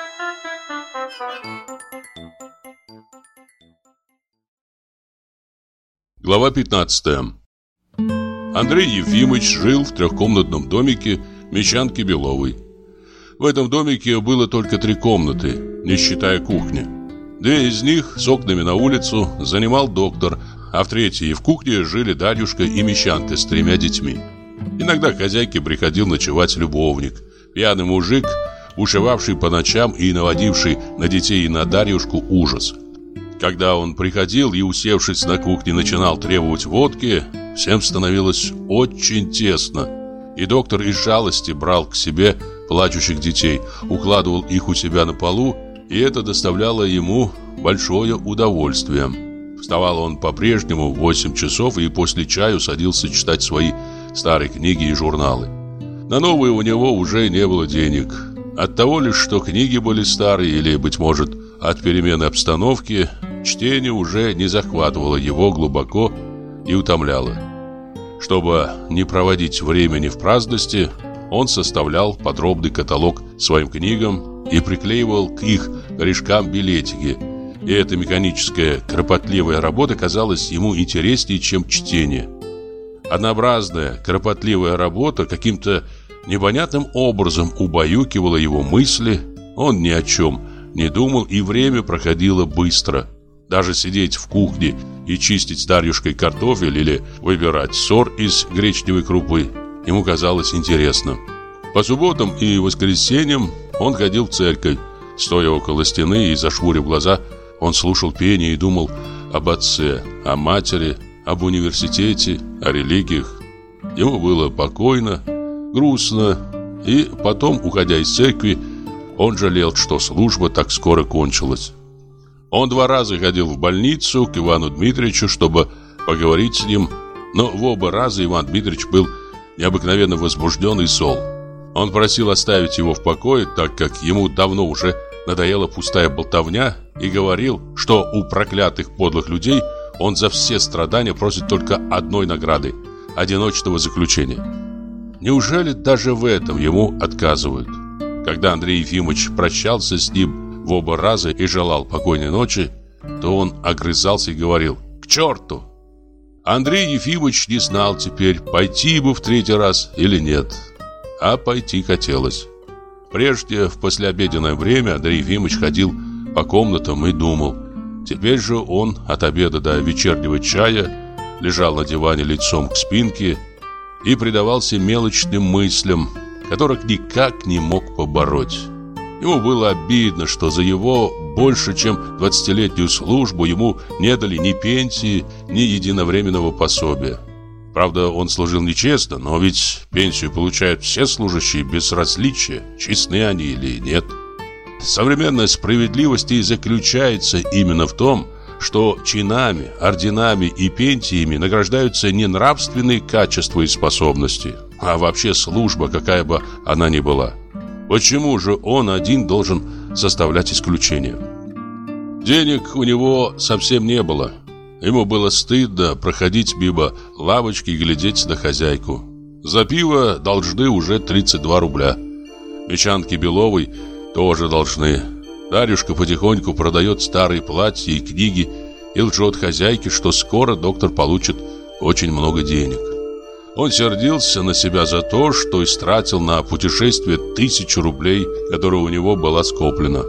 [SPEAKER 1] Глава 15. Андрей Ефимович жил в трехкомнатном домике Мещанки Беловой. В этом домике было только 3 комнаты, не считая кухни. 2 из них с окнами на улицу занимал доктор, а в 3-й в кухне жили Дарьюшка и Мещанка с 3 детьми. Иногда к хозяйке приходил ночевать любовник, пьяный мужик, бушевавший по ночам и наводивший на детей и на Дарьюшку ужас. Когда он приходил и, усевшись на кухне, начинал требовать водки, всем становилось очень тесно, и доктор из жалости брал к себе плачущих детей, укладывал их у себя на полу, и это доставляло ему большое удовольствие. Вставал он по-прежнему в 8 часов и после чаю садился читать свои старые книги и журналы. На новые у него уже не было денег. От того лишь, что книги были старые, или, быть может, от перемены обстановки, чтение уже не захватывало его глубоко и утомляло. Чтобы не проводить времени в праздности, он составлял подробный каталог своим книгам и приклеивал к их корешкам билетики. И эта механическая, кропотливая работа казалась ему интереснее, чем чтение. Однообразная, кропотливая работа каким-то непонятным образом убаюкивала его мысли, он ни о чем не думал, и время проходило быстро. Даже сидеть в кухне и чистить старьюшкой картофель или выбирать сор из гречневой крупы ему казалось интересным. По субботам и воскресеньям он ходил в церковь. Стоя около стены и зажмурив глаза, он слушал пение и думал об отце, о матери, об университете, о религиях. Ему было покойно, грустно, и потом, уходя из церкви, он жалел, что служба так скоро кончилась. Он 2 раза ходил в больницу к Ивану Дмитриевичу, чтобы поговорить с ним, но в оба раза Иван Дмитриевич был необыкновенно возбужден и зол. Он просил оставить его в покое, так как ему давно уже надоела пустая болтовня, и говорил, что у проклятых подлых людей он за все страдания просит только одной награды – одиночного заключения. Неужели даже в этом ему отказывают? Когда Андрей Ефимович прощался с ним в оба раза и желал покойной ночи, то он огрызался и говорил «К черту!». Андрей Ефимович не знал теперь, пойти бы в 3-й раз или нет. А пойти хотелось. Прежде, в послеобеденное время, Андрей Ефимович ходил по комнатам и думал. Теперь же он от обеда до вечернего чая лежал на диване лицом к спинке и предавался мелочным мыслям, которых никак не мог побороть. Ему было обидно, что за его больше чем 20-летнюю службу ему не дали ни пенсии, ни единовременного пособия. Правда, он служил нечестно, но ведь пенсию получают все служащие без различия, честны они или нет. Современная справедливость и заключается именно в том, что чинами, орденами и пенсиями награждаются не нравственные качества и способности, а вообще служба, какая бы она ни была. Почему же он один должен составлять исключение? Денег у него совсем не было. Ему было стыдно проходить мимо лавочки и глядеть на хозяйку. За пиво должны уже 32 рубля. Мещанке Беловой тоже должны. Дарюшка потихоньку продает старые платья и книги и лжет хозяйке, что скоро доктор получит очень много денег. Он сердился на себя за то, что истратил на путешествие 1000 рублей, которые у него была скоплена.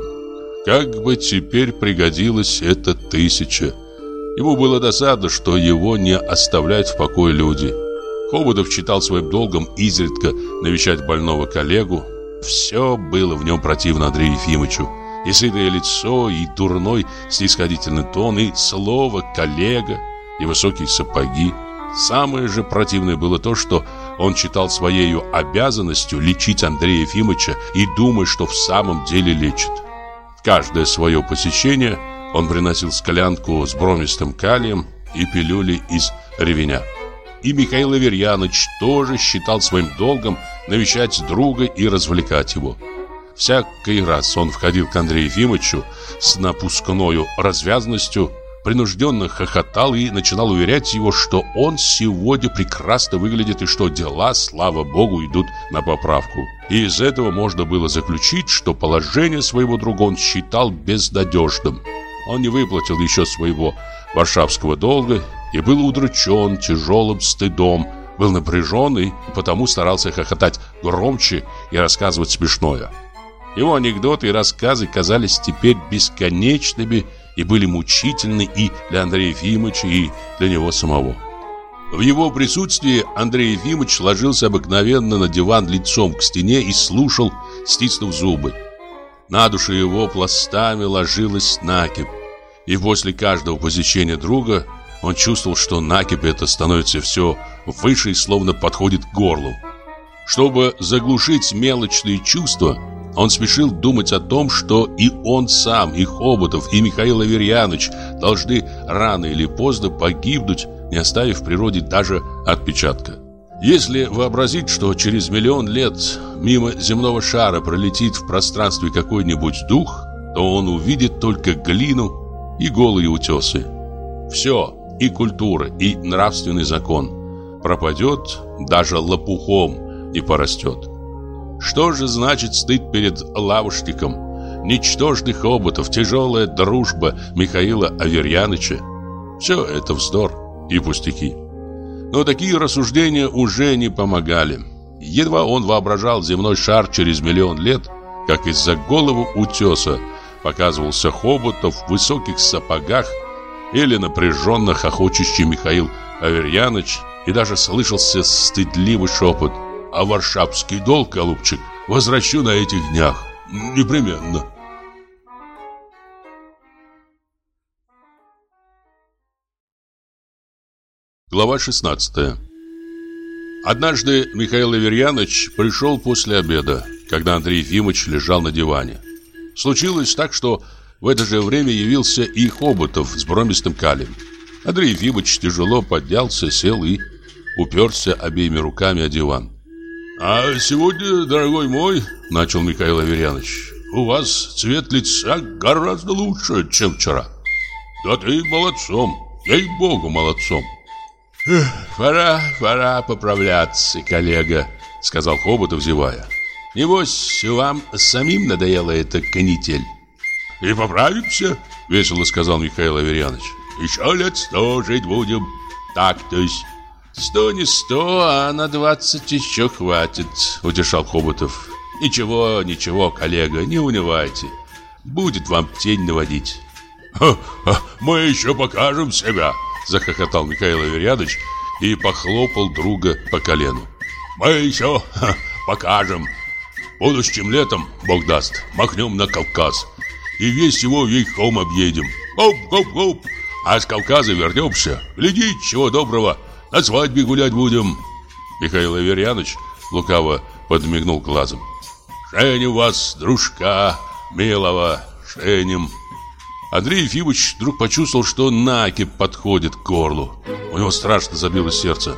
[SPEAKER 1] Как бы теперь пригодилась эта 1000? Ему было досадно, что его не оставляют в покое люди. Хоботов считал своим долгом изредка навещать больного коллегу. Все было в нем противно Андрею Ефимовичу. И сытое лицо, и дурной снисходительный тон, и слово «коллега», и высокие сапоги. Самое же противное было то, что он считал своею обязанностью лечить Андрея Ефимовича и думая, что в самом деле лечит. В каждое свое посещение он приносил склянку с бромистым калием и пилюли из ревеня. И Михаил Аверьяныч тоже считал своим долгом навещать друга и развлекать его. Всякий раз он входил к Андрею Ефимовичу с напускною развязностью, принужденно хохотал и начинал уверять его, что он сегодня прекрасно выглядит и что дела, слава богу, идут на поправку. И из этого можно было заключить, что положение своего друга он считал безнадежным. Он не выплатил еще своего варшавского долга и был удручен тяжелым стыдом, был напряжен и потому старался хохотать громче и рассказывать смешное. Его анекдоты и рассказы казались теперь бесконечными и были мучительны и для Андрея Ефимовича, и для него самого. В его присутствии Андрей Ефимович ложился обыкновенно на диван лицом к стене и слушал, стиснув зубы. На душу его пластами ложилась накипь, и после каждого посещения друга он чувствовал, что накипь эта становится все выше и словно подходит к горлу. Чтобы заглушить мелочные чувства, Он спешил думать о том, что и он сам, и Хоботов, и Михаил Аверьяныч должны рано или поздно погибнуть, не оставив в природе даже отпечатка. Если вообразить, что через миллион лет мимо земного шара пролетит в пространстве какой-нибудь дух, то он увидит только глину и голые утесы. Все, и культура, и нравственный закон, пропадет, даже лопухом не порастет. Что же значит стыд перед лавушником, ничтожный Хоботов, тяжелая дружба Михаила Аверьяныча? Все это вздор и пустяки. Но такие рассуждения уже не помогали. Едва он воображал земной шар через миллион лет, как из-за головы утеса показывался Хоботов в высоких сапогах или напряженно хохочущий Михаил Аверьяныч, и даже слышался стыдливый шепот: «А варшавский долг, голубчик, возвращу на этих днях. Непременно». Глава 16. Однажды Михаил Аверьяныч пришел после обеда, когда Андрей Ефимович лежал на диване. Случилось так, что в это же время явился и Хоботов с бромистым калием. Андрей Ефимович тяжело поднялся, сел и уперся обеими руками о диван. «А сегодня, дорогой мой, — начал Михаил Аверьяныч, — у вас цвет лица гораздо лучше, чем вчера. Да ты молодцом, ей-богу, молодцом». «Пора поправляться, коллега», — сказал Хоботов, зевая. «Небось, вам самим надоела эта канитель». «И поправимся», — весело сказал Михаил Аверьяныч. «Еще лет 100 жить будем. Так-то-с». 100 не 100, а на 20 еще хватит», — утешал Хоботов. «Ничего, коллега, не унывайте. Будет вам тень наводить». «Мы еще покажем себя», — захохотал Михаил Аверьяныч и похлопал друга по колену. «Мы еще покажем. Будущим летом, Бог даст, махнем на Кавказ и весь его вейхом объедем. Гоп-гоп-гоп. А с Кавказа вернемся. Гляди, чего доброго, на свадьбе гулять будем». Михаил Аверьяныч лукаво подмигнул глазом. «Женим вас, дружка милого, женим». Андрей Ефимович вдруг почувствовал, что накипь подходит к горлу. У него страшно забилось сердце.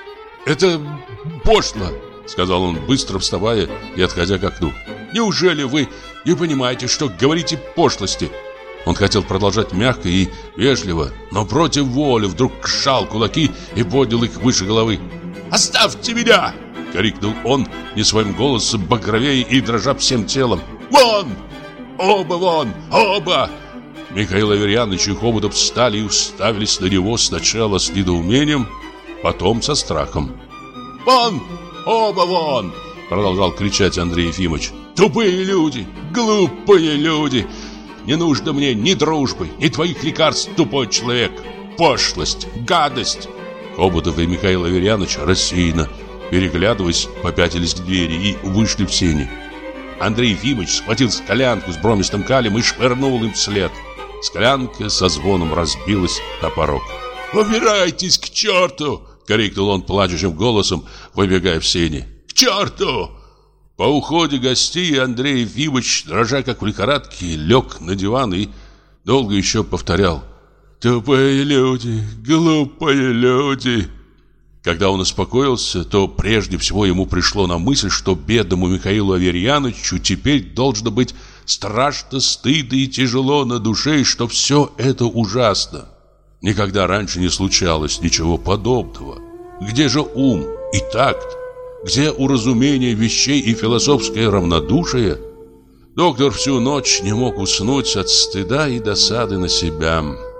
[SPEAKER 1] «Это пошло», — сказал он, быстро вставая и отходя к окну. «Неужели вы не понимаете, что говорите пошлости?» Он хотел продолжать мягко и вежливо, но против воли вдруг сжал кулаки и поднял их выше головы. «Оставьте меня!» — крикнул он не своим голосом, багровее и дрожа всем телом. «Вон! Оба вон! Оба!» Михаил Аверьяныч и Хоботов встали и уставились на него сначала с недоумением, потом со страхом. «Вон! Оба вон!» — продолжал кричать Андрей Ефимович. «Тупые люди! Глупые люди! Не нужно мне ни дружбы, ни твоих лекарств, тупой человек! Пошлость! Гадость!» Хоботов и Михаил Аверьяныч рассеянно, переглядываясь, попятились к двери и вышли в сени. Андрей Ефимович схватил склянку с бромистым калием и швырнул им вслед. Склянка со звоном разбилась о порог. «Убирайтесь к черту!» — крикнул он плачущим голосом, выбегая в сени. «К черту!» По уходе гостей Андрей Ефимович, дрожа как в лихорадке, лег на диван и долго еще повторял: «Тупые люди, глупые люди». Когда он успокоился, то прежде всего ему пришло на мысль, что бедному Михаилу Аверьянычу теперь должно быть страшно, стыдно и тяжело на душе, и что все это ужасно. Никогда раньше не случалось ничего подобного. Где же ум и такт? Где уразумение вещей и философское равнодушие? Доктор всю ночь не мог уснуть от стыда и досады на себя.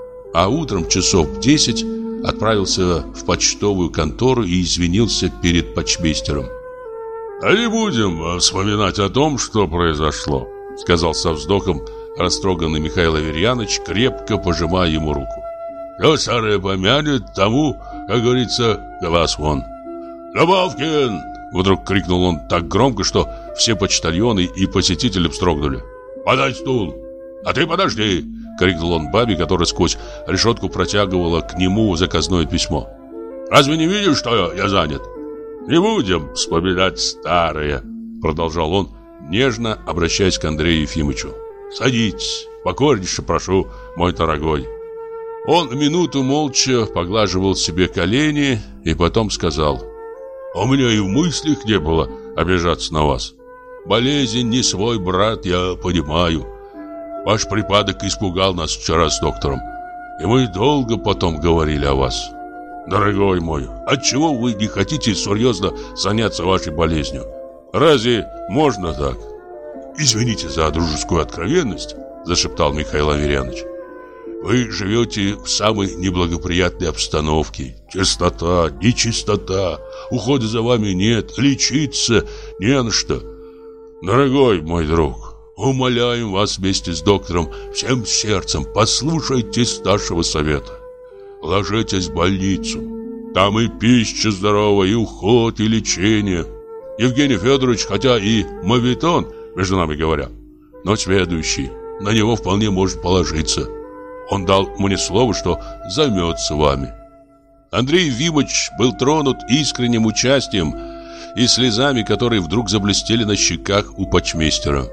[SPEAKER 1] А утром часов в 10 отправился в почтовую контору и извинился перед почмейстером. «А не будем вспоминать о том, что произошло», — сказал со вздохом растроганный Михаил Аверьяныч, крепко пожимая ему руку. «Кто старое помянет, тому, как говорится, глаз вон». «Добавкин!» — вдруг крикнул он так громко, что все почтальоны и посетители вздрогнули. «Подай стул! А ты подожди!» — крикнул он бабе, которая сквозь решетку протягивала к нему заказное письмо. «Разве не видишь, что я занят?» «Не будем вспоминать старое», — продолжал он, нежно обращаясь к Андрею Ефимовичу. «Садитесь, покорнейше прошу, мой дорогой». Он минуту молча поглаживал себе колени и потом сказал: «А у меня и в мыслях не было обижаться на вас. Болезнь не свой, брат, я понимаю. Ваш припадок испугал нас вчера с доктором, и мы долго потом говорили о вас. Дорогой мой, отчего вы не хотите серьезно заняться вашей болезнью? Разве можно так?» «Извините за дружескую откровенность», — зашептал Михаил Аверьяныч. «Вы живете в самой неблагоприятной обстановке. Чистота, нечистота, ухода за вами нет, лечиться не на что. Дорогой мой друг, умоляем вас вместе с доктором всем сердцем, послушайтесь нашего совета. Ложитесь в больницу. Там и пища здоровая, и уход, и лечение. Евгений Федорович, хотя и моветон, между нами говоря, но сведущий, на него вполне может положиться. Он дал мне слово, что займется вами». Андрей Ефимович был тронут искренним участием и слезами, которые вдруг заблестели на щеках у почмейстера.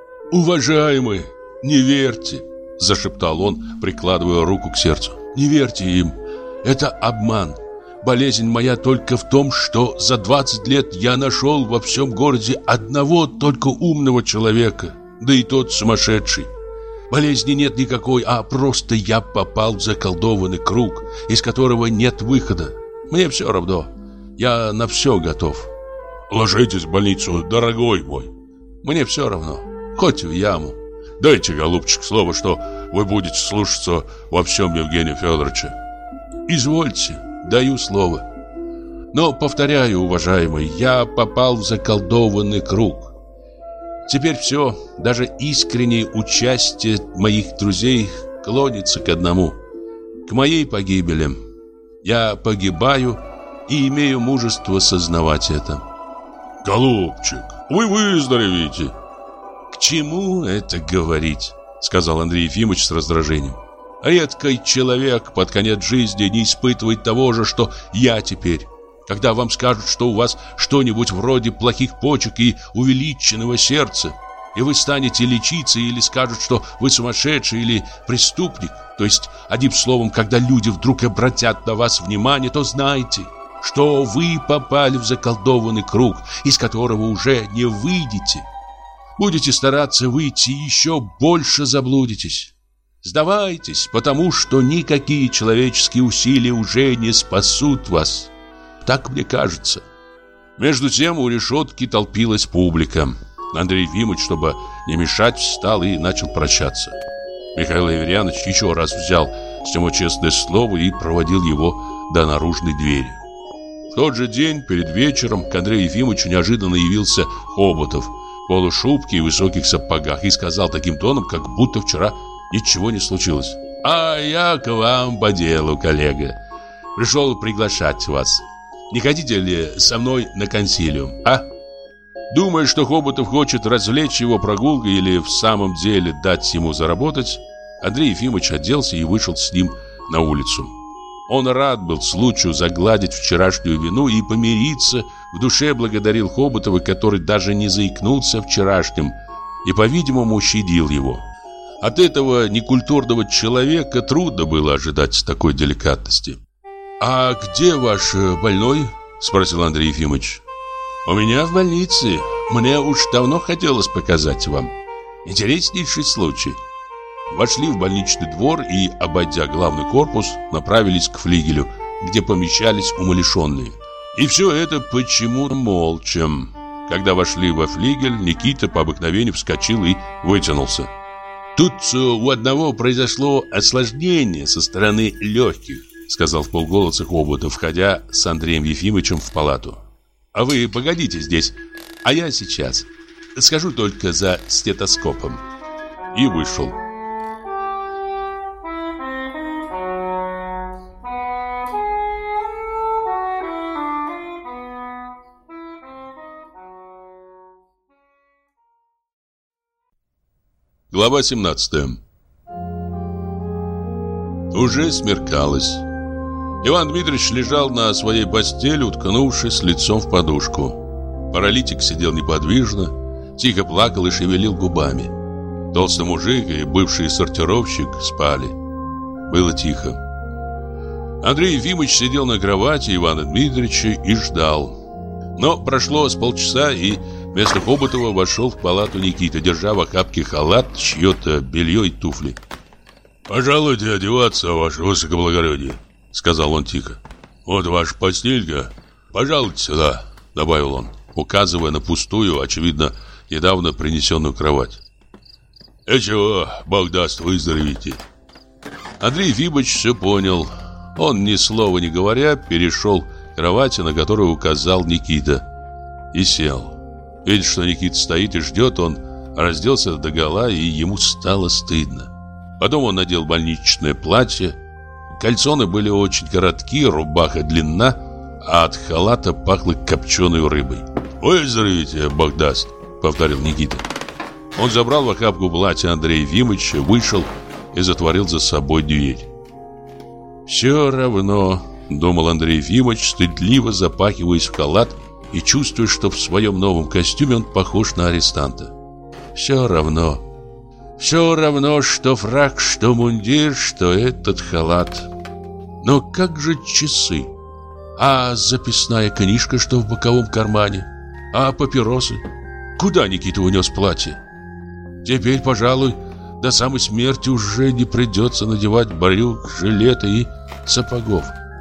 [SPEAKER 1] «Уважаемый, не верьте», — зашептал он, прикладывая руку к сердцу. «Не верьте им. Это обман. Болезнь моя только в том, что за 20 лет я нашел во всем городе одного только умного человека, да и тот сумасшедший. Болезни нет никакой, а просто я попал в заколдованный круг, из которого нет выхода. Мне все равно. Я на все готов». «Ложитесь в больницу, дорогой мой». «Мне все равно. Хоть в яму». «Дайте, голубчик, слово, что вы будете слушаться во всем Евгения Федоровича». «Извольте, даю слово. Но, повторяю, уважаемый, я попал в заколдованный круг. Теперь все, даже искреннее участие моих друзей клонится к одному, к моей погибели. Я погибаю и имею мужество сознавать это». «Голубчик, вы выздоровеете». «К чему это говорить?» — сказал Андрей Ефимович с раздражением. «Редкий человек под конец жизни не испытывает того же, что я теперь. Когда вам скажут, что у вас что-нибудь вроде плохих почек и увеличенного сердца, и вы станете лечиться, или скажут, что вы сумасшедший или преступник, то есть, одним словом, когда люди вдруг обратят на вас внимание, то знайте, что вы попали в заколдованный круг, из которого уже не выйдете. Будете стараться выйти, еще больше заблудитесь. Сдавайтесь, потому что никакие человеческие усилия уже не спасут вас. Так мне кажется». Между тем у решетки толпилась публика. Андрей Ефимович, чтобы не мешать, встал и начал прощаться. Михаил Аверьяныч еще раз взял с него честное слово и проводил его до наружной двери. В тот же день, перед вечером, к Андрею Ефимовичу неожиданно явился Хоботов в полушубке и высоких сапогах и сказал таким тоном, как будто вчера ничего не случилось: «А я к вам по делу, коллега. Пришел приглашать вас. Не хотите ли со мной на консилиум, а?» Думая, что Хоботов хочет развлечь его прогулкой или в самом деле дать ему заработать, Андрей Ефимович оделся и вышел с ним на улицу. Он рад был случаю загладить вчерашнюю вину и помириться, в душе благодарил Хоботова, который даже не заикнулся о вчерашнем и, по-видимому, щадил его. От этого некультурного человека трудно было ожидать такой деликатности. «А где ваш больной?» – спросил Андрей Ефимович. «У меня в больнице. Мне уж давно хотелось показать вам. Интереснейший случай». Вошли в больничный двор и, обойдя главный корпус, направились к флигелю, где помещались умалишенные. И все это почему-то молча. Когда вошли во флигель, Никита по обыкновению вскочил и вытянулся. «Тут у одного произошло осложнение со стороны легких», — сказал вполголоса Хоботов, входя с Андреем Ефимовичем в палату. «А вы погодите здесь, а я сейчас. Схожу только за стетоскопом». И вышел. Глава 17. Уже смеркалось. Иван Дмитриевич лежал на своей постели, уткнувшись лицом в подушку. Паралитик сидел неподвижно, тихо плакал и шевелил губами. Толстый мужик и бывший сортировщик спали. Было тихо. Андрей Ефимович сидел на кровати Ивана Дмитриевича и ждал. Но прошло с полчаса, и вместо Хоботова вошел в палату Никита, держа в охапке халат, чье-то белье и туфли. «Пожалуйте одеваться, ваше высокоблагородие», — сказал он тихо. «Вот ваша постелька. Пожалуйте сюда», — добавил он, указывая на пустую, очевидно, недавно принесенную кровать. «Чего, Бог даст, выздоровите». Андрей Ефимович все понял. Он, ни слова не говоря, перешел к кровати, на которую указал Никита, и сел. Видя, что Никита стоит и ждет, он разделся догола, и ему стало стыдно. Потом он надел больничное платье. Кальсоны были очень короткие, рубаха длинна, а от халата пахло копченой рыбой. «Выздоровите, Бог даст», — повторил Никита. Он забрал в охапку платья Андрея Ефимовича, вышел и затворил за собой дверь. «Все равно», — думал Андрей Ефимович, стыдливо запахиваясь в халат и чувствуя, что в своем новом костюме он похож на арестанта. «Все равно, что фрак, что мундир, что этот халат. Но как же часы? А записная книжка, что в боковом кармане? А папиросы? Куда Никита унес платье? Теперь, пожалуй, до самой смерти уже не придется надевать брюк, жилета и сапогов.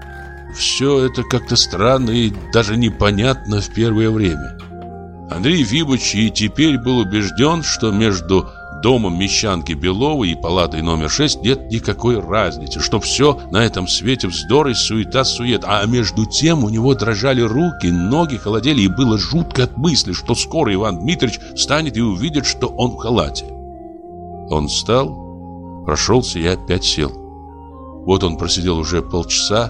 [SPEAKER 1] Все это как-то странно и даже непонятно в первое время». Андрей Ефимович и теперь был убежден, что между домом мещанки Беловой и палатой номер 6 нет никакой разницы, что все на этом свете вздор и суета-сует. А между тем у него дрожали руки, ноги холодели, и было жутко от мысли, что скоро Иван Дмитриевич встанет и увидит, что он в халате. Он встал, прошелся и опять сел. Вот он просидел уже полчаса,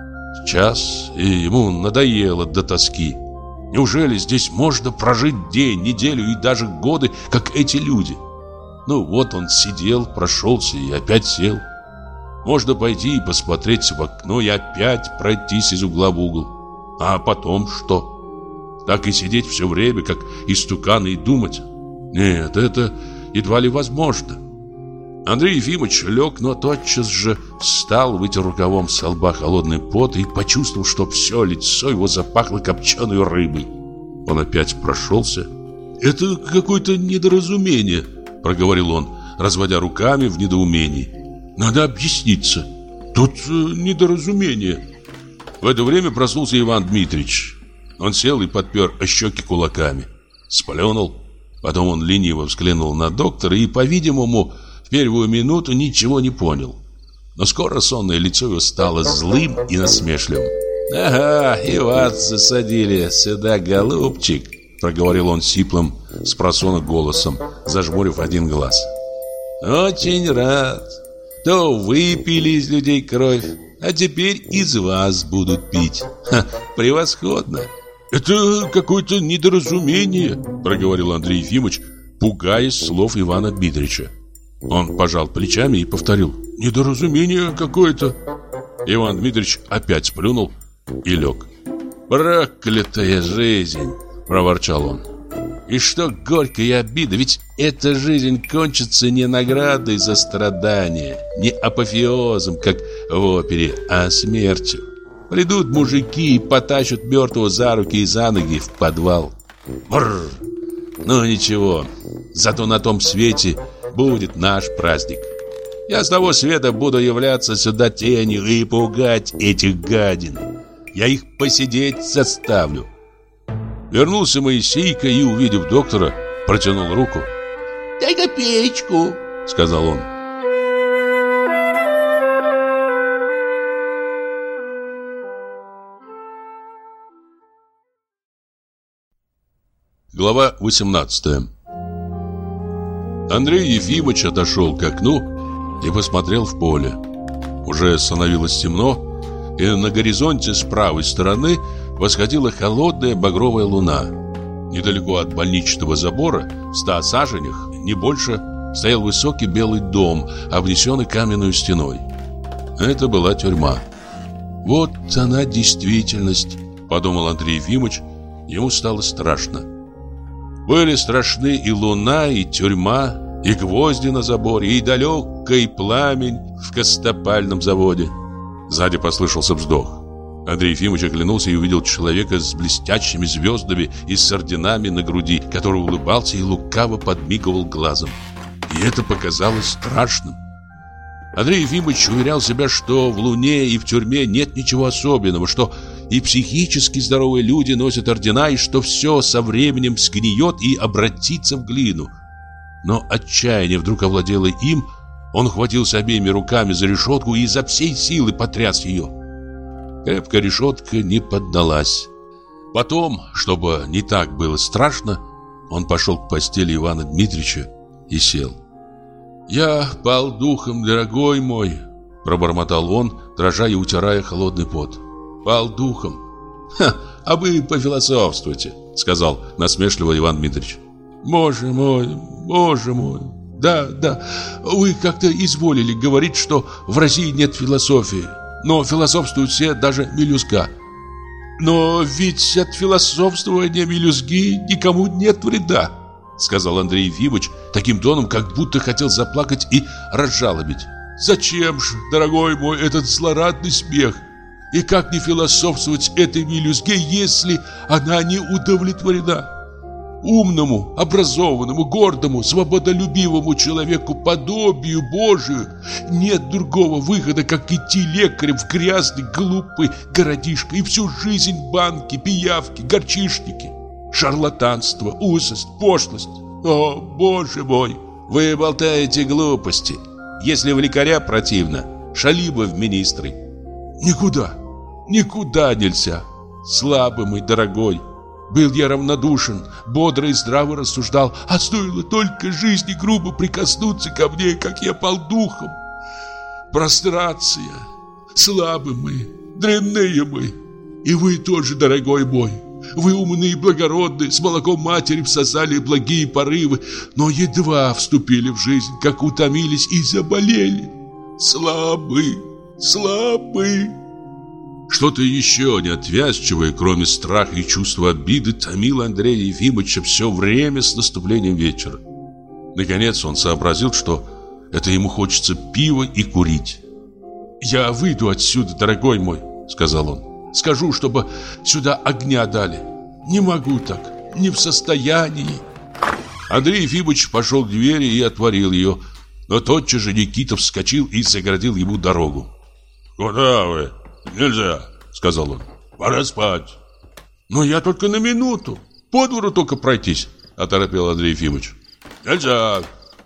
[SPEAKER 1] час, и ему надоело до тоски. Неужели здесь можно прожить день, неделю и даже годы, как эти люди? Ну вот он сидел, прошелся и опять сел. Можно пойти и посмотреть в окно и опять пройтись из угла в угол. А потом что? Так и сидеть все время, как истуканы, и думать? Нет, это едва ли возможно. Андрей Ефимович лег, но тотчас же встал, вытер рукавом со лба холодный пот и почувствовал, что все лицо его запахло копченой рыбой. Он опять прошелся. «Это какое-то недоразумение», — проговорил он, разводя руками в недоумении. «Надо объясниться. Тут недоразумение». В это время проснулся Иван Дмитриевич. Он сел и подпер щеки кулаками. Сплюнул. Потом он лениво взглянул на доктора и, по-видимому, в первую минуту ничего не понял. Но скоро сонное лицо его стало злым и насмешливым. «Ага, и вас засадили сюда, голубчик», — проговорил он сиплым, спросонок голосом, зажмурив один глаз. «Очень рад. То выпили из людей кровь, а теперь из вас будут пить. Ха, превосходно!» «Это какое-то недоразумение», — проговорил Андрей Ефимович, пугаясь слов Ивана Дмитриевича. Он пожал плечами и повторил: «Недоразумение какое-то». Иван Дмитриевич опять сплюнул и лег. «Проклятая жизнь!» — проворчал он. «И что горько и обидно, ведь эта жизнь кончится не наградой за страдания, не апофеозом, как в опере, а смертью. Придут мужики и потащат мертвого за руки и за ноги в подвал. Бррр! Ну ничего, зато на том свете будет наш праздник. Я с того света буду являться сюда тенью и пугать этих гадин. Я их посидеть заставлю». Вернулся Моисейка и, увидев доктора, протянул руку. «Дай копеечку», — сказал он. Глава 18. Андрей Ефимович отошел к окну и посмотрел в поле. Уже становилось темно, и на горизонте с правой стороны восходила холодная багровая луна. Недалеко от больничного забора, в 100 саженях, не больше, стоял высокий белый дом, обнесенный каменной стеной. Это была тюрьма. «Вот она действительность», — подумал Андрей Ефимович. Ему стало страшно. Были страшны и луна, и тюрьма, и гвозди на заборе, и далекий пламень в костопальном заводе. Сзади послышался вздох. Андрей Ефимович оглянулся и увидел человека с блестящими звездами и с орденами на груди, который улыбался и лукаво подмигивал глазом. И это показалось страшным. Андрей Ефимович уверял себя, что в Луне и в тюрьме нет ничего особенного, что и психически здоровые люди носят ордена, и что все со временем сгниет и обратится в глину. Но отчаяние вдруг овладело им, он хватился обеими руками за решетку и изо всей силы потряс ее. Крепкая решетка не поддалась. Потом, чтобы не так было страшно, он пошел к постели Ивана Дмитрича и сел. «Я пал духом, дорогой мой», — пробормотал он, дрожа и утирая холодный пот. «Пал духом». «А вы пофилософствуйте», — сказал насмешливо Иван Дмитрич. «Боже мой, боже мой. Да, вы как-то изволили говорить, что в России нет философии. Но философствуют все, даже мелюзга. Но ведь от философствования мелюзги никому нет вреда», — сказал Андрей Ефимович таким тоном, как будто хотел заплакать и разжалобить. «Зачем же, дорогой мой, этот злорадный смех? И как не философствовать этой мелюзге, если она не удовлетворена? Умному, образованному, гордому, свободолюбивому человеку, подобию Божию, нет другого выхода, как идти лекарем в грязный, глупый городишко и всю жизнь банки, пиявки, горчишники, шарлатанство, узость, пошлость. О, Боже мой! Вы болтаете глупости. Если в лекаря противно, шали бы в министры. Никуда нельзя. Слабый мой дорогой. Был я равнодушен, бодро и здраво рассуждал, а стоило только жизни грубо прикоснуться ко мне, как я пал духом. Прострация. Слабы мы, дрянные мы. И вы тоже, дорогой мой. Вы умные и благородные, с молоком матери всосали благие порывы, но едва вступили в жизнь, как утомились и заболели. Слабы. Что-то еще неотвязчивое, кроме страха и чувства обиды, томило Андрея Ефимовича все время с наступлением вечера. Наконец он сообразил, что это ему хочется пива и курить. «Я выйду отсюда, дорогой мой», — сказал он. «Скажу, чтобы сюда огня дали. Не могу так, не в состоянии». Андрей Ефимович пошел к двери и отворил ее, но тотчас же Никита вскочил и загородил ему дорогу. «Куда вы? Нельзя», — сказал он. «Пора спать». «Но я только на минуту. По двору только пройтись», — оторопел Андрей Ефимович. «Нельзя,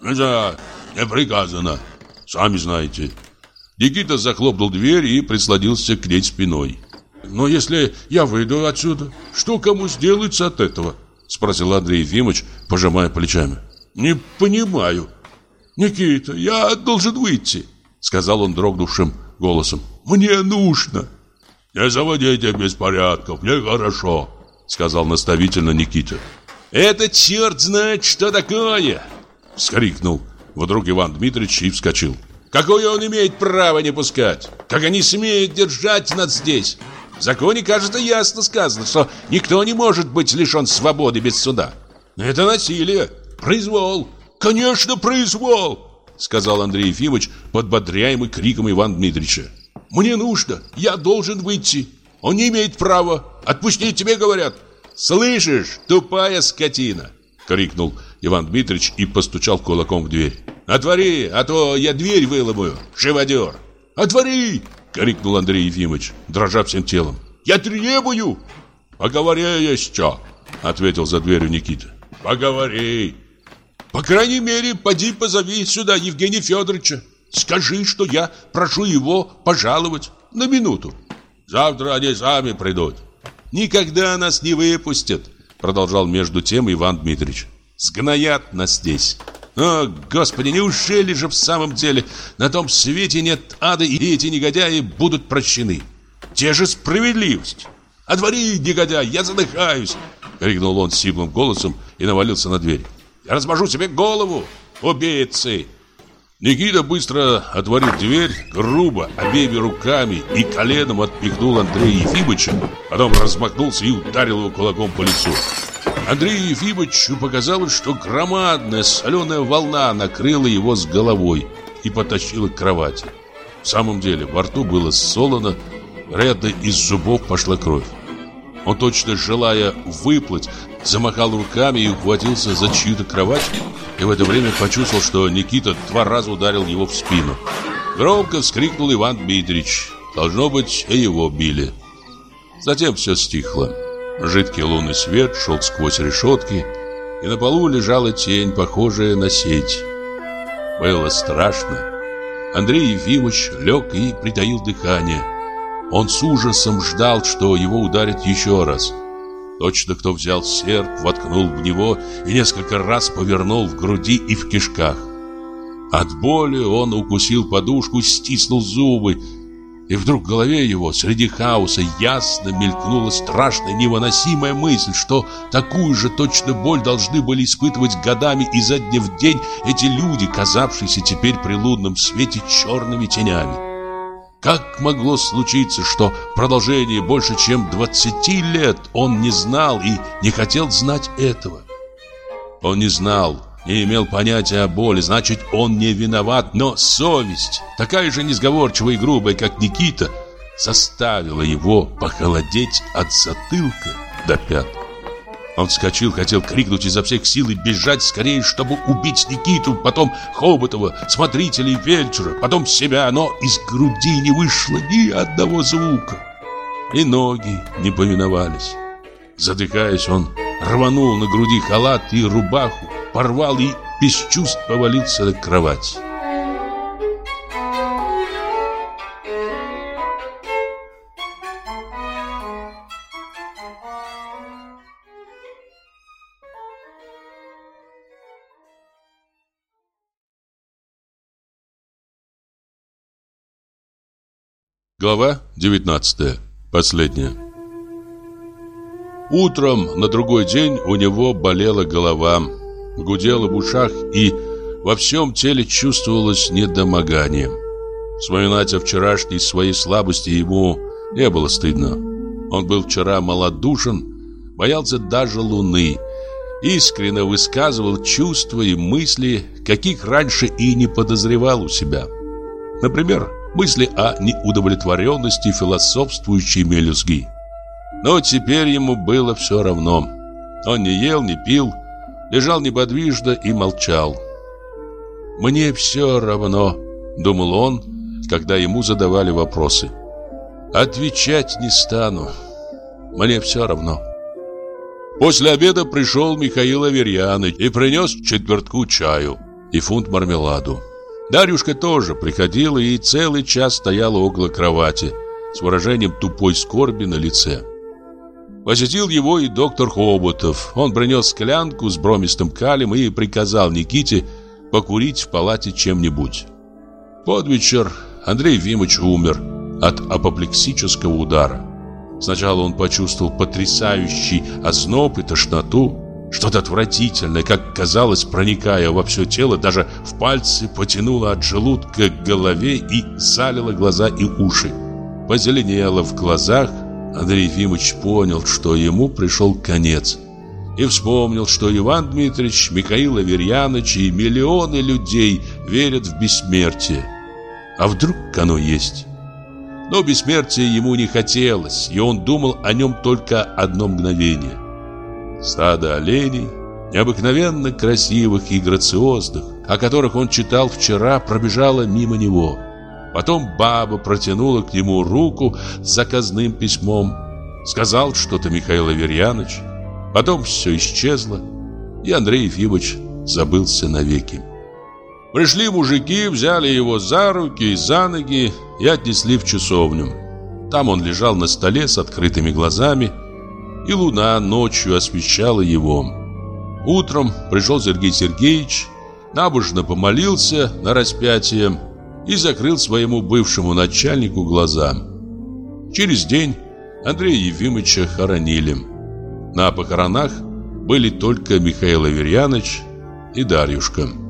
[SPEAKER 1] не приказано. Сами знаете». Никита захлопнул дверь и прислонился к ней спиной. «Но если я выйду отсюда, что кому сделается от этого?» — спросил Андрей Ефимович, пожимая плечами. «Не понимаю». «Никита, я должен выйти», — сказал он дрогнувшим голосом. «Мне нужно». «Не заводите беспорядков, мне хорошо», — сказал наставительно Никита. «Это черт знает, что такое!» — вскрикнул вдруг Иван Дмитрич и вскочил. «Какое он имеет право не пускать? Как они смеют держать нас здесь? В законе, кажется, ясно сказано, что никто не может быть лишен свободы без суда. Это насилие, произвол. Конечно, произвол!» — сказал Андрей Ефимович, подбодряемый криком Ивана Дмитрича. «Мне нужно, я должен выйти. Он не имеет права. Отпусти, тебе говорят». «Слышишь, тупая скотина!» — крикнул Иван Дмитрич и постучал кулаком в дверь. «Отвори, а то я дверь выломаю, живодер!» «Отвори!» — крикнул Андрей Ефимович, дрожа всем телом. «Я требую!» «Поговори еще!» — ответил за дверью Никита. «Поговори!» «По крайней мере, поди позови сюда Евгения Федоровича. Скажи, что я прошу его пожаловать на минуту». «Завтра они сами придут». «Никогда нас не выпустят», — продолжал между тем Иван Дмитрич. «Сгноят нас здесь. О, Господи, неужели же в самом деле на том свете нет ада, и эти негодяи будут прощены? Где же справедливость? Отвори, негодяй, я задыхаюсь!» — крикнул он сиплым голосом и навалился на дверь. «Я размажу себе голову, убийцы!» Никита быстро отворил дверь, грубо, обеими руками и коленом отпихнул Андрея Ефимовича, потом размахнулся и ударил его кулаком по лицу. Андрею Ефимовичу показалось, что громадная соленая волна накрыла его с головой и потащила к кровати. В самом деле, во рту было солоно, вероятно, из зубов пошла кровь. Он, точно желая выплыть, замахал руками и ухватился за чью-то кровать, и в это время почувствовал, что Никита 2 раза ударил его в спину. Громко вскрикнул Иван Дмитриевич. Должно быть, и его били. Затем все стихло. Жидкий лунный свет шел сквозь решетки, и на полу лежала тень, похожая на сеть. Было страшно. Андрей Ефимович лег и притаил дыхание. Он с ужасом ждал, что его ударят еще раз. Точно кто взял серп, воткнул в него и несколько раз повернул в груди и в кишках. От боли он укусил подушку, стиснул зубы, и вдруг в голове его среди хаоса ясно мелькнула страшная невыносимая мысль, что такую же точно боль должны были испытывать годами изо дня в день эти люди, казавшиеся теперь при лунном свете черными тенями. Как могло случиться, что в продолжении больше чем 20 лет он не знал и не хотел знать этого? Он не знал, не имел понятия о боли, значит, он не виноват, но совесть, такая же несговорчивая и грубая, как Никита, заставила его похолодеть от затылка до пят. Он вскочил, хотел крикнуть изо всех сил и бежать скорее, чтобы убить Никиту, потом Хоботова, смотрителя и фельдшера, потом себя, но из груди не вышло ни одного звука. И ноги не повиновались. Задыхаясь, он рванул на груди халат и рубаху, порвал и без чувств повалился на кровать. Глава 19. Последняя. Утром на другой день у него болела голова, гудела в ушах, и во всем теле чувствовалось недомогание. Вспоминать о вчерашней своей слабости ему не было стыдно. Он был вчера малодушен, боялся даже луны, искренне высказывал чувства и мысли, каких раньше и не подозревал у себя. Например, мысли о неудовлетворенности философствующей мелюзги. Но теперь ему было все равно. Он не ел, не пил, лежал неподвижно и молчал. «Мне все равно», — думал он, когда ему задавали вопросы. «Отвечать не стану. Мне все равно». После обеда пришел Михаил Аверьяныч и принес четвертку чаю и фунт мармеладу. Дарюшка тоже приходила и целый час стояла около кровати с выражением тупой скорби на лице. Посетил его и доктор Хоботов. Он принес склянку с бромистым калием и приказал Никите покурить в палате чем-нибудь. Под вечер Андрей Ефимович умер от апоплексического удара. Сначала он почувствовал потрясающий озноб и тошноту. Что-то отвратительное, как казалось, проникая во все тело, даже в пальцы, потянуло от желудка к голове и залило глаза и уши. Позеленело в глазах. Андрей Ефимович понял, что ему пришел конец. И вспомнил, что Иван Дмитриевич, Михаил Аверьяныч и миллионы людей верят в бессмертие. А вдруг оно есть? Но бессмертия ему не хотелось, и он думал о нем только одно мгновение. Стадо оленей, необыкновенно красивых и грациозных, о которых он читал вчера, пробежало мимо него. Потом баба протянула к нему руку с заказным письмом. Сказал что-то Михаил Аверьяныч. Потом все исчезло, и Андрей Ефимович забылся навеки. Пришли мужики, взяли его за руки и за ноги и отнесли в часовню. Там он лежал на столе с открытыми глазами, и луна ночью освещала его. Утром пришел Сергей Сергеевич, набожно помолился на распятие и закрыл своему бывшему начальнику глаза. Через день Андрея Ефимовича хоронили. На похоронах были только Михаил Аверьяныч и Дарьюшка.